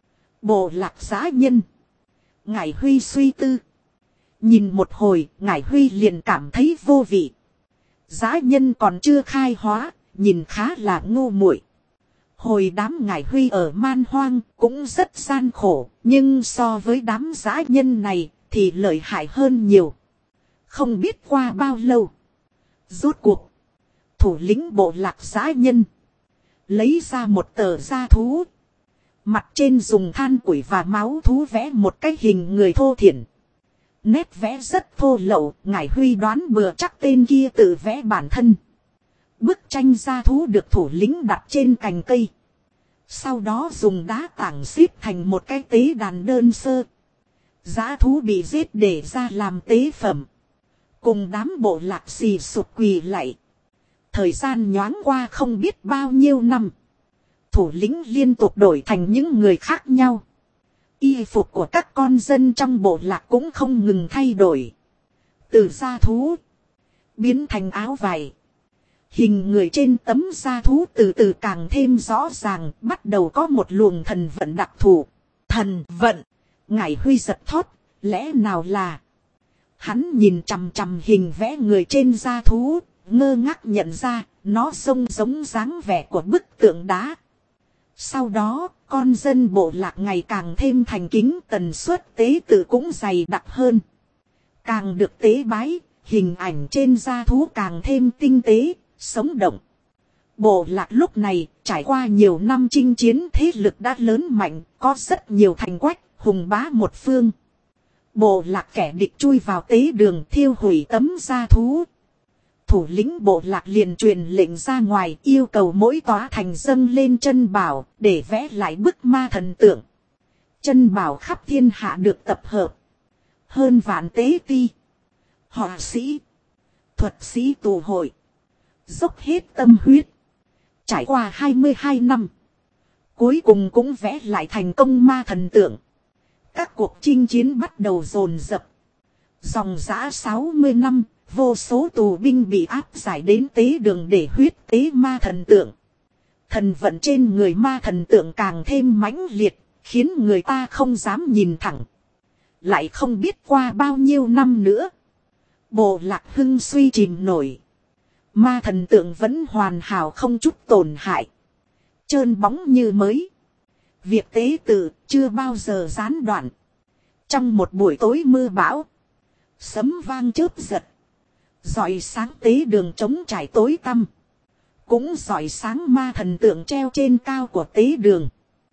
A: Bộ lạc dã nhân. Ngải Huy suy tư. Nhìn một hồi, Ngải Huy liền cảm thấy vô vị. Dã nhân còn chưa khai hóa, nhìn khá là ngu muội. Hồi đám Ngải Huy ở man hoang cũng rất gian khổ, nhưng so với đám dã nhân này thì lợi hại hơn nhiều. Không biết qua bao lâu, rốt cuộc thủ lĩnh bộ lạc dã nhân lấy ra một tờ da thú. Mặt trên dùng than củi và máu thú vẽ một cái hình người thô thiển. Nét vẽ rất thô lậu, Ngải Huy đoán bừa chắc tên kia tự vẽ bản thân. Bức tranh da thú được thủ lĩnh đặt trên cành cây. Sau đó dùng đá tảng xếp thành một cái tế đàn đơn sơ. Dã thú bị giết để ra làm tế phẩm. Cùng đám bộ lạc xì sụp quỳ lạy. Thời gian nhoáng qua không biết bao nhiêu năm. Thủ lĩnh liên tục đổi thành những người khác nhau. Y phục của các con dân trong bộ lạc cũng không ngừng thay đổi. Từ da thú biến thành áo vải. Hình người trên tấm da thú từ từ càng thêm rõ ràng, bắt đầu có một luồng thần vận đặc thù. Thần vận. Ngải Huy giật thót, lẽ nào là... Hắn nhìn chằm chằm hình vẽ người trên da thú, ngơ ngác nhận ra, nó giống dáng vẻ của bức tượng đá. Sau đó, con dân bộ lạc ngày càng thêm thành kính, tần suất tế tự cũng dày đặc hơn. Càng được tế bái, hình ảnh trên da thú càng thêm tinh tế, sống động. Bộ lạc lúc này, trải qua nhiều năm chinh chiến thế lực đã lớn mạnh, có rất nhiều thành quách, hùng bá một phương. Bộ lạc kẻ địch chui vào tế đường thiêu hủy tấm da thú. Thủ lĩnh bộ lạc liền truyền lệnh ra ngoài yêu cầu mỗi tòa thành dâng lên chân bảo để vẽ lại bức ma thần tượng. Chân bảo khắp thiên hạ được tập hợp. Hơn vạn tế ti, họa sĩ, thuật sĩ tụ hội. Dốc hết tâm huyết. Trải qua 22 năm. Cuối cùng cũng vẽ lại thành công ma thần tượng. Các cuộc chinh chiến bắt đầu dồn dập. Dòng dã 60 năm, vô số tù binh bị áp giải đến tế đường để huyết tế ma thần tượng. Thần vận trên người ma thần tượng càng thêm mãnh liệt, khiến người ta không dám nhìn thẳng. Lại không biết qua bao nhiêu năm nữa. Bộ lạc hưng suy chìm nổi. Ma thần tượng vẫn hoàn hảo không chút tổn hại. Trơn bóng như mới. Việc tế tự chưa bao giờ gián đoạn. Trong một buổi tối mưa bão. Sấm vang chớp giật. Rọi sáng tế đường trống trải tối tăm. Cũng rọi sáng ma thần tượng treo trên cao của tế đường.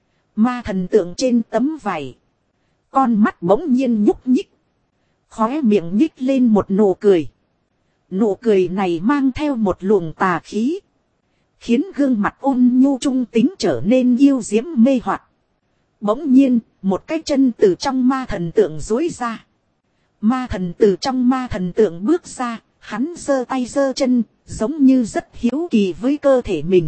A: Ma thần tượng trên tấm vải. Con mắt bỗng nhiên nhúc nhích. Khóe miệng nhích lên một nụ cười. Nụ cười này mang theo một luồng tà khí. Khiến gương mặt ôn nhu trung tính trở nên yêu diễm mê hoặc. Bỗng nhiên, một cái chân từ trong ma thần tượng duỗi ra. Ma thần từ trong ma thần tượng bước ra, hắn giơ tay giơ chân, giống như rất hiếu kỳ với cơ thể mình.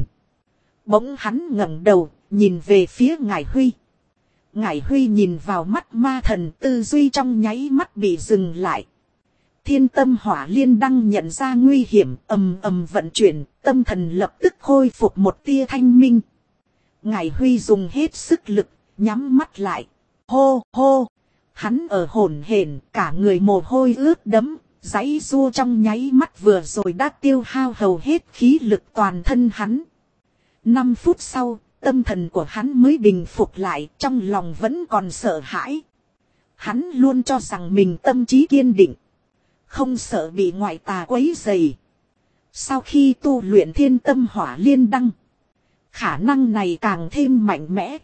A: Bỗng hắn ngẩng đầu, nhìn về phía Ngải Huy. Ngải Huy nhìn vào mắt ma thần, tư duy trong nháy mắt bị dừng lại. Thiên tâm hỏa liên đăng nhận ra nguy hiểm, ầm ầm vận chuyển, tâm thần lập tức khôi phục một tia thanh minh. Ngải Huy dùng hết sức lực, nhắm mắt lại. Hô hô, hắn ở hổn hển, cả người mồ hôi ướt đẫm, giãy giụa trong nháy mắt vừa rồi đã tiêu hao hầu hết khí lực toàn thân hắn. 5 phút sau, tâm thần của hắn mới bình phục lại, trong lòng vẫn còn sợ hãi. Hắn luôn cho rằng mình tâm trí kiên định, không sợ bị ngoại tà quấy rầy. Sau khi tu luyện thiên tâm hỏa liên đăng, khả năng này càng thêm mạnh mẽ.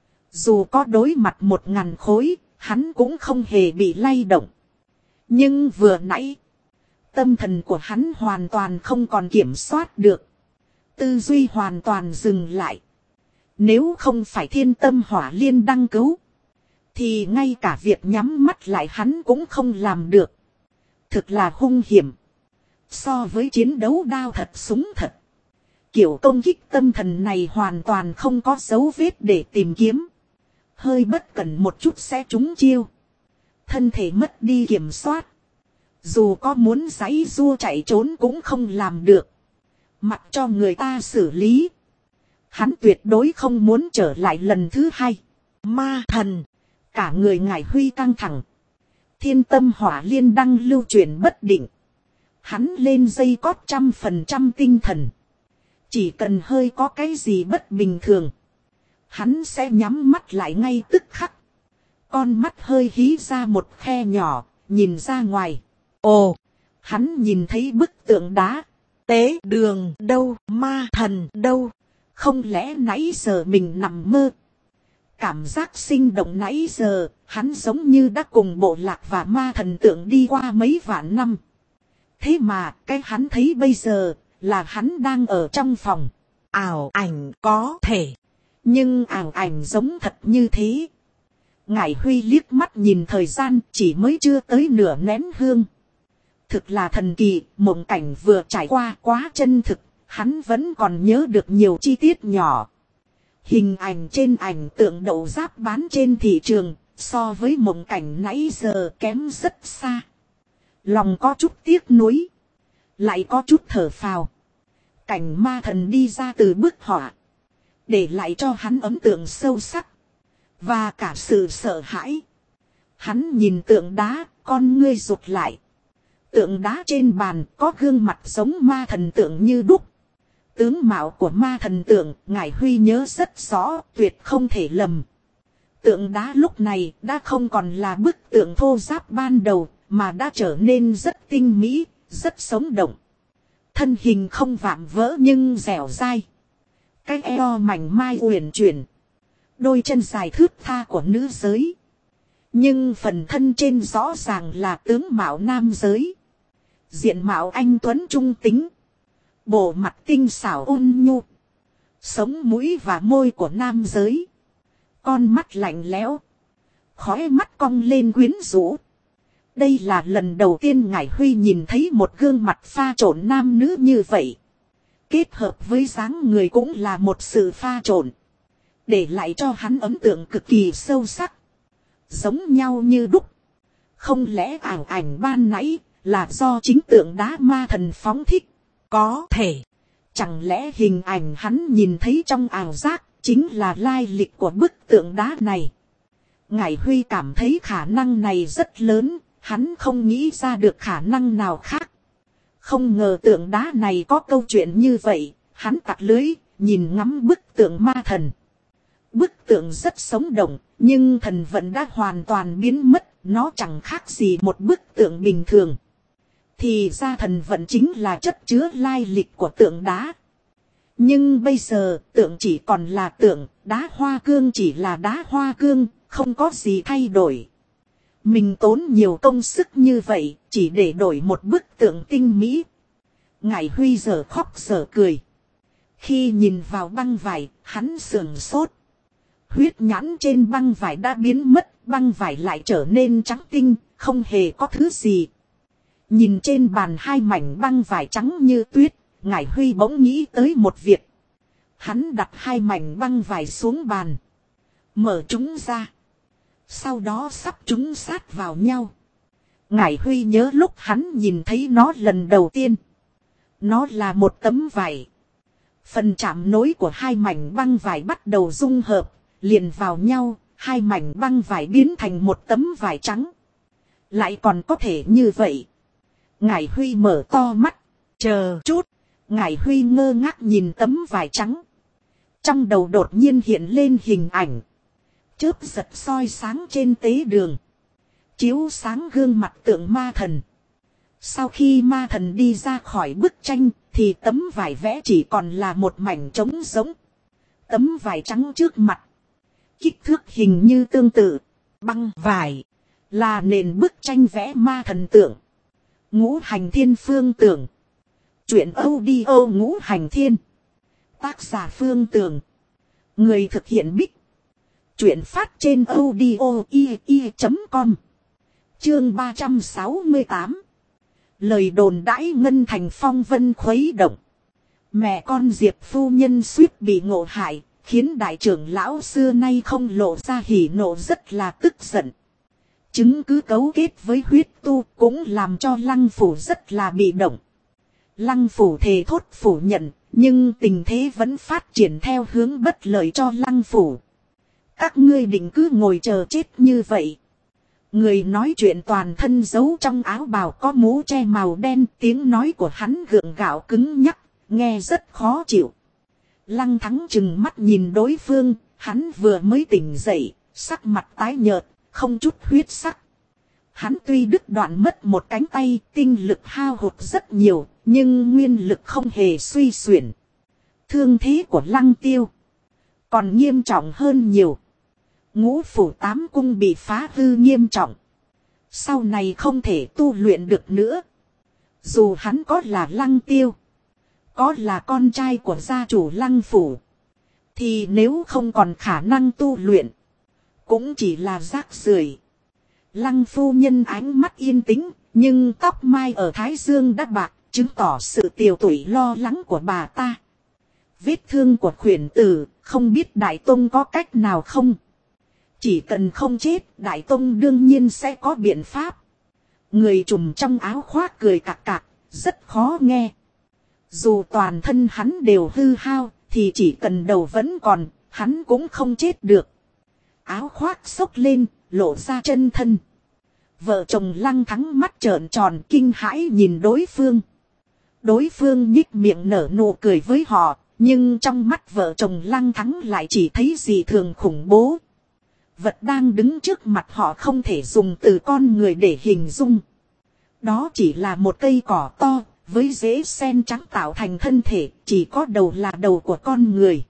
A: Dù có đối mặt 1000 khối, hắn cũng không hề bị lay động. Nhưng vừa nãy, tâm thần của hắn hoàn toàn không còn kiểm soát được. Tư duy hoàn toàn dừng lại. Nếu không phải thiên tâm hỏa liên đăng cứu, thì ngay cả việc nhắm mắt lại hắn cũng không làm được. Thực là hung hiểm. So với chiến đấu đao thật súng thật, kiểu công kích tâm thần này hoàn toàn không có dấu vết để tìm kiếm. Hơi bất cẩn một chút sẽ trúng chiêu. Thân thể mất đi kiểm soát. Dù có muốn giãy giụa chạy trốn cũng không làm được. Mặc cho người ta xử lý. Hắn tuyệt đối không muốn trở lại lần thứ hai. Ma thần. Cả người Ngải Huy căng thẳng. Thiên tâm hỏa liên đăng lưu chuyển bất định. Hắn lên dây cót 100% tinh thần. Chỉ cần hơi có cái gì bất bình thường, hắn sẽ nhắm mắt lại ngay tức khắc. Con mắt hơi hí ra một khe nhỏ, nhìn ra ngoài. Ồ, hắn nhìn thấy bức tượng đá. Tế đường đâu, ma thần đâu? Không lẽ nãy giờ mình nằm mơ? Cảm giác sinh động nãy giờ, hắn giống như đã cùng bộ lạc và ma thần tượng đi qua mấy vạn năm. Thế mà, cái hắn thấy bây giờ, là hắn đang ở trong phòng. Ảo ảnh có thể. Nhưng ảo ảnh giống thật như thế. Ngải Huy liếc mắt nhìn thời gian, chỉ mới chưa tới nửa nén hương. Thực là thần kỳ, mộng cảnh vừa trải qua quá chân thực, hắn vẫn còn nhớ được nhiều chi tiết nhỏ. Hình ảnh trên ảnh tượng đậu giáp bán trên thị trường, so với mộng cảnh nãy giờ kém rất xa. Lòng có chút tiếc nuối, lại có chút thở phào. Cảnh ma thần đi ra từ bức họa, để lại cho hắn ấn tượng sâu sắc, và cả sự sợ hãi. Hắn nhìn tượng đá, con ngươi rụt lại. Tượng đá trên bàn có gương mặt giống ma thần tượng như đúc. Tướng mạo của ma thần tượng, Ngải Huy nhớ rất rõ, tuyệt không thể lầm. Tượng đá lúc này đã không còn là bức tượng thô ráp ban đầu, mà đã trở nên rất tinh mỹ, rất sống động. Thân hình không vạm vỡ nhưng dẻo dai. Cái eo mảnh mai uyển chuyển. Đôi chân dài thướt tha của nữ giới. Nhưng phần thân trên rõ ràng là tướng mạo nam giới. Diện mạo anh tuấn trung tính. Bộ mặt tinh xảo ôn nhu. Sống mũi và môi của nam giới. Con mắt lạnh lẽo. Khóe mắt cong lên quyến rũ. Đây là lần đầu tiên Ngải Huy nhìn thấy một gương mặt pha trộn nam nữ như vậy. Kết hợp với dáng người cũng là một sự pha trộn. Để lại cho hắn ấn tượng cực kỳ sâu sắc. Giống nhau như đúc. Không lẽ ảo ảnh ban nãy là do chính tượng đá ma thần phóng thích?
B: Có thể.
A: Chẳng lẽ hình ảnh hắn nhìn thấy trong ảo giác chính là lai lịch của bức tượng đá này? Ngải Huy cảm thấy khả năng này rất lớn. Hắn không nghĩ ra được khả năng nào khác. Không ngờ tượng đá này có câu chuyện như vậy. Hắn tặc lưới, nhìn ngắm bức tượng ma thần. Bức tượng rất sống động, nhưng thần vận đã hoàn toàn biến mất. Nó chẳng khác gì một bức tượng bình thường. Thì ra thần vận chính là chất chứa lai lịch của tượng đá. Nhưng bây giờ tượng chỉ còn là tượng, đá hoa cương chỉ là đá hoa cương, không có gì thay đổi. Mình tốn nhiều công sức như vậy, chỉ để đổi một bức tượng tinh mỹ. Ngải Huy giờ khóc giờ cười. Khi nhìn vào băng vải, hắn sườn sốt. Huyết nhãn trên băng vải đã biến mất, băng vải lại trở nên trắng tinh, không hề có thứ gì. Nhìn trên bàn hai mảnh băng vải trắng như tuyết, Ngải Huy bỗng nghĩ tới một việc. Hắn đặt hai mảnh băng vải xuống bàn. Mở chúng ra. Sau đó sắp chúng sát vào nhau. Ngải Huy nhớ lúc hắn nhìn thấy nó lần đầu tiên. Nó là một tấm vải. Phần chạm nối của hai mảnh băng vải bắt đầu dung hợp, liền vào nhau, hai mảnh băng vải biến thành một tấm vải trắng. Lại còn có thể như vậy. Ngải Huy mở to mắt. Chờ chút. Ngải Huy ngơ ngác nhìn tấm vải trắng. Trong đầu đột nhiên hiện lên hình ảnh. Chớp giật soi sáng trên tế đường. Chiếu sáng gương mặt tượng ma thần. Sau khi ma thần đi ra khỏi bức tranh, thì tấm vải vẽ chỉ còn là một mảnh trống rỗng. Tấm vải trắng trước mặt. Kích thước hình như tương tự. Băng vải. Là nền bức tranh vẽ ma thần tượng. Ngũ Hành Thiên Phương Tưởng. Chuyện audio Ngũ Hành Thiên. Tác giả Phương Tưởng. Người thực hiện Bích. Chuyện phát trên audio.com. Chương 368. Lời đồn đãi Ngân Thành phong vân khuấy động. Mẹ con Diệp phu nhân suýt bị ngộ hại, khiến đại trưởng lão xưa nay không lộ ra hỉ nộ rất là tức giận. Chứng cứ cấu kết với huyết tu cũng làm cho Lăng Phủ rất là bị động. Lăng Phủ thề thốt phủ nhận, nhưng tình thế vẫn phát triển theo hướng bất lợi cho Lăng Phủ. Các ngươi định cứ ngồi chờ chết như vậy. Người nói chuyện toàn thân giấu trong áo bào có mũ che màu đen, tiếng nói của hắn gượng gạo cứng nhắc, nghe rất khó chịu. Lăng Thắng trừng mắt nhìn đối phương, hắn vừa mới tỉnh dậy, sắc mặt tái nhợt, không chút huyết sắc. Hắn tuy đứt đoạn mất một cánh tay, tinh lực hao hụt rất nhiều, nhưng nguyên lực không hề suy xuyển. Thương thế của Lăng Tiêu còn nghiêm trọng hơn nhiều. Ngũ phủ 8 cung bị phá hư nghiêm trọng. Sau này không thể tu luyện được nữa. Dù hắn có là Lăng Tiêu, có là con trai của gia chủ Lăng Phủ, thì nếu không còn khả năng tu luyện, cũng chỉ là rác rưởi. Lăng phu nhân ánh mắt yên tĩnh, nhưng tóc mai ở thái dương đã bạc, chứng tỏ sự tiều tụy lo lắng của bà ta. Vết thương của khuyển tử, không biết Đại Tông có cách nào không? Chỉ cần không chết, Đại Tông đương nhiên sẽ có biện pháp. Người trùm trong áo khoác cười cạc cạc, rất khó nghe. Dù toàn thân hắn đều hư hao, thì chỉ cần đầu vẫn còn, hắn cũng không chết được. Áo khoác xốc lên, lộ ra chân thân. Vợ chồng Lăng Thắng mắt trợn tròn kinh hãi nhìn đối phương. Đối phương nhích miệng nở nụ cười với họ, nhưng trong mắt vợ chồng Lăng Thắng lại chỉ thấy gì thường khủng bố. Vật đang đứng trước mặt họ không thể dùng từ con người để hình dung. Đó chỉ là một cây cỏ to, với rễ sen trắng tạo thành thân thể, chỉ có đầu là đầu của con người.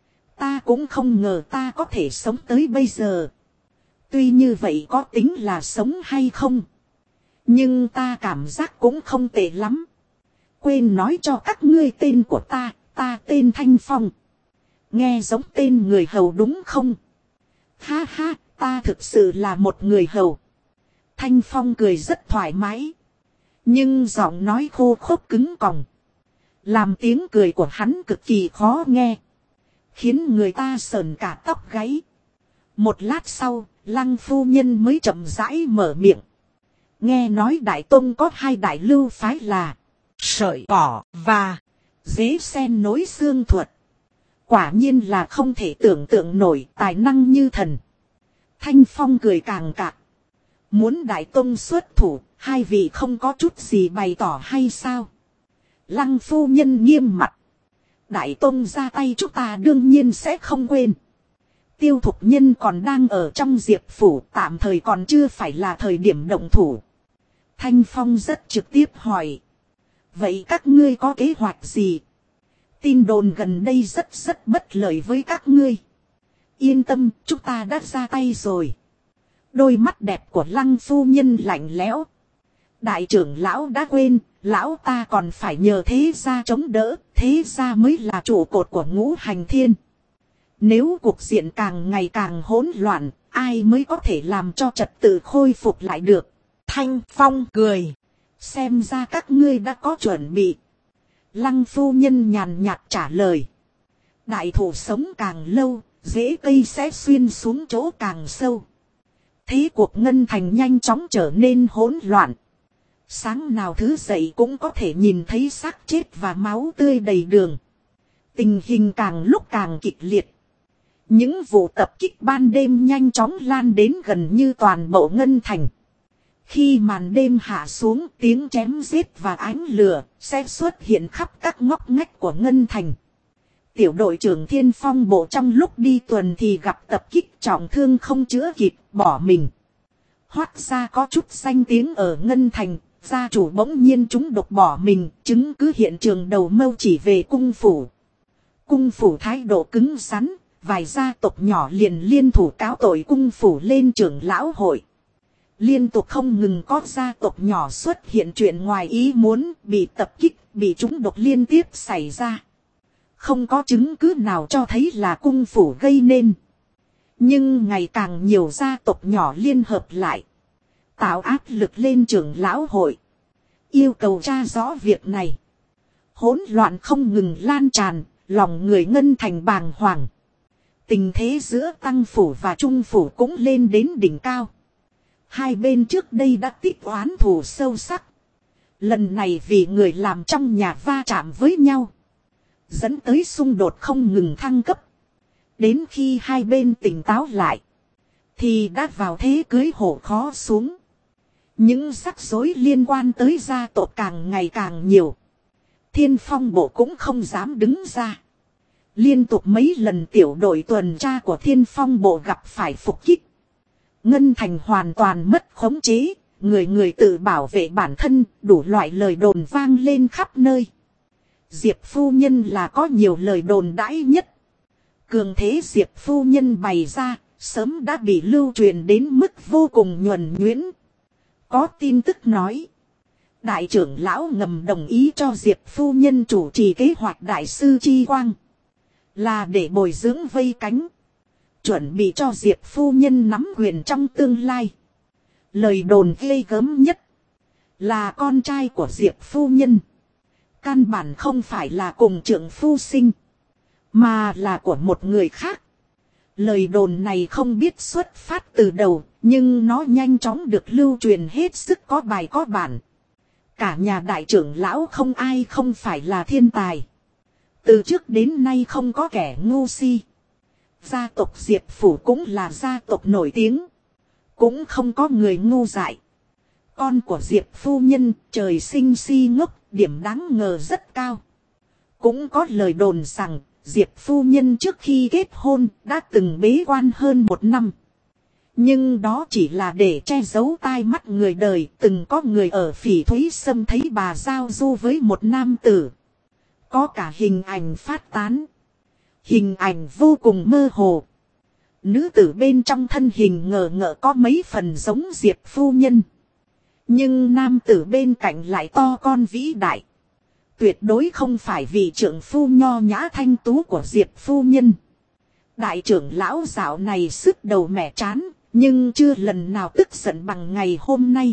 A: Ta cũng không ngờ ta có thể sống tới bây giờ. Tuy như vậy có tính là sống hay không? Nhưng ta cảm giác cũng không tệ lắm. Quên nói cho các ngươi tên của ta tên Thanh Phong. Nghe giống tên người hầu đúng không? Ha ha, ta thực sự là một người hầu. Thanh Phong cười rất thoải mái. Nhưng giọng nói khô khốc cứng còng. Làm tiếng cười của hắn cực kỳ khó nghe. Khiến người ta sởn cả tóc gáy. Một lát sau, Lăng phu nhân mới chậm rãi mở miệng. Nghe nói Đại Tông có hai đại lưu phái là sợi cỏ và dế sen nối xương thuật. Quả nhiên là không thể tưởng tượng nổi tài năng như thần. Thanh Phong cười càng cạc. Muốn Đại Tông xuất thủ, hai vị không có chút gì bày tỏ hay sao? Lăng phu nhân nghiêm mặt. Đại Tông ra tay chúng ta đương nhiên sẽ không quên. Tiêu Thục Nhân còn đang ở trong Diệp Phủ, tạm thời còn chưa phải là thời điểm động thủ. Thanh Phong rất trực tiếp hỏi. Vậy các ngươi có kế hoạch gì? Tin đồn gần đây rất bất lợi với các ngươi. Yên tâm, chúng ta đã ra tay rồi. Đôi mắt đẹp của Lăng phu nhân lạnh lẽo. Đại trưởng lão đã quên, lão ta còn phải nhờ thế gia chống đỡ, thế gia mới là trụ cột của Ngũ Hành Thiên. Nếu cuộc diện càng ngày càng hỗn loạn, ai mới có thể làm cho trật tự khôi phục lại được?
B: Thanh Phong cười.
A: Xem ra các ngươi đã có chuẩn bị. Lăng phu nhân nhàn nhạt trả lời. Đại thủ sống càng lâu, rễ cây sẽ xuyên xuống chỗ càng sâu. Thế cuộc Ngân Thành nhanh chóng trở nên hỗn loạn. Sáng nào thứ dậy cũng có thể nhìn thấy xác chết và máu tươi đầy đường. Tình hình càng lúc càng kịch liệt. Những vụ tập kích ban đêm nhanh chóng lan đến gần như toàn bộ Ngân Thành. Khi màn đêm hạ xuống, tiếng chém giết và ánh lửa sẽ xuất hiện khắp các ngóc ngách của Ngân Thành. Tiểu đội trưởng Thiên Phong Bộ trong lúc đi tuần thì gặp tập kích trọng thương không chữa kịp, bỏ mình. Hoát ra có chút danh tiếng ở Ngân Thành, gia chủ bỗng nhiên trúng độc bỏ mình, chứng cứ hiện trường đầu mâu chỉ về cung phủ. Cung phủ thái độ cứng rắn, vài gia tộc nhỏ liền liên thủ cáo tội cung phủ lên trưởng lão hội. Liên tục không ngừng có gia tộc nhỏ xuất hiện chuyện ngoài ý muốn, bị tập kích, bị trúng độc liên tiếp xảy ra. Không có chứng cứ nào cho thấy là cung phủ gây nên. Nhưng ngày càng nhiều gia tộc nhỏ liên hợp lại. Tạo áp lực lên trưởng lão hội. Yêu cầu tra rõ việc này. Hỗn loạn không ngừng lan tràn, lòng người Ngân Thành bàng hoàng. Tình thế giữa Tăng phủ và Trung phủ cũng lên đến đỉnh cao. Hai bên trước đây đã tích oán thù sâu sắc. Lần này vì người làm trong nhà va chạm với nhau. Dẫn tới xung đột không ngừng thăng cấp. Đến khi hai bên tỉnh táo lại. Thì đã vào thế cưới hổ khó xuống. Những rắc rối liên quan tới gia tộc càng ngày càng nhiều. Thiên Phong Bộ cũng không dám đứng ra. Liên tục mấy lần tiểu đội tuần tra của Thiên Phong Bộ gặp phải phục kích. Ngân Thành hoàn toàn mất khống chế. Người người tự bảo vệ bản thân, đủ loại lời đồn vang lên khắp nơi. Diệp phu nhân là có nhiều lời đồn đãi nhất. Cường thế Diệp phu nhân bày ra, sớm đã bị lưu truyền đến mức vô cùng nhuần nhuyễn. Có tin tức nói, đại trưởng lão ngầm đồng ý cho Diệp phu nhân chủ trì kế hoạch đại sư chi quang. Là để bồi dưỡng vây cánh. Chuẩn bị cho Diệp phu nhân nắm quyền trong tương lai. Lời đồn ghê gớm nhất là con trai của Diệp phu nhân. Căn bản không phải là cùng trưởng phu sinh, mà là của một người khác. Lời đồn này không biết xuất phát từ đầu, nhưng nó nhanh chóng được lưu truyền hết sức có bài có bản. Cả nhà đại trưởng lão không ai không phải là thiên tài. Từ trước đến nay không có kẻ ngu si. Gia tộc Diệp Phủ cũng là gia tộc nổi tiếng. Cũng không có người ngu dại. Con của Diệp phu nhân trời sinh si ngốc, điểm đáng ngờ rất cao. Cũng có lời đồn rằng Diệp phu nhân trước khi kết hôn đã từng bế quan hơn 1 năm. Nhưng đó chỉ là để che giấu tai mắt người đời. Từng có người ở Phỉ Thúy Sâm thấy bà giao du với một nam tử. Có cả hình ảnh phát tán. Hình ảnh vô cùng mơ hồ. Nữ tử bên trong thân hình ngờ ngợ có mấy phần giống Diệp phu nhân. Nhưng nam tử bên cạnh lại to con vĩ đại. Tuyệt đối không phải vị trưởng phu nho nhã thanh tú của Diệp phu nhân. Đại trưởng lão dạo này sứt đầu mẻ trán, nhưng chưa lần nào tức giận bằng ngày hôm nay.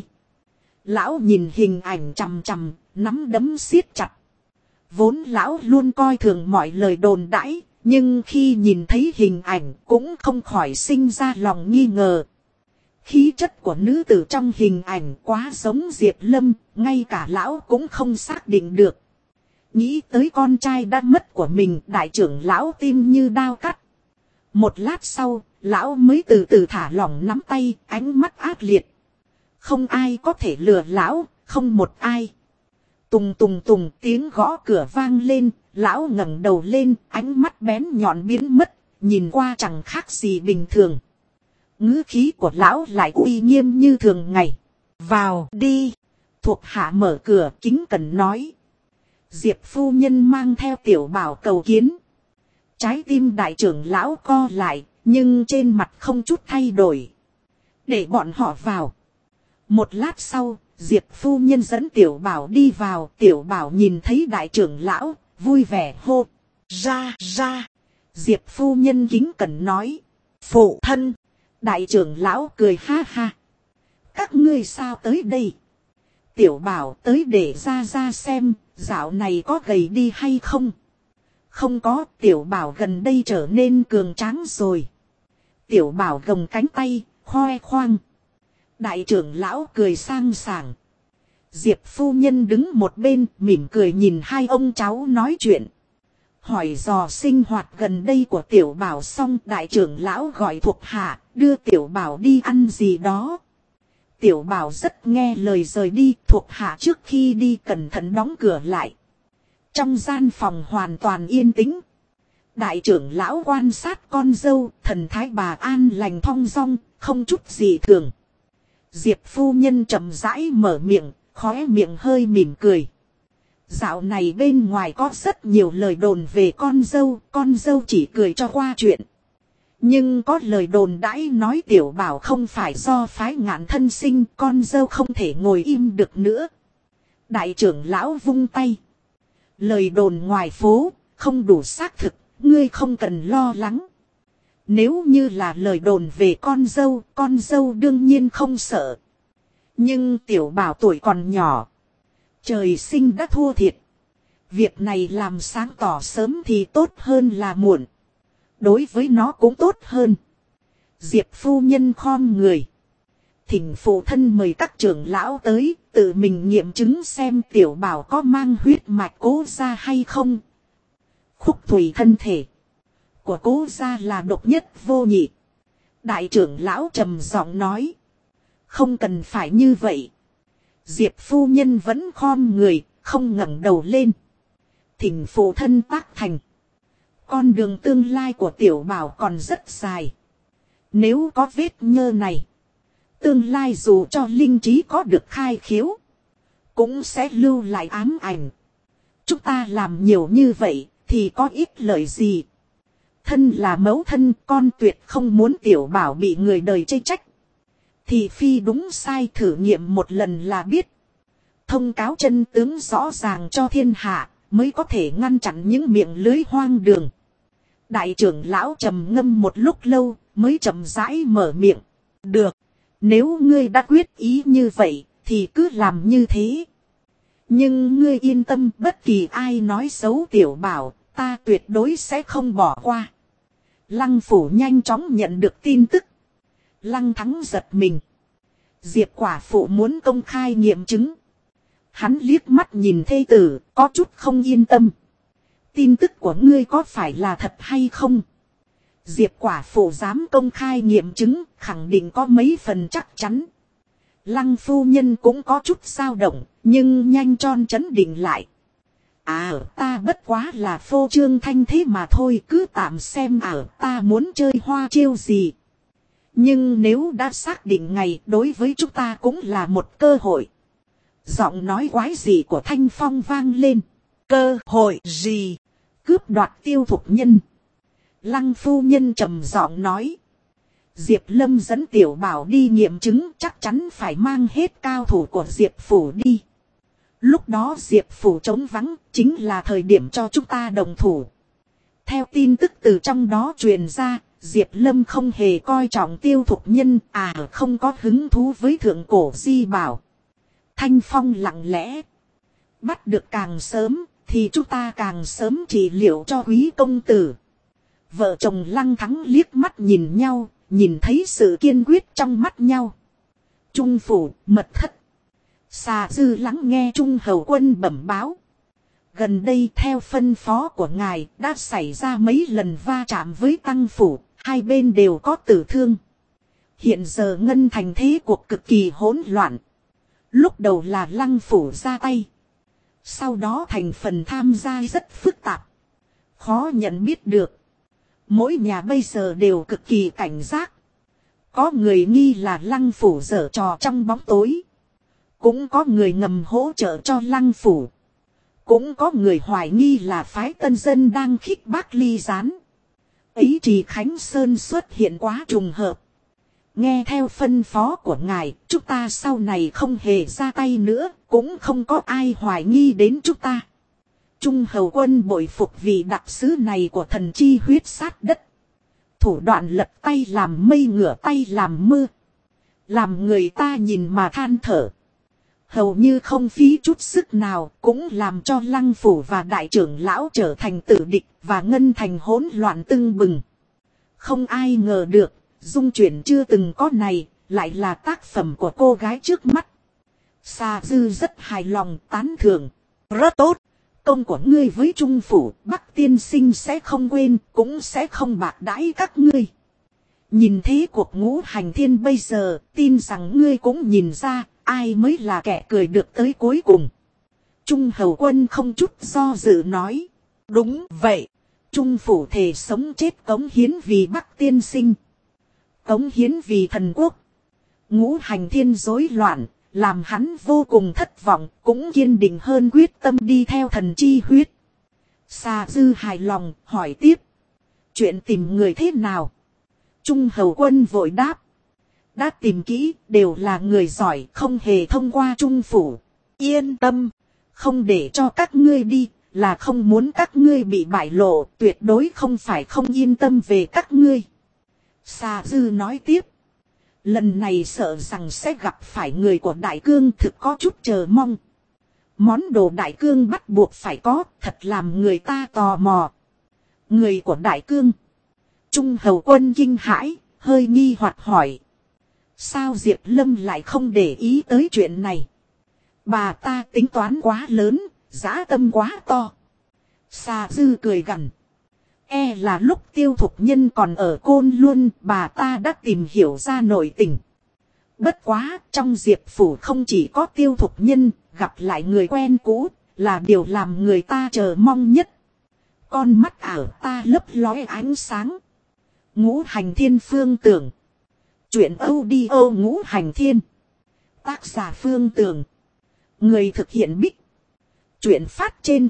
A: Lão nhìn hình ảnh chằm chằm, nắm đấm siết chặt. Vốn lão luôn coi thường mọi lời đồn đãi, nhưng khi nhìn thấy hình ảnh cũng không khỏi sinh ra lòng nghi ngờ. Khí chất của nữ tử trong hình ảnh quá giống Diệp Lâm, ngay cả lão cũng không xác định được. Nghĩ tới con trai đã mất của mình, đại trưởng lão tim như đao cắt. Một lát sau, lão mới từ từ thả lỏng nắm tay, ánh mắt ác liệt. Không ai có thể lừa lão, không một ai. Tùng tùng tùng tiếng gõ cửa vang lên, lão ngẩng đầu lên, ánh mắt bén nhọn biến mất, nhìn qua chẳng khác gì bình thường. Ngữ khí của lão lại uy nghiêm như thường ngày. Vào đi. Thuộc hạ mở cửa kính cẩn nói. Diệp phu nhân mang theo tiểu bảo cầu kiến. Trái tim đại trưởng lão co lại, nhưng trên mặt không chút thay đổi. Để bọn họ vào. Một lát sau, Diệp phu nhân dẫn tiểu bảo đi vào. Tiểu bảo nhìn thấy đại trưởng lão, vui vẻ hô. Ra, ra. Diệp phu nhân kính cẩn nói. Phụ thân. Đại trưởng lão cười ha ha. Các ngươi sao tới đây? Tiểu bảo tới để ra xem, dạo này có gầy đi hay không? Không có, tiểu bảo gần đây trở nên cường tráng rồi. Tiểu bảo gồng cánh tay, khoe khoang. Đại trưởng lão cười sang sảng. Diệp phu nhân đứng một bên, mỉm cười nhìn hai ông cháu nói chuyện. Hỏi dò sinh hoạt gần đây của tiểu bảo xong, đại trưởng lão gọi thuộc hạ, đưa tiểu bảo đi ăn gì đó. Tiểu bảo rất nghe lời rời đi, thuộc hạ trước khi đi cẩn thận đóng cửa lại. Trong gian phòng hoàn toàn yên tĩnh. Đại trưởng lão quan sát con dâu, thần thái bà an lành thong dong, không chút gì thường. Diệp phu nhân chậm rãi mở miệng, khóe miệng hơi mỉm cười. Dạo này bên ngoài có rất nhiều lời đồn về con dâu chỉ cười cho qua chuyện. Nhưng có lời đồn đãi nói tiểu bảo không phải do phái Ngạn thân sinh, con dâu không thể ngồi im được nữa. Đại trưởng lão vung tay. Lời đồn ngoài phố, không đủ xác thực, ngươi không cần lo lắng. Nếu như là lời đồn về con dâu đương nhiên không sợ. Nhưng tiểu bảo tuổi còn nhỏ. Trời sinh đã thua thiệt. Việc này làm sáng tỏ sớm thì tốt hơn là muộn. Đối với nó cũng tốt hơn. Diệp phu nhân khom người. Thỉnh phụ thân mời các trưởng lão tới, tự mình nghiệm chứng xem tiểu bảo có mang huyết mạch Cố gia hay không. Khúc thủy thân thể của Cố gia là độc nhất vô nhị. Đại trưởng lão trầm giọng nói. Không cần phải như vậy. Diệp phu nhân vẫn khom người, không ngẩng đầu lên. Thỉnh phụ thân tác thành. Con đường tương lai của tiểu bảo còn rất dài. Nếu có vết nhơ này, tương lai dù cho linh trí có được khai khiếu, cũng sẽ lưu lại ám ảnh. Chúng ta làm nhiều như vậy thì có ích lợi gì? Thân là mẫu thân, con tuyệt không muốn tiểu bảo bị người đời chê trách. Thì phi đúng sai thử nghiệm một lần là biết. Thông cáo chân tướng rõ ràng cho thiên hạ, mới có thể ngăn chặn những miệng lưới hoang đường. Đại trưởng lão trầm ngâm một lúc lâu, mới chậm rãi mở miệng. Được, nếu ngươi đã quyết ý như vậy, thì cứ làm như thế. Nhưng ngươi yên tâm, bất kỳ ai nói xấu tiểu bảo, ta tuyệt đối sẽ không bỏ qua. Lăng phủ nhanh chóng nhận được tin tức. Lăng Thắng giật mình. Diệp quả phụ muốn công khai nghiệm chứng. Hắn liếc mắt nhìn thê tử, có chút không yên tâm. Tin tức của ngươi có phải là thật hay không? Diệp quả phụ dám công khai nghiệm chứng, khẳng định có mấy phần chắc chắn. Lăng phu nhân cũng có chút dao động, nhưng nhanh chóng trấn định lại. Ta bất quá là phô trương thanh thế mà thôi, cứ tạm xem ta muốn chơi hoa chiêu gì. Nhưng nếu đã xác định ngày, đối với chúng ta cũng là một cơ hội. Giọng nói quái dị của Thanh Phong vang lên. Cơ hội gì? Cướp đoạt Tiêu Thục Nhân. Lăng phu nhân trầm giọng nói. Diệp Lâm dẫn Tiểu Bảo đi nghiệm chứng, chắc chắn phải mang hết cao thủ của Diệp Phủ đi. Lúc đó Diệp Phủ trống vắng, chính là thời điểm cho chúng ta đồng thủ. Theo tin tức từ trong đó truyền ra, Diệp Lâm không hề coi trọng Tiêu Thục Nhân, không có hứng thú với thượng cổ di bảo. Thanh Phong lặng lẽ. Bắt được càng sớm, thì chúng ta càng sớm trị liệu cho quý công tử. Vợ chồng Lăng Thắng liếc mắt nhìn nhau, nhìn thấy sự kiên quyết trong mắt nhau. Trung phủ, mật thất. Xà Dư lắng nghe Trung hầu quân bẩm báo. Gần đây theo phân phó của ngài đã xảy ra mấy lần va chạm với tăng phủ, hai bên đều có tử thương. Hiện giờ Ngân Thành thế cuộc cực kỳ hỗn loạn. Lúc đầu là Lăng phủ ra tay. Sau đó thành phần tham gia rất phức tạp. Khó nhận biết được. Mỗi nhà bây giờ đều cực kỳ cảnh giác. Có người nghi là Lăng phủ giở trò trong bóng tối. Cũng có người ngầm hỗ trợ cho Lăng phủ. Cũng có người hoài nghi là phái tân dân đang khích bác Ly Gián. Ý chỉ Khánh Sơn xuất hiện quá trùng hợp. Nghe theo phân phó của ngài, chúng ta sau này không hề ra tay nữa, cũng không có ai hoài nghi đến chúng ta. Trung hầu quân bội phục vì đặc sứ này của thần chi huyết sát đất. Thủ đoạn lật tay làm mây ngửa tay làm mưa. Làm người ta nhìn mà than thở. Hầu như không phí chút sức nào, cũng làm cho Lăng phủ và đại trưởng lão trở thành tử địch và Ngân Thành hỗn loạn tưng bừng. Không ai ngờ được, dung chuyển chưa từng có này, lại là tác phẩm của cô gái trước mắt. Xà Dư rất hài lòng tán thưởng. Rất tốt, công của ngươi với Trung phủ, Bắc tiên sinh sẽ không quên, cũng sẽ không bạc đãi các ngươi. Nhìn thế cuộc ngũ hành thiên bây giờ, tin rằng ngươi cũng nhìn ra, ai mới là kẻ cười được tới cuối cùng. Trung hầu quân không chút do dự nói. Đúng vậy, Trung phủ thề sống chết cống hiến vì Bắc tiên sinh. Cống hiến vì thần quốc. Ngũ hành thiên rối loạn, làm hắn vô cùng thất vọng, cũng kiên định hơn quyết tâm đi theo thần chi huyết. Xà Dư hài lòng, hỏi tiếp. Chuyện tìm người thế nào? Trung hầu quân vội đáp. Đã tìm kỹ, đều là người giỏi, không hề thông qua Trung phủ. Yên tâm, không để cho các ngươi đi, là không muốn các ngươi bị bại lộ, tuyệt đối không phải không yên tâm về các ngươi. Xà Dư nói tiếp. Lần này sợ rằng sẽ gặp phải người của Đại Cương, thực có chút chờ mong. Món đồ Đại Cương bắt buộc phải có, thật làm người ta tò mò. Người của Đại Cương. Trung hầu quân kinh hãi, hơi nghi hoặc hỏi. Sao Diệp Lâm lại không để ý tới chuyện này? Bà ta tính toán quá lớn, dã tâm quá to. Xà Dư cười gằn. E là lúc Tiêu Thục Nhân còn ở Côn Luân, bà ta đã tìm hiểu ra nội tình. Bất quá, trong Diệp phủ không chỉ có Tiêu Thục Nhân, gặp lại người quen cũ, là điều làm người ta chờ mong nhất. Con mắt ảo ta lấp lóe ánh sáng. Ngũ hành thiên phương tưởng. Chuyện audio ngũ hành thiên. Tác giả Phương Tường. Người thực hiện Bích. Chuyện phát trên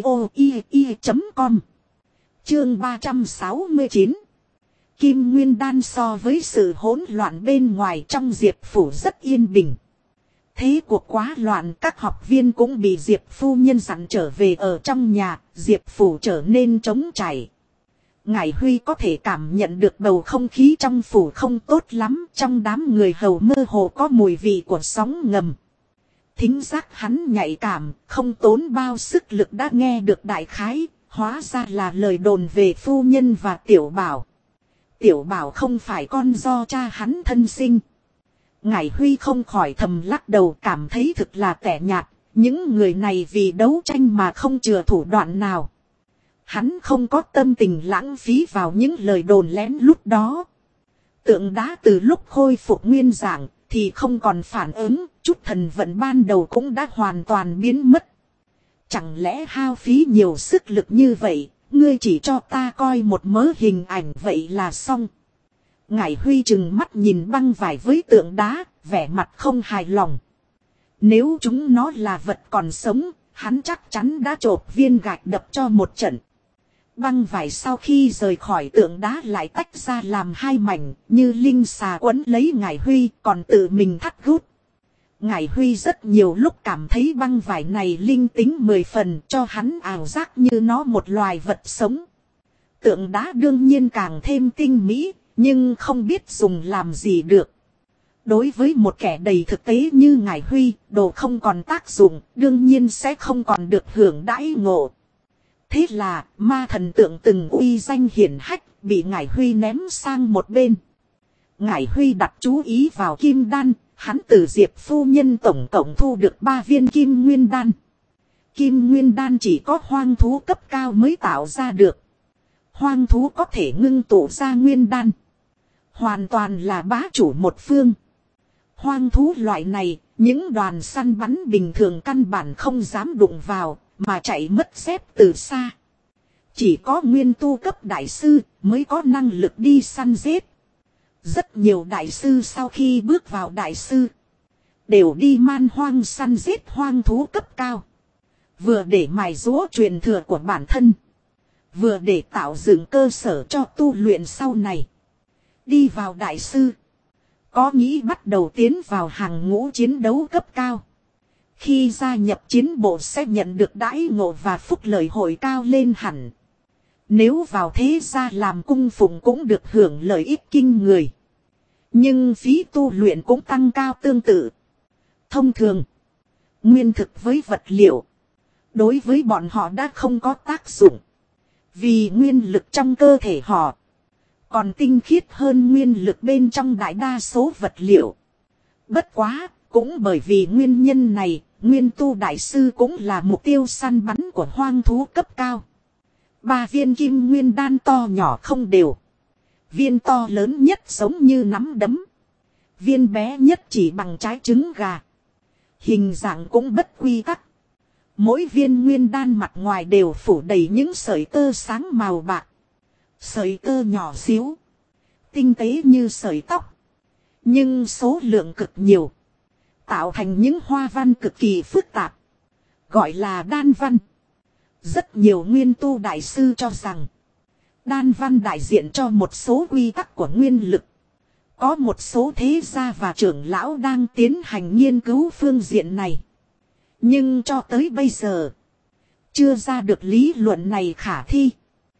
A: audio.com. Chương 369. Kim Nguyên Đan so với sự hỗn loạn bên ngoài trong Diệp phủ rất yên bình. Thế cuộc quá loạn, các học viên cũng bị Diệp phu nhân dặn trở về ở trong nhà, Diệp phủ trở nên trống trải. Ngải Huy có thể cảm nhận được bầu không khí trong phủ không tốt lắm, trong đám người hầu mơ hồ có mùi vị của sóng ngầm. Thính giác hắn nhạy cảm, không tốn bao sức lực đã nghe được đại khái, hóa ra là lời đồn về phu nhân và Tiểu Bảo. Tiểu Bảo không phải con do cha hắn thân sinh. Ngải Huy không khỏi thầm lắc đầu, cảm thấy thực là tẻ nhạt, những người này vì đấu tranh mà không chừa thủ đoạn nào. Hắn không có tâm tình lãng phí vào những lời đồn lén lút đó. Tượng đá từ lúc khôi phục nguyên dạng thì không còn phản ứng, chút thần vận ban đầu cũng đã hoàn toàn biến mất. Chẳng lẽ hao phí nhiều sức lực như vậy, ngươi chỉ cho ta coi một mớ hình ảnh vậy là xong. Ngải Huy chừng mắt nhìn băng vải với tượng đá, vẻ mặt không hài lòng. Nếu chúng nó là vật còn sống, hắn chắc chắn đã chộp viên gạch đập cho một trận. Băng vải sau khi rời khỏi tượng đá lại tách ra làm hai mảnh, như linh xà quấn lấy Ngải Huy, còn tự mình thắt gút. Ngải Huy rất nhiều lúc cảm thấy băng vải này linh tính 10 phần, cho hắn ảo giác như nó một loài vật sống. Tượng đá đương nhiên càng thêm tinh mỹ, nhưng không biết dùng làm gì được. Đối với một kẻ đầy thực tế như Ngải Huy, đồ không còn tác dụng, đương nhiên sẽ không còn được hưởng đãi ngộ. Thế là, ma thần tượng từng uy danh hiển hách, bị Ngải Huy ném sang một bên. Ngải Huy đặt chú ý vào kim đan, hắn từ Diệp phu nhân tổng cộng thu được 3 viên kim nguyên đan. Kim nguyên đan chỉ có hoang thú cấp cao mới tạo ra được. Hoang thú có thể ngưng tụ ra nguyên đan. Hoàn toàn là bá chủ một phương. Hoang thú loại này, những đoàn săn bắn bình thường căn bản không dám đụng vào, mà chạy mất dép từ xa. Chỉ có nguyên tu cấp đại sư mới có năng lực đi săn giết. Rất nhiều đại sư sau khi bước vào đại sư, đều đi man hoang săn giết hoang thú cấp cao. Vừa để mài giũa truyền thừa của bản thân, vừa để tạo dựng cơ sở cho tu luyện sau này. Đi vào đại sư, có nghĩ bắt đầu tiến vào hàng ngũ chiến đấu cấp cao. Khi gia nhập chiến bộ sẽ nhận được đãi ngộ và phúc lợi hội cao lên hẳn. Nếu vào thế gia làm cung phụng cũng được hưởng lợi ích kinh người. Nhưng phí tu luyện cũng tăng cao tương tự. Thông thường, nguyên thực với vật liệu, đối với bọn họ đã không có tác dụng. Vì nguyên lực trong cơ thể họ còn tinh khiết hơn nguyên lực bên trong đại đa số vật liệu. Bất quá, cũng bởi vì nguyên nhân này, nguyên tu đại sư cũng là mục tiêu săn bắn của hoang thú cấp cao. 3 viên kim nguyên đan to nhỏ không đều. Viên to lớn nhất giống như nắm đấm. Viên bé nhất chỉ bằng trái trứng gà. Hình dạng cũng bất quy tắc. Mỗi viên nguyên đan mặt ngoài đều phủ đầy những sợi tơ sáng màu bạc. Sợi tơ nhỏ xíu, tinh tế như sợi tóc. Nhưng số lượng cực nhiều, tạo thành những hoa văn cực kỳ phức tạp, gọi là đan văn. Rất nhiều nguyên tu đại sư cho rằng đan văn đại diện cho một số quy tắc của nguyên lực. Có một số thế gia và trưởng lão đang tiến hành nghiên cứu phương diện này. Nhưng cho tới bây giờ, chưa ra được lý luận này khả thi.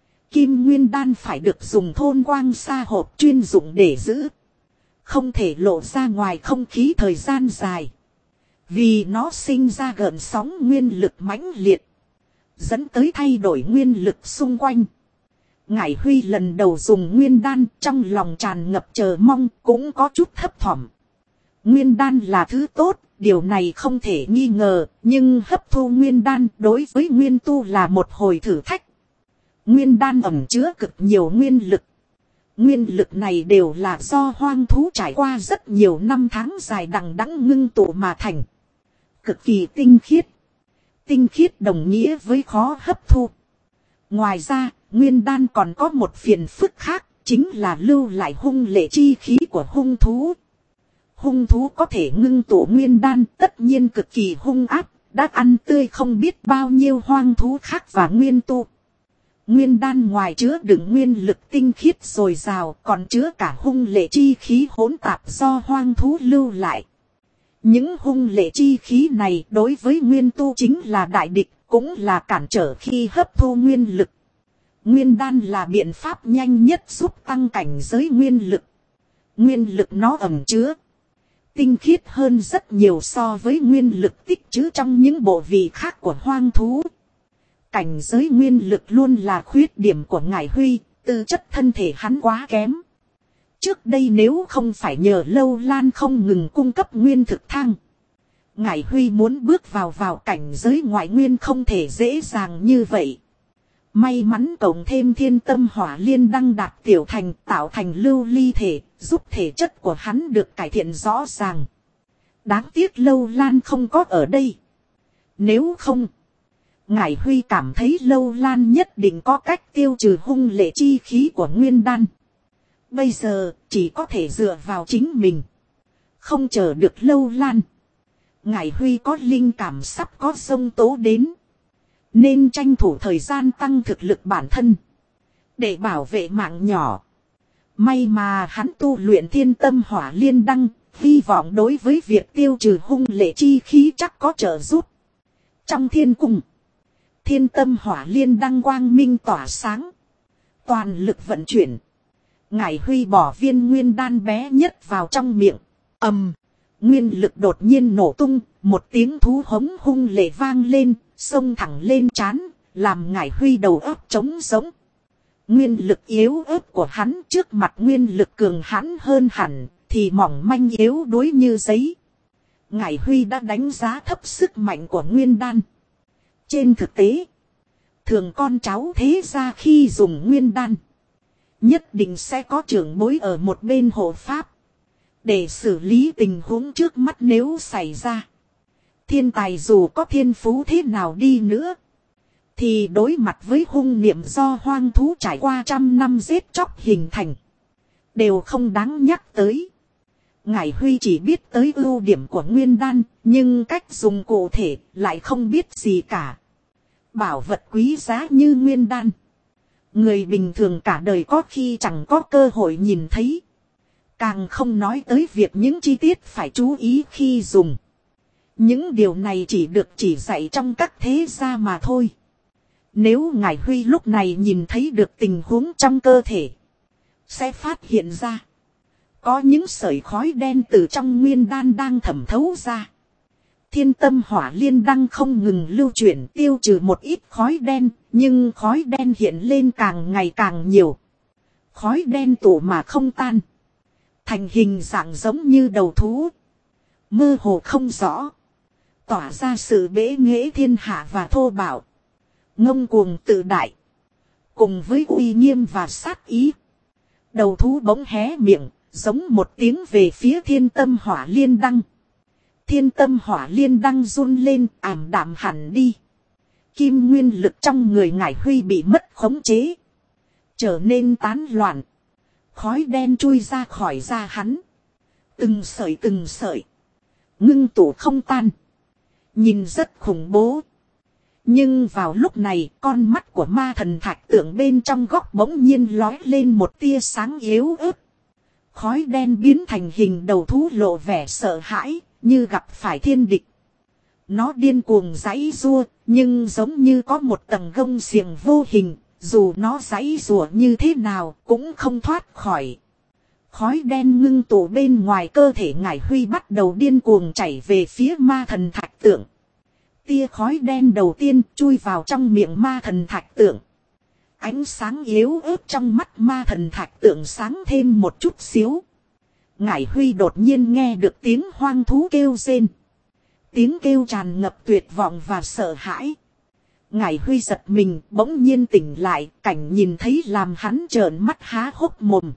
A: Kim nguyên đan phải được dùng thôn quang sa hộp chuyên dụng để giữ. Không thể lộ ra ngoài không khí thời gian dài. Vì nó sinh ra gợn sóng nguyên lực mãnh liệt, dẫn tới thay đổi nguyên lực xung quanh. Ngải Huy lần đầu dùng nguyên đan, trong lòng tràn ngập chờ mong, cũng có chút thấp thỏm. Nguyên đan là thứ tốt, điều này không thể nghi ngờ, nhưng hấp thu nguyên đan đối với nguyên tu là một hồi thử thách. Nguyên đan ẩn chứa cực nhiều nguyên lực. Nguyên lực này đều là do hoang thú trải qua rất nhiều năm tháng dài đằng đẵng ngưng tụ mà thành. Cực kỳ tinh khiết. Tinh khiết đồng nghĩa với khó hấp thu. Ngoài ra, nguyên đan còn có một phiền phức khác, chính là lưu lại hung lệ chi khí của hung thú. Hung thú có thể ngưng tụ nguyên đan, tất nhiên cực kỳ hung ác, đã ăn tươi không biết bao nhiêu hoang thú khác và nguyên tu. Nguyên đan ngoài chứa đựng nguyên lực tinh khiết dồi dào, còn chứa cả hung lệ chi khí hỗn tạp do hoang thú lưu lại. Những hung lệ chi khí này đối với nguyên tu chính là đại địch, cũng là cản trở khi hấp thu nguyên lực. Nguyên đan là biện pháp nhanh nhất giúp tăng cảnh giới nguyên lực. Nguyên lực nó ẩn chứa tinh khiết hơn rất nhiều so với nguyên lực tích trữ trong những bộ vị khác của hoang thú. Cảnh giới nguyên lực luôn là khuyết điểm của Ngải Huy, tư chất thân thể hắn quá kém. Trước đây nếu không phải nhờ Lâu Lan không ngừng cung cấp nguyên thực thang, Ngải Huy muốn bước vào cảnh giới ngoại nguyên không thể dễ dàng như vậy. May mắn cộng thêm thiên tâm hỏa liên đăng đạt tiểu thành, tạo thành lưu ly thể, giúp thể chất của hắn được cải thiện rõ ràng. Đáng tiếc Lâu Lan không có ở đây. Nếu không, Ngải Huy cảm thấy Lâu Lan nhất định có cách tiêu trừ hung lệ chi khí của nguyên đan. Bây giờ chỉ có thể dựa vào chính mình. Không chờ được Lâu Lan, Ngải Huy có linh cảm sắp có sông tố đến, nên tranh thủ thời gian tăng thực lực bản thân. để bảo vệ mạng nhỏ. May mà hắn tu luyện thiên tâm hỏa liên đăng, hy vọng đối với việc tiêu trừ hung lệ chi khí chắc có trợ giúp. Trong thiên cung, thiên tâm hỏa liên đăng quang minh tỏa sáng, toàn lực vận chuyển. Ngải Huy bỏ viên nguyên đan bé nhất vào trong miệng. Nguyên lực đột nhiên nổ tung, một tiếng thú hống hung lệ vang lên, xông thẳng lên trán, làm Ngải Huy đầu óc trống rỗng. Nguyên lực yếu ớt của hắn trước mặt nguyên lực cường hãn hơn hẳn, thì mỏng manh yếu đuối như giấy. Ngải Huy đã đánh giá thấp sức mạnh của nguyên đan. Trên thực tế, thường con cháu thế gia khi dùng nguyên đan, nhất định sẽ có trưởng bối ở một bên hộ pháp, để xử lý tình huống trước mắt nếu xảy ra. Thiên tài dù có thiên phú thế nào đi nữa, thì đối mặt với hung niệm do hoang thú trải qua trăm năm giết chóc hình thành, đều không đáng nhắc tới. Ngải Huy chỉ biết tới ưu điểm của nguyên đan, nhưng cách dùng cụ thể lại không biết gì cả. Bảo vật quý giá như nguyên đan, người bình thường cả đời có khi chẳng có cơ hội nhìn thấy. Càng không nói tới việc những chi tiết phải chú ý khi dùng. Những điều này chỉ được chỉ dạy trong các thế gia mà thôi. Nếu Ngải Huy lúc này nhìn thấy được tình huống trong cơ thể, sẽ phát hiện ra có những sợi khói đen từ trong nguyên đan đang thẩm thấu ra. Thiên tâm hỏa liên đăng không ngừng lưu chuyển tiêu trừ một ít khói đen, nhưng khói đen hiện lên càng ngày càng nhiều. Khói đen tụ mà không tan, thành hình dạng giống như đầu thú, mơ hồ không rõ, tỏa ra sự bẽ nghễ thiên hạ và thô bạo, ngông cuồng tự đại, cùng với uy nghiêm và sát ý. Đầu thú bỗng hé miệng, giống một tiếng về phía thiên tâm hỏa liên đăng. Thiên tâm hỏa liên đăng run lên, ảm đạm hẳn đi. Kim nguyên lực trong người Ngải Huy bị mất khống chế, trở nên tán loạn. Khói đen chui ra khỏi da hắn, từng sợi, ngưng tụ không tan, nhìn rất khủng bố. Nhưng vào lúc này, con mắt của ma thần thạch tượng bên trong góc bỗng nhiên lóe lên một tia sáng yếu ớt. Khói đen biến thành hình đầu thú lộ vẻ sợ hãi, như gặp phải thiên địch. Nó điên cuồng giãy giụa, nhưng giống như có một tầng gông xiềng vô hình, dù nó giãy giụa như thế nào cũng không thoát khỏi. Khói đen ngưng tụ bên ngoài cơ thể Ngải Huy bắt đầu điên cuồng chảy về phía ma thần thạch tượng. Tia khói đen đầu tiên chui vào trong miệng ma thần thạch tượng. Ánh sáng yếu ớt trong mắt ma thần thạch tượng sáng thêm một chút xíu. Ngải Huy đột nhiên nghe được tiếng hoang thú kêu rên. Tiếng kêu tràn ngập tuyệt vọng và sợ hãi. Ngải Huy giật mình, bỗng nhiên tỉnh lại, cảnh nhìn thấy làm hắn trợn mắt há hốc mồm.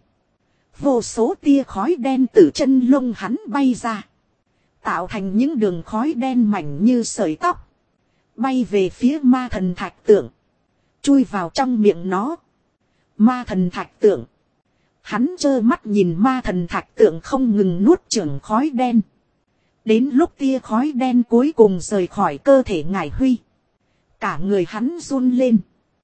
A: Vô số tia khói đen từ chân lông hắn bay ra, tạo thành những đường khói đen mảnh như sợi tóc, bay về phía ma thần thạch tượng, chui vào trong miệng nó. Ma thần thạch tượng, hắn trơ mắt nhìn ma thần thạch tượng không ngừng nuốt chửng khói đen. Đến lúc tia khói đen cuối cùng rời khỏi cơ thể Ngải Huy, cả người hắn run lên.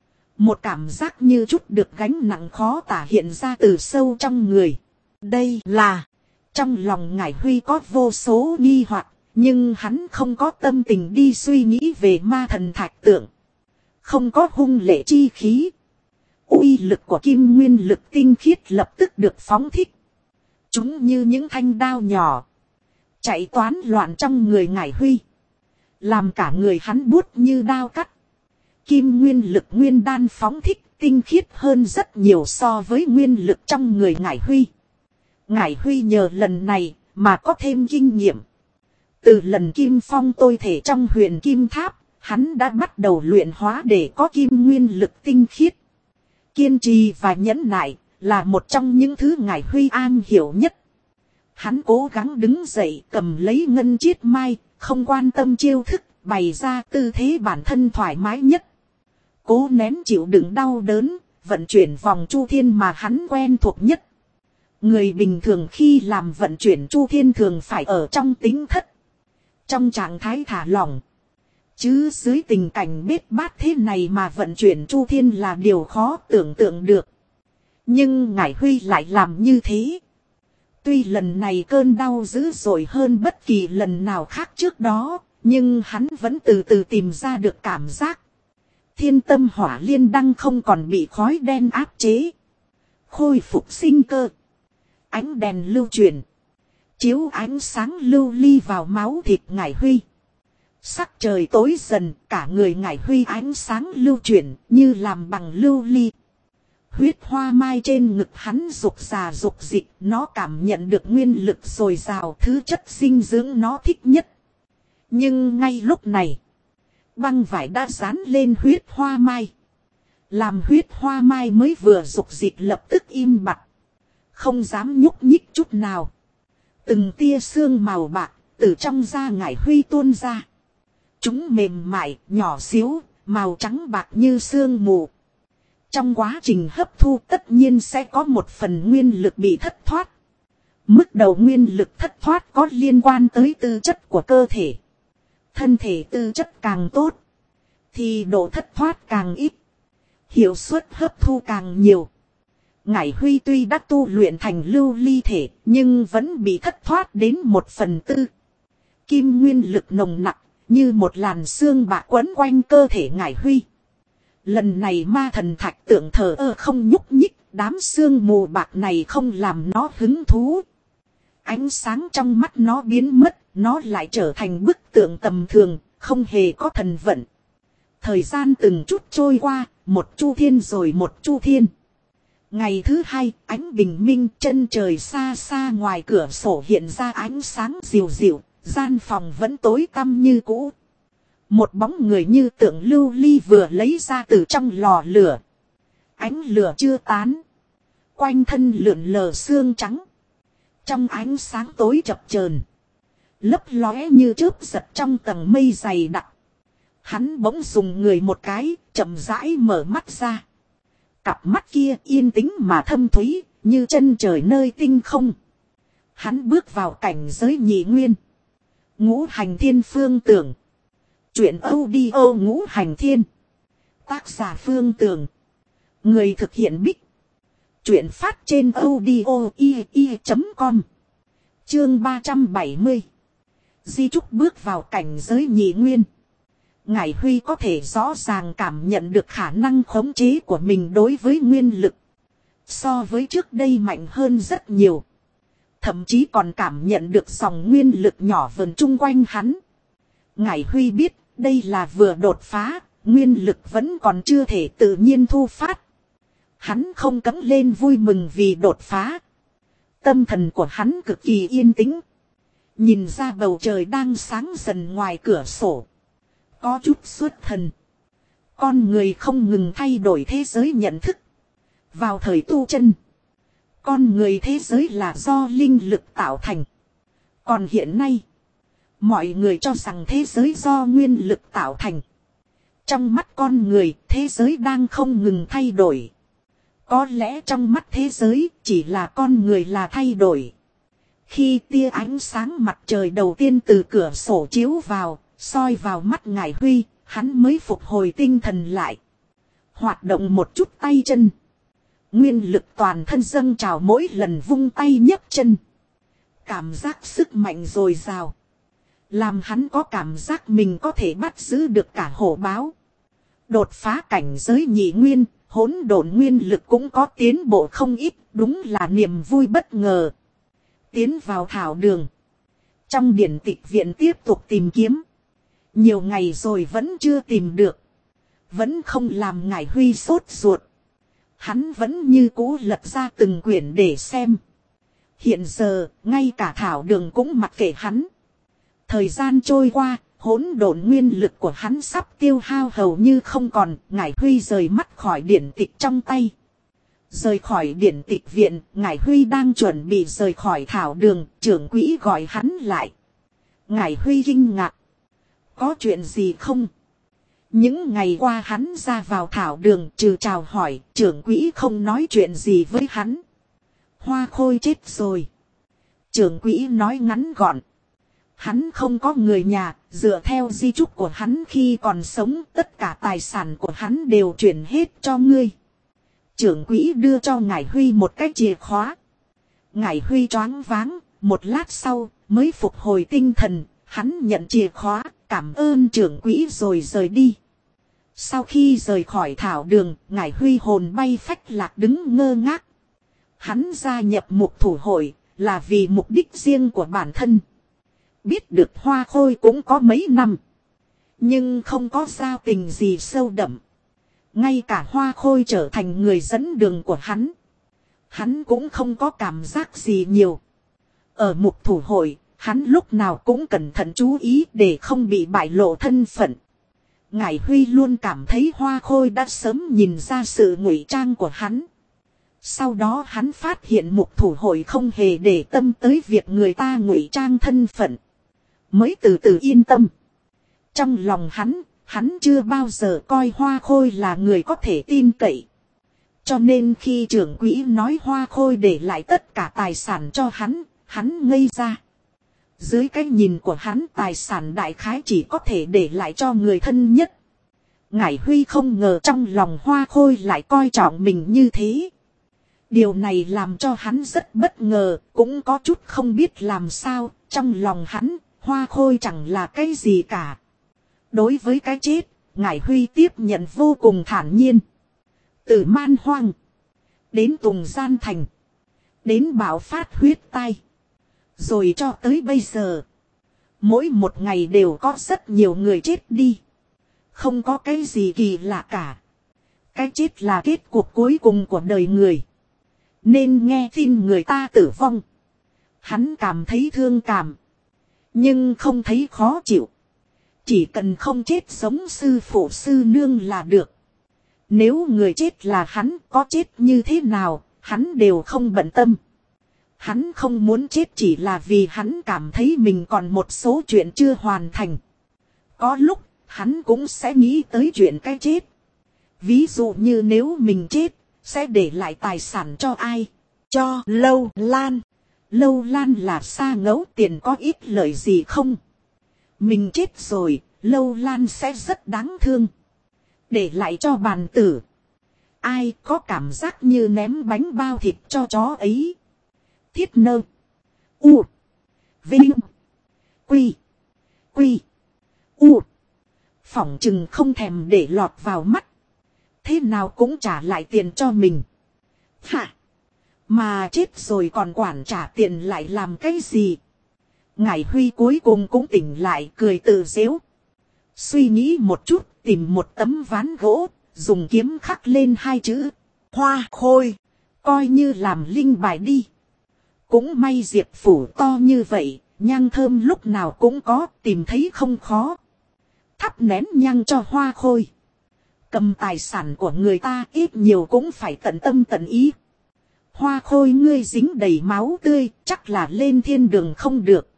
A: Một cảm giác như chút được gánh nặng khó tả hiện ra từ sâu trong người. Đây là... Trong lòng Ngải Huy có vô số nghi hoặc, nhưng hắn không có tâm tình đi suy nghĩ về ma thần thạch tượng. Không có hung lệ chi khí, uy lực của kim nguyên lực tinh khiết lập tức được phóng thích. Chúng như những thanh đao nhỏ, chạy toán loạn trong người Ngải Huy, làm cả người hắn buốt như đao cắt. Kim nguyên lực nguyên đan phóng thích tinh khiết hơn rất nhiều so với nguyên lực trong người Ngải Huy. Ngải Huy nhờ lần này mà có thêm kinh nghiệm. Từ lần Kim Phong tôi thể trong Huyền Kim Tháp, hắn đã bắt đầu luyện hóa để có kim nguyên lực tinh khiết. Kiên trì và nhẫn nại là một trong những thứ Ngải Huy am hiểu nhất. Hắn cố gắng đứng dậy cầm lấy ngân chiết mai, không quan tâm chiêu thức, bày ra tư thế bản thân thoải mái nhất. Cố nén chịu đựng đau đớn, vận chuyển vòng chu thiên mà hắn quen thuộc nhất. Người bình thường khi làm vận chuyển chu thiên thường phải ở trong tính thất, trong trạng thái thả lỏng, Chứ dưới tình cảnh bết bát thế này mà vận chuyển Chu Thiên là điều khó tưởng tượng được. Nhưng Ngải Huy lại làm như thế. Tuy lần này cơn đau dữ dội hơn bất kỳ lần nào khác trước đó, nhưng hắn vẫn từ từ tìm ra được cảm giác. Thiên tâm hỏa liên đăng không còn bị khói đen áp chế. Khôi phục sinh cơ. Ánh đèn lưu chuyển. Chiếu ánh sáng lưu ly vào máu thịt Ngải Huy. Sắc trời tối dần, cả người Ngải Huy ánh sáng lưu chuyển như làm bằng lưu ly. Huyết hoa mai trên ngực hắn rục rà rục dịch, nó cảm nhận được nguyên lực dồi dào, thứ chất dinh dưỡng nó thích nhất. Nhưng ngay lúc này, băng vải đã dán lên huyết hoa mai. Làm huyết hoa mai mới vừa rục dịch lập tức im bặt, không dám nhúc nhích chút nào. Từng tia xương màu bạc từ trong da Ngải Huy tuôn ra. Chúng mềm mại, nhỏ xíu, màu trắng bạc như sương mù. Trong quá trình hấp thu tất nhiên sẽ có một phần nguyên lực bị thất thoát. Mức đầu nguyên lực thất thoát có liên quan tới tư chất của cơ thể. Thân thể tư chất càng tốt, thì độ thất thoát càng ít. Hiệu suất hấp thu càng nhiều. Ngải Huy tuy đã tu luyện thành lưu ly thể, nhưng vẫn bị thất thoát đến 1/4. Kim nguyên lực nồng nặc, như một làn sương bạc quấn quanh cơ thể Ngải Huy. Lần này ma thần thạch tượng thờ ơ không nhúc nhích, đám sương mù bạc này không làm nó hứng thú. Ánh sáng trong mắt nó biến mất, nó lại trở thành bức tượng tầm thường, không hề có thần vận. Thời gian từng chút trôi qua, một chu thiên rồi một chu thiên. Ngày thứ hai, ánh bình minh, chân trời xa xa ngoài cửa sổ hiện ra ánh sáng dịu dịu, gian phòng vẫn tối tăm như cũ. Một bóng người như tượng lưu ly vừa lấy ra từ trong lò lửa. Ánh lửa chưa tán. Quanh thân lượn lờ xương trắng. Trong ánh sáng tối chập chờn, lấp lóe như chớp giật trong tầng mây dày đặc. Hắn bỗng dùng người một cái, chậm rãi mở mắt ra. Cặp mắt kia yên tĩnh mà thâm thúy, như chân trời nơi tinh không. Hắn bước vào cảnh giới nhị nguyên. Ngũ hành thiên phương tưởng. Chuyện audio ngũ hành thiên. Tác giả Phương Tường. Người thực hiện Bích. Chuyện phát trên audio.com. Chương 370. Di Trúc bước vào cảnh giới nhị nguyên. Ngải Huy có thể rõ ràng cảm nhận được khả năng khống chế của mình đối với nguyên lực. So với trước đây mạnh hơn rất nhiều. Thậm chí còn cảm nhận được dòng nguyên lực nhỏ vần chung quanh hắn. Ngải Huy biết đây là vừa đột phá, nguyên lực vẫn còn chưa thể tự nhiên thu phát. Hắn không cấm lên vui mừng vì đột phá. Tâm thần của hắn cực kỳ yên tĩnh. Nhìn ra bầu trời đang sáng dần ngoài cửa sổ. Có chút xuất thần. Con người không ngừng thay đổi thế giới nhận thức. Vào thời tu chân, con người thế giới là do linh lực tạo thành. Còn hiện nay, mọi người cho rằng thế giới do nguyên lực tạo thành. Trong mắt con người, thế giới đang không ngừng thay đổi. Có lẽ trong mắt thế giới, chỉ là con người là thay đổi. Khi tia ánh sáng mặt trời đầu tiên từ cửa sổ chiếu vào, soi vào mắt Ngải Huy, hắn mới phục hồi tinh thần lại. Hoạt động một chút tay chân. Nguyên lực toàn thân dâng trào mỗi lần vung tay nhấc chân. Cảm giác sức mạnh dồi dào. Làm hắn có cảm giác mình có thể bắt giữ được cả hổ báo. Đột phá cảnh giới nhị nguyên, hỗn độn nguyên lực cũng có tiến bộ không ít, đúng là niềm vui bất ngờ. Tiến vào thảo đường. Trong điển tịch viện tiếp tục tìm kiếm. Nhiều ngày rồi vẫn chưa tìm được. Vẫn không làm Ngải Huy sốt ruột. Hắn vẫn như cũ lật ra từng quyển để xem. Hiện giờ, ngay cả thảo đường cũng mặc kệ hắn. Thời gian trôi qua, hỗn độn nguyên lực của hắn sắp tiêu hao hầu như không còn. Ngải Huy rời mắt khỏi điển tịch trong tay. Rời khỏi điển tịch viện, Ngải Huy đang chuẩn bị rời khỏi thảo đường, trưởng quỹ gọi hắn lại. Ngải Huy kinh ngạc. Có chuyện gì không? Những ngày qua hắn ra vào thảo đường trừ chào hỏi, trưởng quỹ không nói chuyện gì với hắn. Hoa Khôi chết rồi. Trưởng quỹ nói ngắn gọn. Hắn không có người nhà, dựa theo di chúc của hắn khi còn sống, tất cả tài sản của hắn đều chuyển hết cho ngươi. Trưởng quỹ đưa cho Ngải Huy một cái chìa khóa. Ngải Huy choáng váng, một lát sau mới phục hồi tinh thần, hắn nhận chìa khóa, cảm ơn trưởng quỹ rồi rời đi. Sau khi rời khỏi thảo đường, Ngải Huy hồn bay phách lạc đứng ngơ ngác. Hắn gia nhập mục thủ hội là vì mục đích riêng của bản thân. Biết được Hoa Khôi cũng có mấy năm, nhưng không có giao tình gì sâu đậm. Ngay cả Hoa Khôi trở thành người dẫn đường của hắn cũng không có cảm giác gì nhiều. Ở mục thủ hội, hắn lúc nào cũng cẩn thận chú ý để không bị bại lộ thân phận. Ngải Huy luôn cảm thấy Hoa Khôi đã sớm nhìn ra sự ngụy trang của hắn. Sau đó hắn phát hiện mục thủ hội không hề để tâm tới việc người ta ngụy trang thân phận. Mới từ từ yên tâm. Trong lòng hắn chưa bao giờ coi Hoa Khôi là người có thể tin cậy. Cho nên khi trưởng quỹ nói Hoa Khôi để lại tất cả tài sản cho hắn ngây ra. Dưới cái nhìn của hắn, tài sản đại khái chỉ có thể để lại cho người thân nhất. Ngải Huy không ngờ trong lòng Hoa Khôi lại coi trọng mình như thế. Điều này làm cho hắn rất bất ngờ, cũng có chút không biết làm sao. Trong lòng hắn, Hoa Khôi chẳng là cái gì cả. Đối với cái chết, Ngải Huy tiếp nhận vô cùng thản nhiên. Từ Man Hoang đến Tùng Gian Thành, đến bạo phát huyết tai, rồi cho tới bây giờ, mỗi một ngày đều có rất nhiều người chết đi. Không có cái gì kỳ lạ cả. Cái chết là kết cuộc cuối cùng của đời người. Nên nghe tin người ta tử vong, hắn cảm thấy thương cảm, nhưng không thấy khó chịu. Chỉ cần không chết giống sư phụ sư nương là được. Nếu người chết là hắn, có chết như thế nào, hắn đều không bận tâm. Hắn không muốn chết chỉ là vì hắn cảm thấy mình còn một số chuyện chưa hoàn thành. Có lúc, hắn cũng sẽ nghĩ tới chuyện cái chết. Ví dụ như nếu mình chết, sẽ để lại tài sản cho ai? Cho Lâu Lan. Lâu Lan là xa ngấu tiền có ít lợi gì không? Mình chết rồi, Lâu Lan sẽ rất đáng thương. Để lại cho bàn tử. Ai có cảm giác như ném bánh bao thịt cho chó ấy? Thiết Nơ. U. Vinh. Quy. Quy. U. Phỏng chừng không thèm để lọt vào mắt. Thế nào cũng trả lại tiền cho mình. Hả? Mà chết rồi còn quản trả tiền lại làm cái gì? Ngải Huy cuối cùng cũng tỉnh lại, cười tự giễu. Suy nghĩ một chút, tìm một tấm ván gỗ, dùng kiếm khắc lên hai chữ Hoa Khôi, coi như làm linh bài đi. Cũng may Diệp phủ to như vậy, nhang thơm lúc nào cũng có, tìm thấy không khó. Thắp nén nhang cho Hoa Khôi. Cầm tài sản của người ta ít nhiều cũng phải tận tâm tận ý. Hoa Khôi ngươi dính đầy máu tươi, chắc là lên thiên đường không được.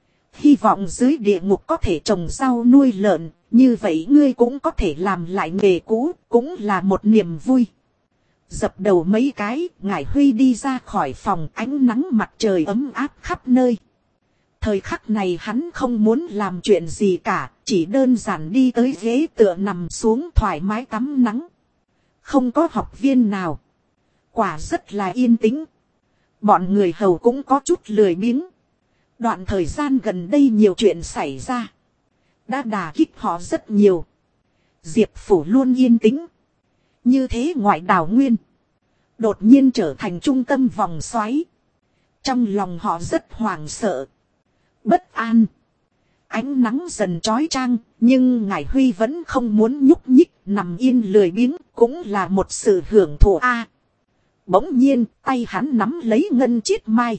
A: Hy vọng dưới địa ngục có thể trồng rau nuôi lợn, như vậy ngươi cũng có thể làm lại nghề cũ, cũng là một niềm vui. Dập đầu mấy cái, Ngải Huy đi ra khỏi phòng, ánh nắng mặt trời ấm áp khắp nơi. Thời khắc này hắn không muốn làm chuyện gì cả, chỉ đơn giản đi tới ghế tựa nằm xuống thoải mái tắm nắng. Không có học viên nào. Quả rất là yên tĩnh. Bọn người hầu cũng có chút lười biếng. Đoạn thời gian gần đây nhiều chuyện xảy ra, đã đả kích họ rất nhiều. Diệp phủ luôn yên tĩnh. Như thế ngoại đảo nguyên đột nhiên trở thành trung tâm vòng xoáy. Trong lòng họ rất hoảng sợ, bất an. Ánh nắng dần chói chang, nhưng Ngải Huy vẫn không muốn nhúc nhích, nằm yên lười biếng cũng là một sự hưởng thụ a. Bỗng nhiên, tay hắn nắm lấy Ngân Chiết Mai.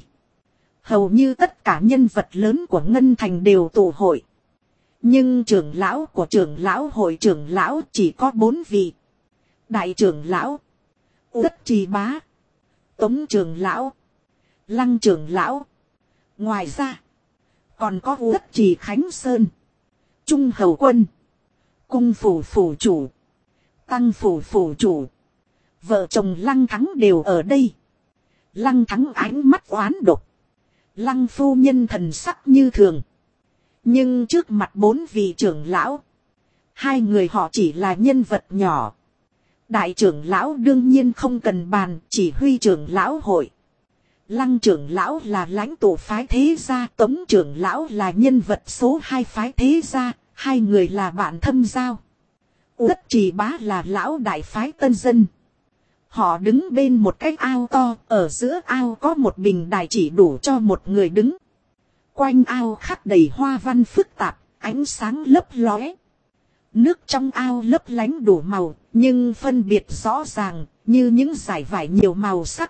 A: Hầu như tất cả nhân vật lớn của Ngân Thành đều tụ hội. Nhưng trưởng lão của trưởng lão hội trưởng lão chỉ có 4 vị. Đại trưởng lão, Uất Trì Bá, Tống trưởng lão, Lăng trưởng lão. Ngoài ra, còn có Uất Trì Khánh Sơn, Trung Hầu Quân, Cung phủ phủ chủ, Tăng phủ phủ chủ. Vợ chồng Lăng Thắng đều ở đây. Lăng Thắng ánh mắt oán độc, Lăng phu nhân thần sắc như thường. Nhưng trước mặt 4 vị trưởng lão, 2 người họ chỉ là nhân vật nhỏ. Đại trưởng lão đương nhiên không cần bàn, chỉ huy trưởng lão hội. Lăng trưởng lão là lãnh tụ phái thế gia, Tống trưởng lão là nhân vật số 2 phái thế gia, 2 người là bạn thâm giao. Uất Trì Bá là lão đại phái tân dân. Họ đứng bên một cái ao to, ở giữa ao có một bình đài chỉ đủ cho một người đứng. Quanh ao khắc đầy hoa văn phức tạp, ánh sáng lấp lóe. Nước trong ao lấp lánh đủ màu, nhưng phân biệt rõ ràng, như những dải vải nhiều màu sắc.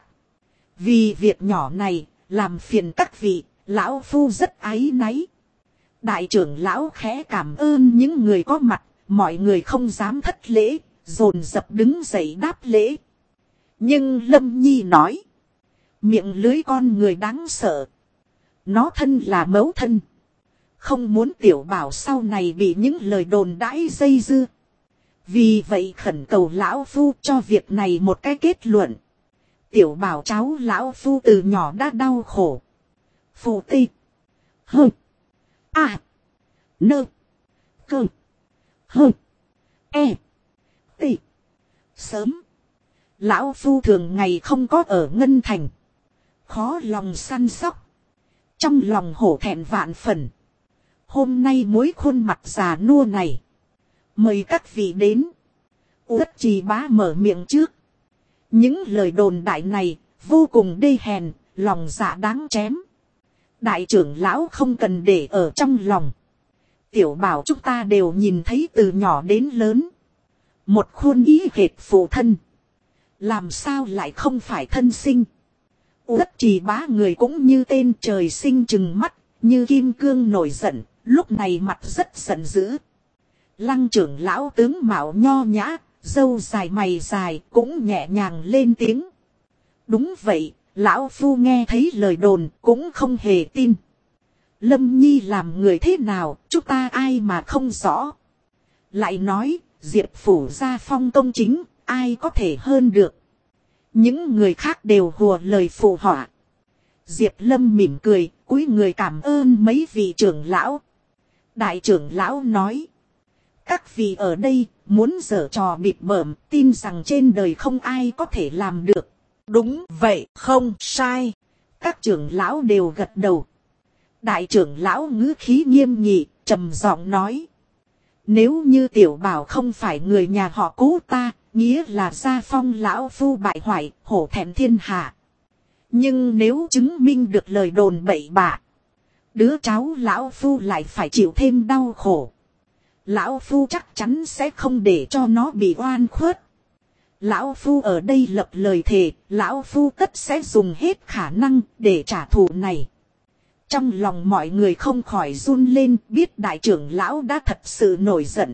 A: Vì việc nhỏ này, làm phiền các vị, lão phu rất áy náy. Đại trưởng lão khẽ cảm ơn những người có mặt, mọi người không dám thất lễ, dồn dập đứng dậy đáp lễ. Nhưng Lâm Nhi nói, miệng lưới con người đáng sợ. Nó thân là mẫu thân. Không muốn tiểu bảo sau này bị những lời đồn đãi dây dưa. Vì vậy khẩn cầu lão phu cho việc này một cái kết luận. Tiểu bảo cháu lão phu từ nhỏ đã đau khổ. Phụ ti. Hơ. À. Nơ. Cơ. Hơ. E. Ti. Sớm. Lão phu thường ngày không có ở Ngân Thành. Khó lòng săn sóc. Trong lòng hổ thẹn vạn phần. Hôm nay mối khuôn mặt già nua này. Mời các vị đến. Uất Trì Bá mở miệng trước. Những lời đồn đại này vô cùng đê hèn, lòng dạ đáng chém. Đại trưởng lão không cần để ở trong lòng. Tiểu bảo chúng ta đều nhìn thấy từ nhỏ đến lớn. Một khuôn ý hệt phụ thân. Làm sao lại không phải thân sinh. Uất Trì Bá người cũng như tên trời sinh chừng mắt, như kim cương nổi giận, lúc này mặt rất giận dữ. Lăng trưởng lão tướng mạo nho nhã, râu dài mày dài, cũng nhẹ nhàng lên tiếng. Đúng vậy, lão phu nghe thấy lời đồn, cũng không hề tin. Lâm Nhi làm người thế nào, chúng ta ai mà không rõ. Lại nói, Diệp phủ gia phong công chính, ai có thể hơn được. Những người khác đều hùa lời phụ họa. Diệp Lâm mỉm cười, cúi người cảm ơn mấy vị trưởng lão. Đại trưởng lão nói. Các vị ở đây, muốn giở trò bịp bợm, tin rằng trên đời không ai có thể làm được.
B: Đúng vậy, không sai.
A: Các trưởng lão đều gật đầu. Đại trưởng lão ngữ khí nghiêm nghị, trầm giọng nói. Nếu như tiểu bảo không phải người nhà họ Cố ta, nghĩa là gia phong lão phu bại hoại, hổ thẹn thiên hạ. Nhưng nếu chứng minh được lời đồn bậy bạ, đứa cháu lão phu lại phải chịu thêm đau khổ. Lão phu chắc chắn sẽ không để cho nó bị oan khuất. Lão phu ở đây lập lời thề, lão phu tất sẽ dùng hết khả năng để trả thù này. Trong lòng mọi người không khỏi run lên, biết đại trưởng lão đã thật sự nổi giận.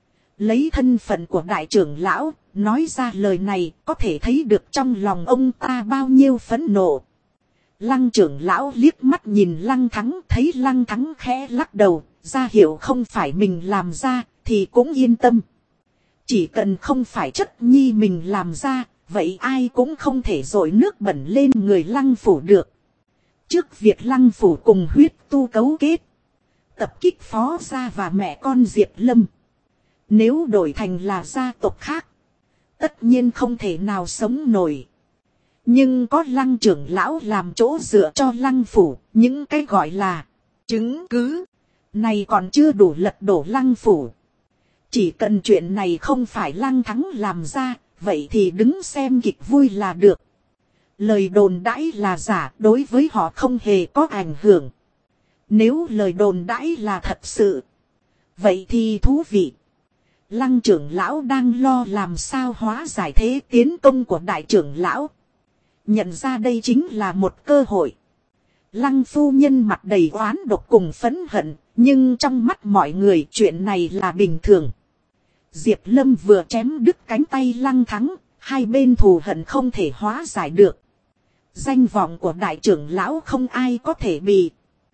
A: Lấy thân phận của đại trưởng lão, nói ra lời này có thể thấy được trong lòng ông ta bao nhiêu phẫn nộ. Lăng trưởng lão liếc mắt nhìn Lăng Thắng, thấy Lăng Thắng khẽ lắc đầu, ra hiểu không phải mình làm ra, thì cũng yên tâm. Chỉ cần không phải chất nhi mình làm ra, vậy ai cũng không thể dội nước bẩn lên người Lăng phủ được. Trước việc Lăng phủ cùng huyết tu cấu kết, tập kích phó gia và mẹ con Diệp Lâm. Nếu đổi thành là gia tộc khác, tất nhiên không thể nào sống nổi. Nhưng có Lăng trưởng lão làm chỗ dựa cho Lăng phủ, những cái gọi là chứng cứ này còn chưa đủ lật đổ Lăng phủ. Chỉ cần chuyện này không phải Lăng Thắng làm ra, vậy thì đứng xem kịch vui là được. Lời đồn đãi là giả, đối với họ không hề có ảnh hưởng. Nếu lời đồn đãi là thật sự, vậy thì thú vị. Lăng trưởng lão đang lo làm sao hóa giải thế tiến công của đại trưởng lão. Nhận ra đây chính là một cơ hội. Lăng phu nhân mặt đầy oán độc cùng phẫn hận, nhưng trong mắt mọi người chuyện này là bình thường. Diệp Lâm vừa chém đứt cánh tay Lăng Thắng, hai bên thù hận không thể hóa giải được. Danh vọng của đại trưởng lão không ai có thể bì.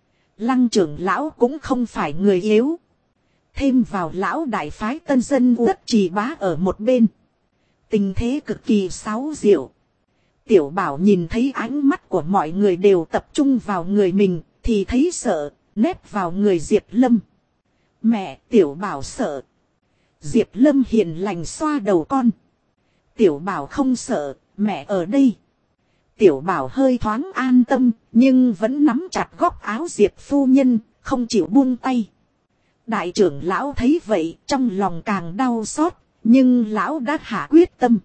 A: Lăng trưởng lão cũng không phải người yếu. Thêm vào lão đại phái tân dân Uất Trì Bá ở một bên. Tình thế cực kỳ xáo diệu. Tiểu bảo nhìn thấy ánh mắt của mọi người đều tập trung vào người mình, thì thấy sợ, nép vào người Diệp Lâm. Mẹ, Tiểu Bảo sợ. Diệp Lâm hiền lành xoa đầu con. Tiểu Bảo không sợ, mẹ ở đây. Tiểu Bảo hơi thoáng an tâm, nhưng vẫn nắm chặt góc áo Diệp phu nhân, không chịu buông tay. Đại trưởng lão thấy vậy, trong lòng càng đau xót, nhưng lão đã hạ quyết tâm.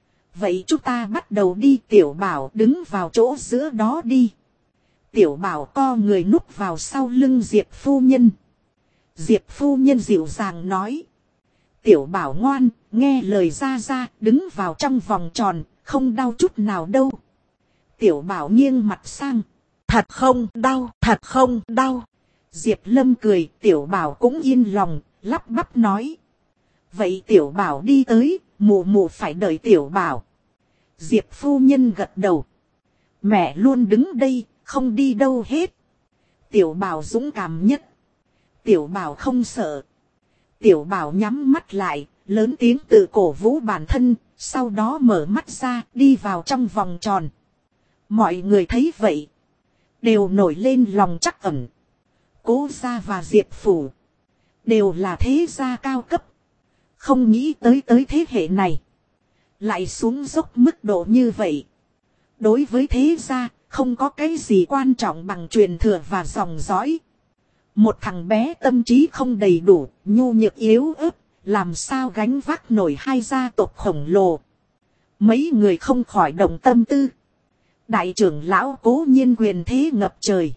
A: Vậy chúng ta bắt đầu đi. Tiểu Bảo đứng vào chỗ giữa đó đi. Tiểu Bảo co người núp vào sau lưng Diệp phu nhân. Diệp phu nhân dịu dàng nói. Tiểu Bảo ngoan, nghe lời ra ra, đứng vào trong vòng tròn, không đau chút nào đâu. Tiểu Bảo nghiêng mặt sang.
B: Thật không đau, thật không đau.
A: Diệp Lâm cười, Tiểu Bảo cũng yên lòng, lắp bắp nói. Vậy Tiểu Bảo đi tới, mụ mụ phải đợi Tiểu Bảo. Diệp phu nhân gật đầu. Mẹ luôn đứng đây, không đi đâu hết. Tiểu Bảo dũng cảm nhất. Tiểu Bảo không sợ. Tiểu Bảo nhắm mắt lại, lớn tiếng tự cổ vũ bản thân, sau đó mở mắt ra, đi vào trong vòng tròn. Mọi người thấy vậy, đều nổi lên lòng trắc ẩn. Cố gia và Diệp phủ đều là thế gia cao cấp. Không nghĩ tới thế hệ này lại xuống dốc mức độ như vậy. Đối với thế gia, không có cái gì quan trọng bằng truyền thừa và dòng dõi. Một thằng bé tâm trí không đầy đủ, nhu nhược yếu ớt, làm sao gánh vác nổi hai gia tộc khổng lồ. Mấy người không khỏi động tâm tư. Đại trưởng lão cố nhiên quyền thế ngập trời.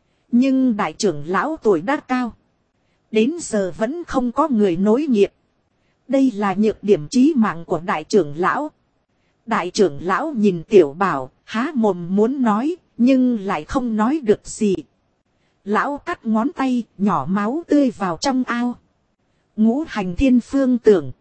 A: Nhưng đại trưởng lão tuổi đã cao. Đến giờ vẫn không có người nối nghiệp. Đây là nhược điểm chí mạng của đại trưởng lão. Đại trưởng lão nhìn Tiểu Bảo, há mồm muốn nói, nhưng lại không nói được gì. Lão cắt ngón tay, nhỏ máu tươi vào trong ao. Ngũ hành thiên phương tưởng.